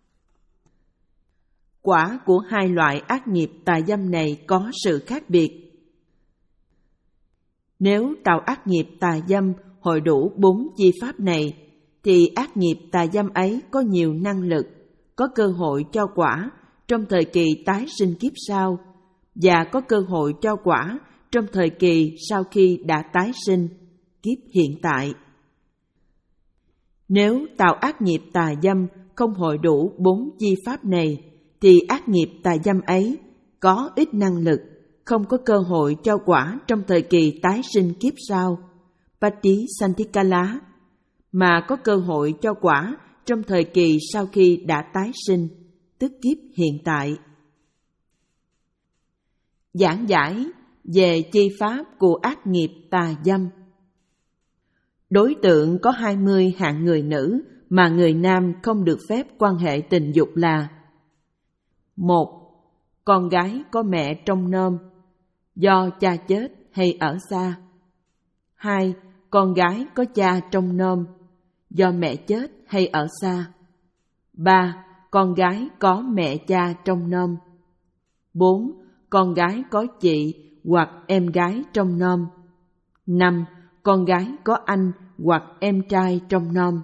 Quả của hai loại ác nghiệp tà dâm này có sự khác biệt. Nếu tạo ác nghiệp tà dâm hội đủ bốn chi pháp này, thì ác nghiệp tà dâm ấy có nhiều năng lực, có cơ hội cho quả trong thời kỳ tái sinh kiếp sau, và có cơ hội cho quả trong thời kỳ sau khi đã tái sinh, kiếp hiện tại. Nếu tạo ác nghiệp tà dâm không hội đủ bốn chi pháp này, thì ác nghiệp tà dâm ấy có ít năng lực, không có cơ hội cho quả trong thời kỳ tái sinh kiếp sau, Pati Santikala, mà có cơ hội cho quả trong thời kỳ sau khi đã tái sinh, tức kiếp hiện tại. Giảng giải về chi pháp của ác nghiệp tà dâm. Đối tượng có hai mươi hạng người nữ mà người nam không được phép quan hệ tình dục là: một. Con gái có mẹ trong nôm, do cha chết hay ở xa. Hai. Con gái có cha trong nôm, do mẹ chết hay ở xa. Ba. Con gái có mẹ cha trong nôm. Bốn. Con gái có chị hoặc em gái trong nôm. Năm. Con gái có anh hoặc em trai trong nôm.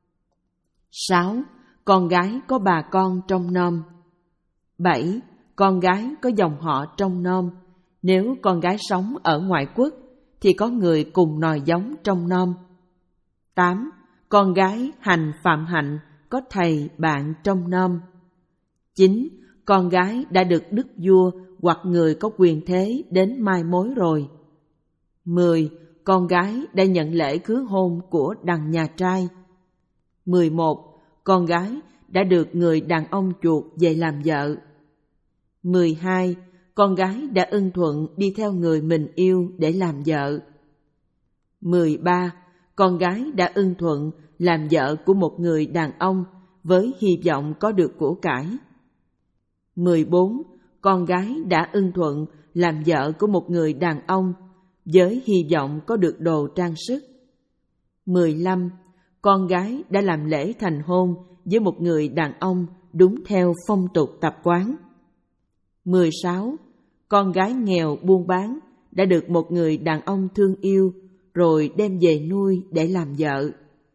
Sáu. Con gái có bà con trong nôm. Bảy. Con gái có dòng họ trong nôm. Nếu con gái sống ở ngoại quốc thì có người cùng nòi giống trong nôm. Tám. Con gái hành phạm hạnh có thầy bạn trong nôm. Chín. Con gái đã được đức vua hoặc người có quyền thế đến mai mối rồi. Mười. Con gái đã nhận lễ cưới hôn của đằng nhà trai. Mười một. Con gái đã được người đàn ông chuộc về làm vợ. Mười hai. Con gái đã ưng thuận đi theo người mình yêu để làm vợ. Mười ba. Con gái đã ưng thuận làm vợ của một người đàn ông với hy vọng có được của cải. Mười bốn. Con gái đã ưng thuận làm vợ của một người đàn ông với hy vọng có được đồ trang sức. Mười lăm. Con gái đã làm lễ thành hôn với một người đàn ông đúng theo phong tục tập quán. Mười sáu. Con gái nghèo buôn bán đã được một người đàn ông thương yêu rồi đem về nuôi để làm vợ.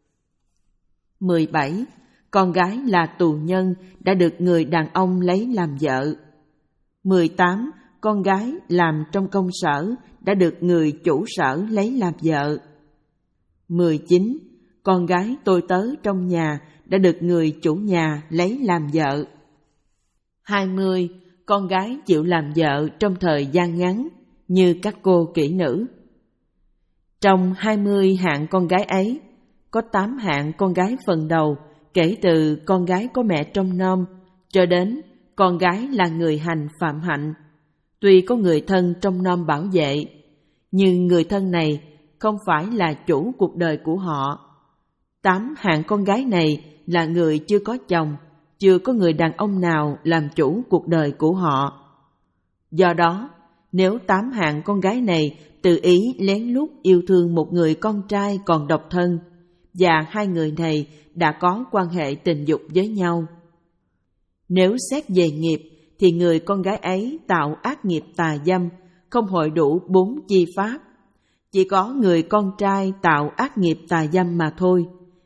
Mười bảy. Con gái là tù nhân đã được người đàn ông lấy làm vợ. Mười tám. Con gái làm trong công sở đã được người chủ sở lấy làm vợ. Mười chín. Con gái tôi tớ trong nhà đã được người chủ nhà lấy làm vợ. Hai mươi. Con gái chịu làm vợ trong thời gian ngắn như các cô kỹ nữ. Trong hai mươi hạng con gái ấy, có tám hạng con gái phần đầu kể từ con gái có mẹ trong nôm cho đến con gái là người hành phạm hạnh. Tuy có người thân trong nôm bảo vệ, nhưng người thân này không phải là chủ cuộc đời của họ. Tám hạng con gái này là người chưa có chồng, chưa có người đàn ông nào làm chủ cuộc đời của họ. Do đó, nếu tám hạng con gái này tự ý lén lút yêu thương một người con trai còn độc thân, và hai người này đã có quan hệ tình dục với nhau, nếu xét về nghiệp thì người con gái ấy tạo ác nghiệp tà dâm, không hội đủ bốn chi pháp. Chỉ có người con trai tạo ác nghiệp tà dâm mà thôi,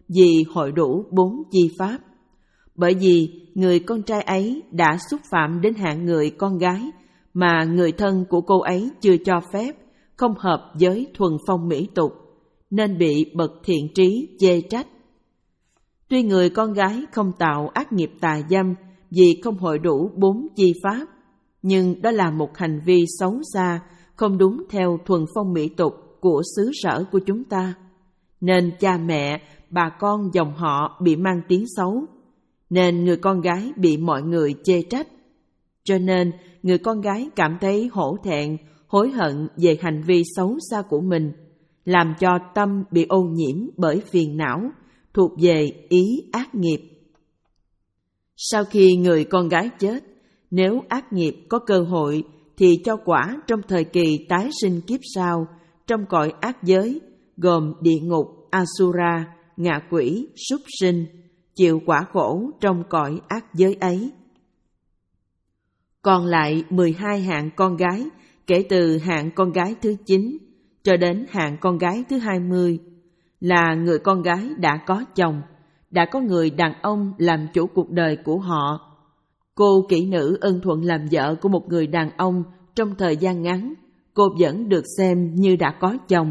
vì hội đủ bốn chi pháp. Bởi vì người con trai ấy đã xúc phạm đến hạng người con gái mà người thân của cô ấy chưa cho phép, không hợp với thuần phong mỹ tục, nên bị bậc thiện trí chê trách. Tuy người con gái không tạo ác nghiệp tà dâm vì không hội đủ bốn chi pháp, nhưng đó là một hành vi xấu xa, không đúng theo thuần phong mỹ tục của xứ sở của chúng ta. Nên cha mẹ, bà con dòng họ bị mang tiếng xấu, nên người con gái bị mọi người chê trách. Cho nên người con gái cảm thấy hổ thẹn, hối hận về hành vi xấu xa của mình, làm cho tâm bị ô nhiễm bởi phiền não, thuộc về ý ác nghiệp. Sau khi người con gái chết, nếu ác nghiệp có cơ hội thì cho quả trong thời kỳ tái sinh kiếp sau, trong cõi ác giới, gồm địa ngục, Asura, ngạ quỷ, súc sinh, chịu quả khổ trong cõi ác giới ấy. Còn lại mười hai hạng con gái, kể từ hạng con gái thứ chín cho đến hạng con gái thứ hai mươi, là người con gái đã có chồng, đã có người đàn ông làm chủ cuộc đời của họ. Cô kỹ nữ ân thuận làm vợ của một người đàn ông trong thời gian ngắn, cô vẫn được xem như đã có chồng.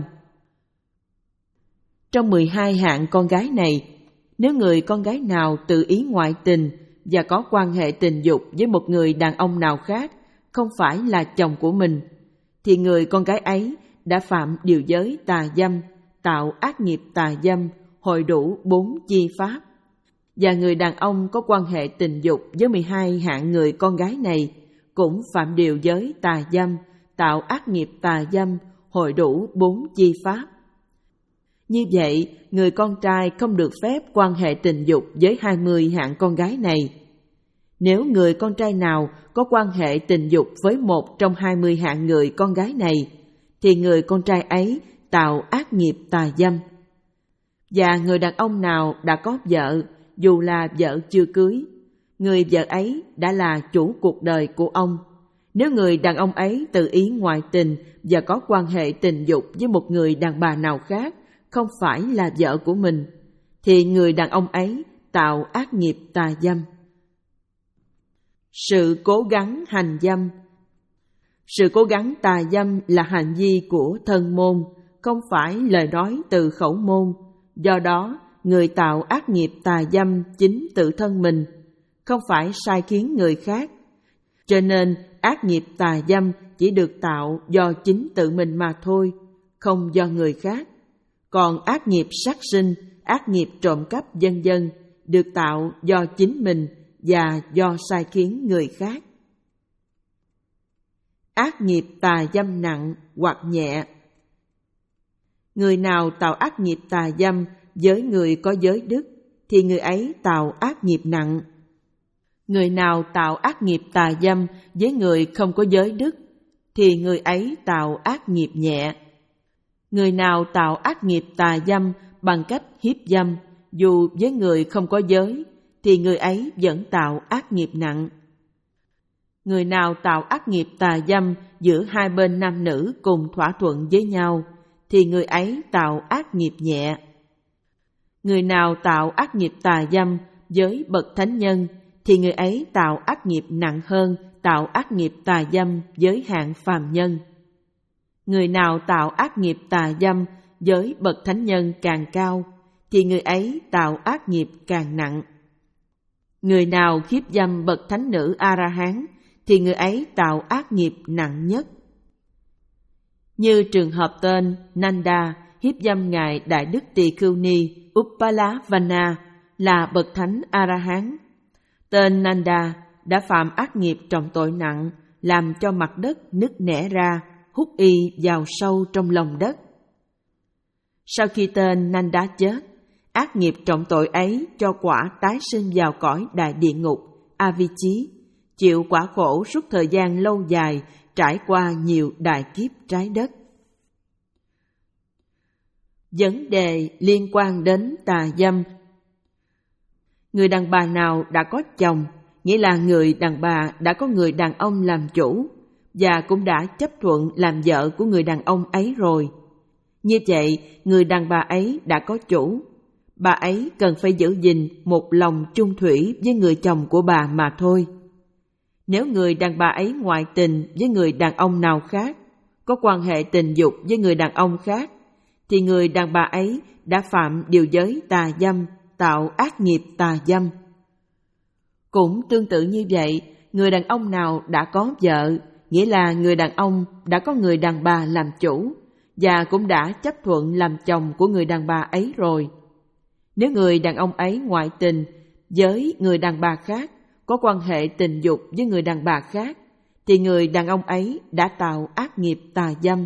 Trong mười hai hạng con gái này, nếu người con gái nào tự ý ngoại tình và có quan hệ tình dục với một người đàn ông nào khác không phải là chồng của mình, thì người con gái ấy đã phạm điều giới tà dâm, tạo ác nghiệp tà dâm, hội đủ bốn chi pháp. Và người đàn ông có quan hệ tình dục với mười hai hạng người con gái này cũng phạm điều giới tà dâm, tạo ác nghiệp tà dâm, hội đủ bốn chi pháp. Như vậy, người con trai không được phép quan hệ tình dục với hai mươi hạng con gái này. Nếu người con trai nào có quan hệ tình dục với một trong hai mươi hạng người con gái này, thì người con trai ấy tạo ác nghiệp tà dâm. Và người đàn ông nào đã có vợ, dù là vợ chưa cưới, người vợ ấy đã là chủ cuộc đời của ông. Nếu người đàn ông ấy tự ý ngoại tình và có quan hệ tình dục với một người đàn bà nào khác không phải là vợ của mình, thì người đàn ông ấy tạo ác nghiệp tà dâm. Sự cố gắng hành dâm. Sự cố gắng tà dâm là hành vi của thân môn, không phải lời nói từ khẩu môn. Do đó, người tạo ác nghiệp tà dâm chính tự thân mình, không phải sai khiến người khác. Cho nên, ác nghiệp tà dâm chỉ được tạo do chính tự mình mà thôi, không do người khác. Còn ác nghiệp sát sinh, ác nghiệp trộm cắp vân vân được tạo do chính mình và do sai khiến người khác. Ác nghiệp tà dâm nặng hoặc nhẹ. Người nào tạo ác nghiệp tà dâm với người có giới đức, thì người ấy tạo ác nghiệp nặng. Người nào tạo ác nghiệp tà dâm với người không có giới đức, thì người ấy tạo ác nghiệp nhẹ. Người nào tạo ác nghiệp tà dâm bằng cách hiếp dâm, dù với người không có giới, thì người ấy vẫn tạo ác nghiệp nặng. Người nào tạo ác nghiệp tà dâm giữa hai bên nam nữ cùng thỏa thuận với nhau, thì người ấy tạo ác nghiệp nhẹ. Người nào tạo ác nghiệp tà dâm với bậc thánh nhân, thì người ấy tạo ác nghiệp nặng hơn tạo ác nghiệp tà dâm với hạng phàm nhân. Người nào tạo ác nghiệp tà dâm với bậc thánh nhân càng cao, thì người ấy tạo ác nghiệp càng nặng. Người nào hiếp dâm bậc thánh nữ A-la-hán, thì người ấy tạo ác nghiệp nặng nhất. Như trường hợp tên Nanda hiếp dâm ngài Đại Đức Tỳ Khưu Ni Uppalavana là bậc thánh A-la-hán. Tên Nanda đã phạm ác nghiệp trọng tội nặng, làm cho mặt đất nứt nẻ ra, hút y vào sâu trong lòng đất. Sau khi tên Nanda chết, ác nghiệp trọng tội ấy cho quả tái sinh vào cõi đại địa ngục Avicii, chịu quả khổ suốt thời gian lâu dài, trải qua nhiều đại kiếp trái đất. Vấn đề liên quan đến tà dâm. Người đàn bà nào đã có chồng, nghĩa là người đàn bà đã có người đàn ông làm chủ, và cũng đã chấp thuận làm vợ của người đàn ông ấy rồi. Như vậy, người đàn bà ấy đã có chủ. bà ấy cần phải giữ gìn một lòng chung thủy với người chồng của bà mà thôi. Nếu người đàn bà ấy ngoại tình với người đàn ông nào khác, có quan hệ tình dục với người đàn ông khác, thì người đàn bà ấy đã phạm điều giới tà dâm, tạo ác nghiệp tà dâm. Cũng tương tự như vậy, người đàn ông nào đã có vợ, nghĩa là người đàn ông đã có người đàn bà làm chủ, và cũng đã chấp thuận làm chồng của người đàn bà ấy rồi. Nếu người đàn ông ấy ngoại tình với người đàn bà khác, có quan hệ tình dục với người đàn bà khác, thì người đàn ông ấy đã tạo ác nghiệp tà dâm.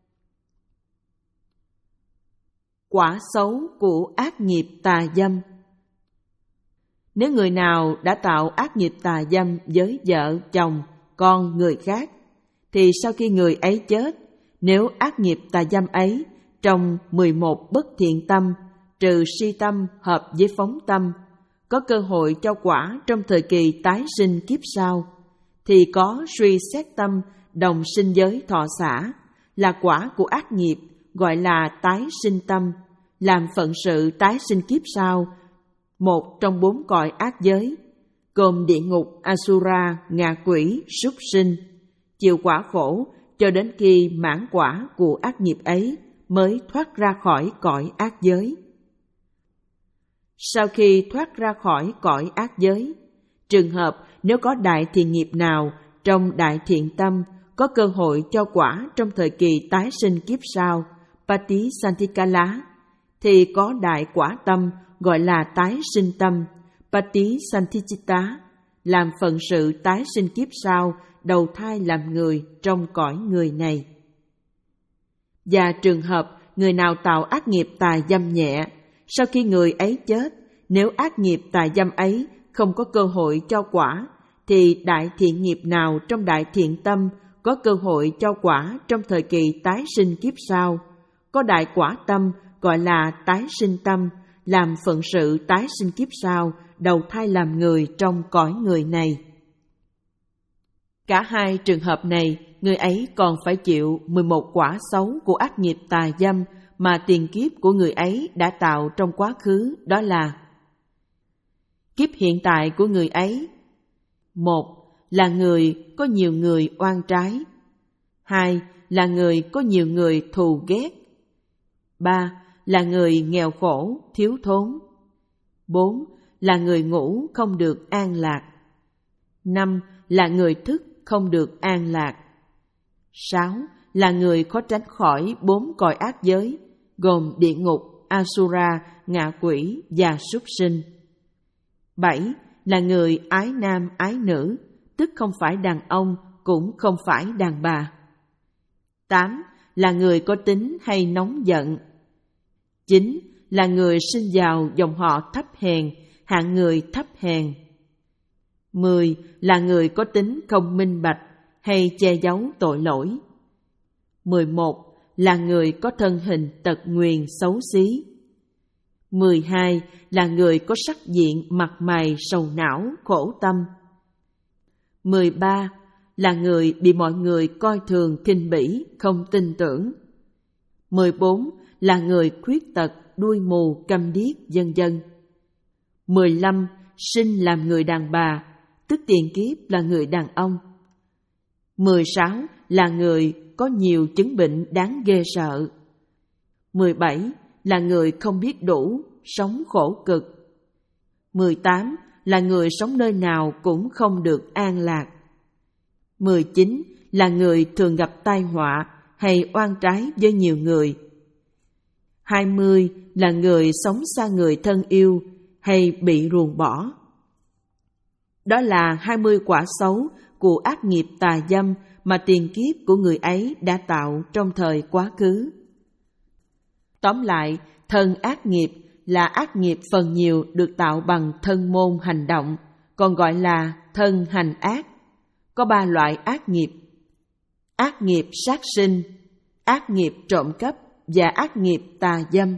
Quả xấu của ác nghiệp tà dâm. Nếu người nào đã tạo ác nghiệp tà dâm với vợ, chồng, con người khác, thì sau khi người ấy chết, nếu ác nghiệp tà dâm ấy trong mười một bất thiện tâm, trừ si tâm hợp với phóng tâm, có cơ hội cho quả trong thời kỳ tái sinh kiếp sau, thì có suy xét tâm đồng sinh giới thọ xả, là quả của ác nghiệp, gọi là tái sinh tâm, làm phận sự tái sinh kiếp sau, một trong bốn cõi ác giới, gồm địa ngục, Asura, ngạ quỷ, súc sinh, chịu quả khổ cho đến khi mãn quả của ác nghiệp ấy mới thoát ra khỏi cõi ác giới. Sau khi thoát ra khỏi cõi ác giới, trường hợp nếu có đại thiện nghiệp nào trong đại thiện tâm có cơ hội cho quả trong thời kỳ tái sinh kiếp sau, Patisantikala, thì có đại quả tâm gọi là tái sinh tâm, Patisantichitta, làm phận sự tái sinh kiếp sau, đầu thai làm người trong cõi người này. Và trường hợp người nào tạo ác nghiệp tà dâm nhẹ, sau khi người ấy chết, nếu ác nghiệp tà dâm ấy không có cơ hội cho quả, thì đại thiện nghiệp nào trong đại thiện tâm có cơ hội cho quả trong thời kỳ tái sinh kiếp sau, có đại quả tâm gọi là tái sinh tâm, làm phận sự tái sinh kiếp sau, đầu thai làm người trong cõi người này. Cả hai trường hợp này, người ấy còn phải chịu mười một quả xấu của ác nghiệp tà dâm mà tiền kiếp của người ấy đã tạo trong quá khứ, đó là: kiếp hiện tại của người ấy, một là người có nhiều người oan trái, hai là người có nhiều người thù ghét, ba là người nghèo khổ, thiếu thốn, bốn là người ngủ không được an lạc, năm là người thức không được an lạc, sáu là người khó tránh khỏi bốn cõi ác giới, gồm địa ngục, Asura, ngạ quỷ và súc sinh, bảy là người ái nam ái nữ, tức không phải đàn ông cũng không phải đàn bà, tám là người có tính hay nóng giận, chín là người sinh vào dòng họ thấp hèn, hạng người thấp hèn, mười là người có tính không minh bạch hay che giấu tội lỗi, mười một là người có thân hình tật nguyền xấu xí, mười hai là người có sắc diện mặt mày sầu não khổ tâm, mười ba là người bị mọi người coi thường khinh bỉ không tin tưởng, mười bốn là người khuyết tật đuôi mù câm điếc vân vân, mười lăm sinh làm người đàn bà, tức tiền kiếp là người đàn ông, mười sáu là người có nhiều chứng bệnh đáng ghê sợ, mười bảy là người không biết đủ, sống khổ cực, mười tám là người sống nơi nào cũng không được an lạc, mười chín là người thường gặp tai họa hay oan trái với nhiều người, hai mươi là người sống xa người thân yêu hay bị ruồng bỏ. Đó là hai mươi quả xấu của ác nghiệp tà dâm mà tiền kiếp của người ấy đã tạo trong thời quá khứ. Tóm lại, thân ác nghiệp là ác nghiệp phần nhiều được tạo bằng thân môn hành động, còn gọi là thân hành ác. Có ba loại ác nghiệp: ác nghiệp sát sinh, ác nghiệp trộm cắp và ác nghiệp tà dâm.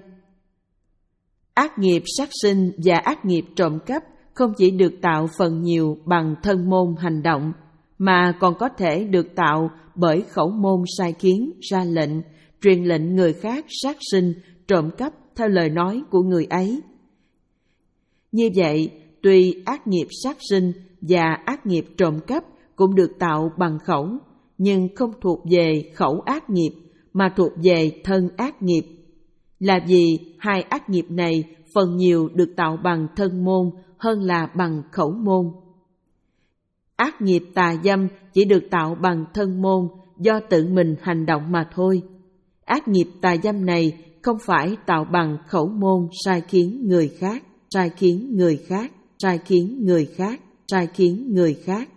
Ác nghiệp sát sinh và ác nghiệp trộm cắp không chỉ được tạo phần nhiều bằng thân môn hành động, mà còn có thể được tạo bởi khẩu môn sai khiến, ra lệnh, truyền lệnh người khác sát sinh, trộm cắp theo lời nói của người ấy. Như vậy, tuy ác nghiệp sát sinh và ác nghiệp trộm cắp cũng được tạo bằng khẩu, nhưng không thuộc về khẩu ác nghiệp mà thuộc về thân ác nghiệp. Là vì hai ác nghiệp này phần nhiều được tạo bằng thân môn hơn là bằng khẩu môn. Ác nghiệp tà dâm chỉ được tạo bằng thân môn do tự mình hành động mà thôi. Ác nghiệp tà dâm này không phải tạo bằng khẩu môn sai khiến người khác, sai khiến người khác, sai khiến người khác, sai khiến người khác.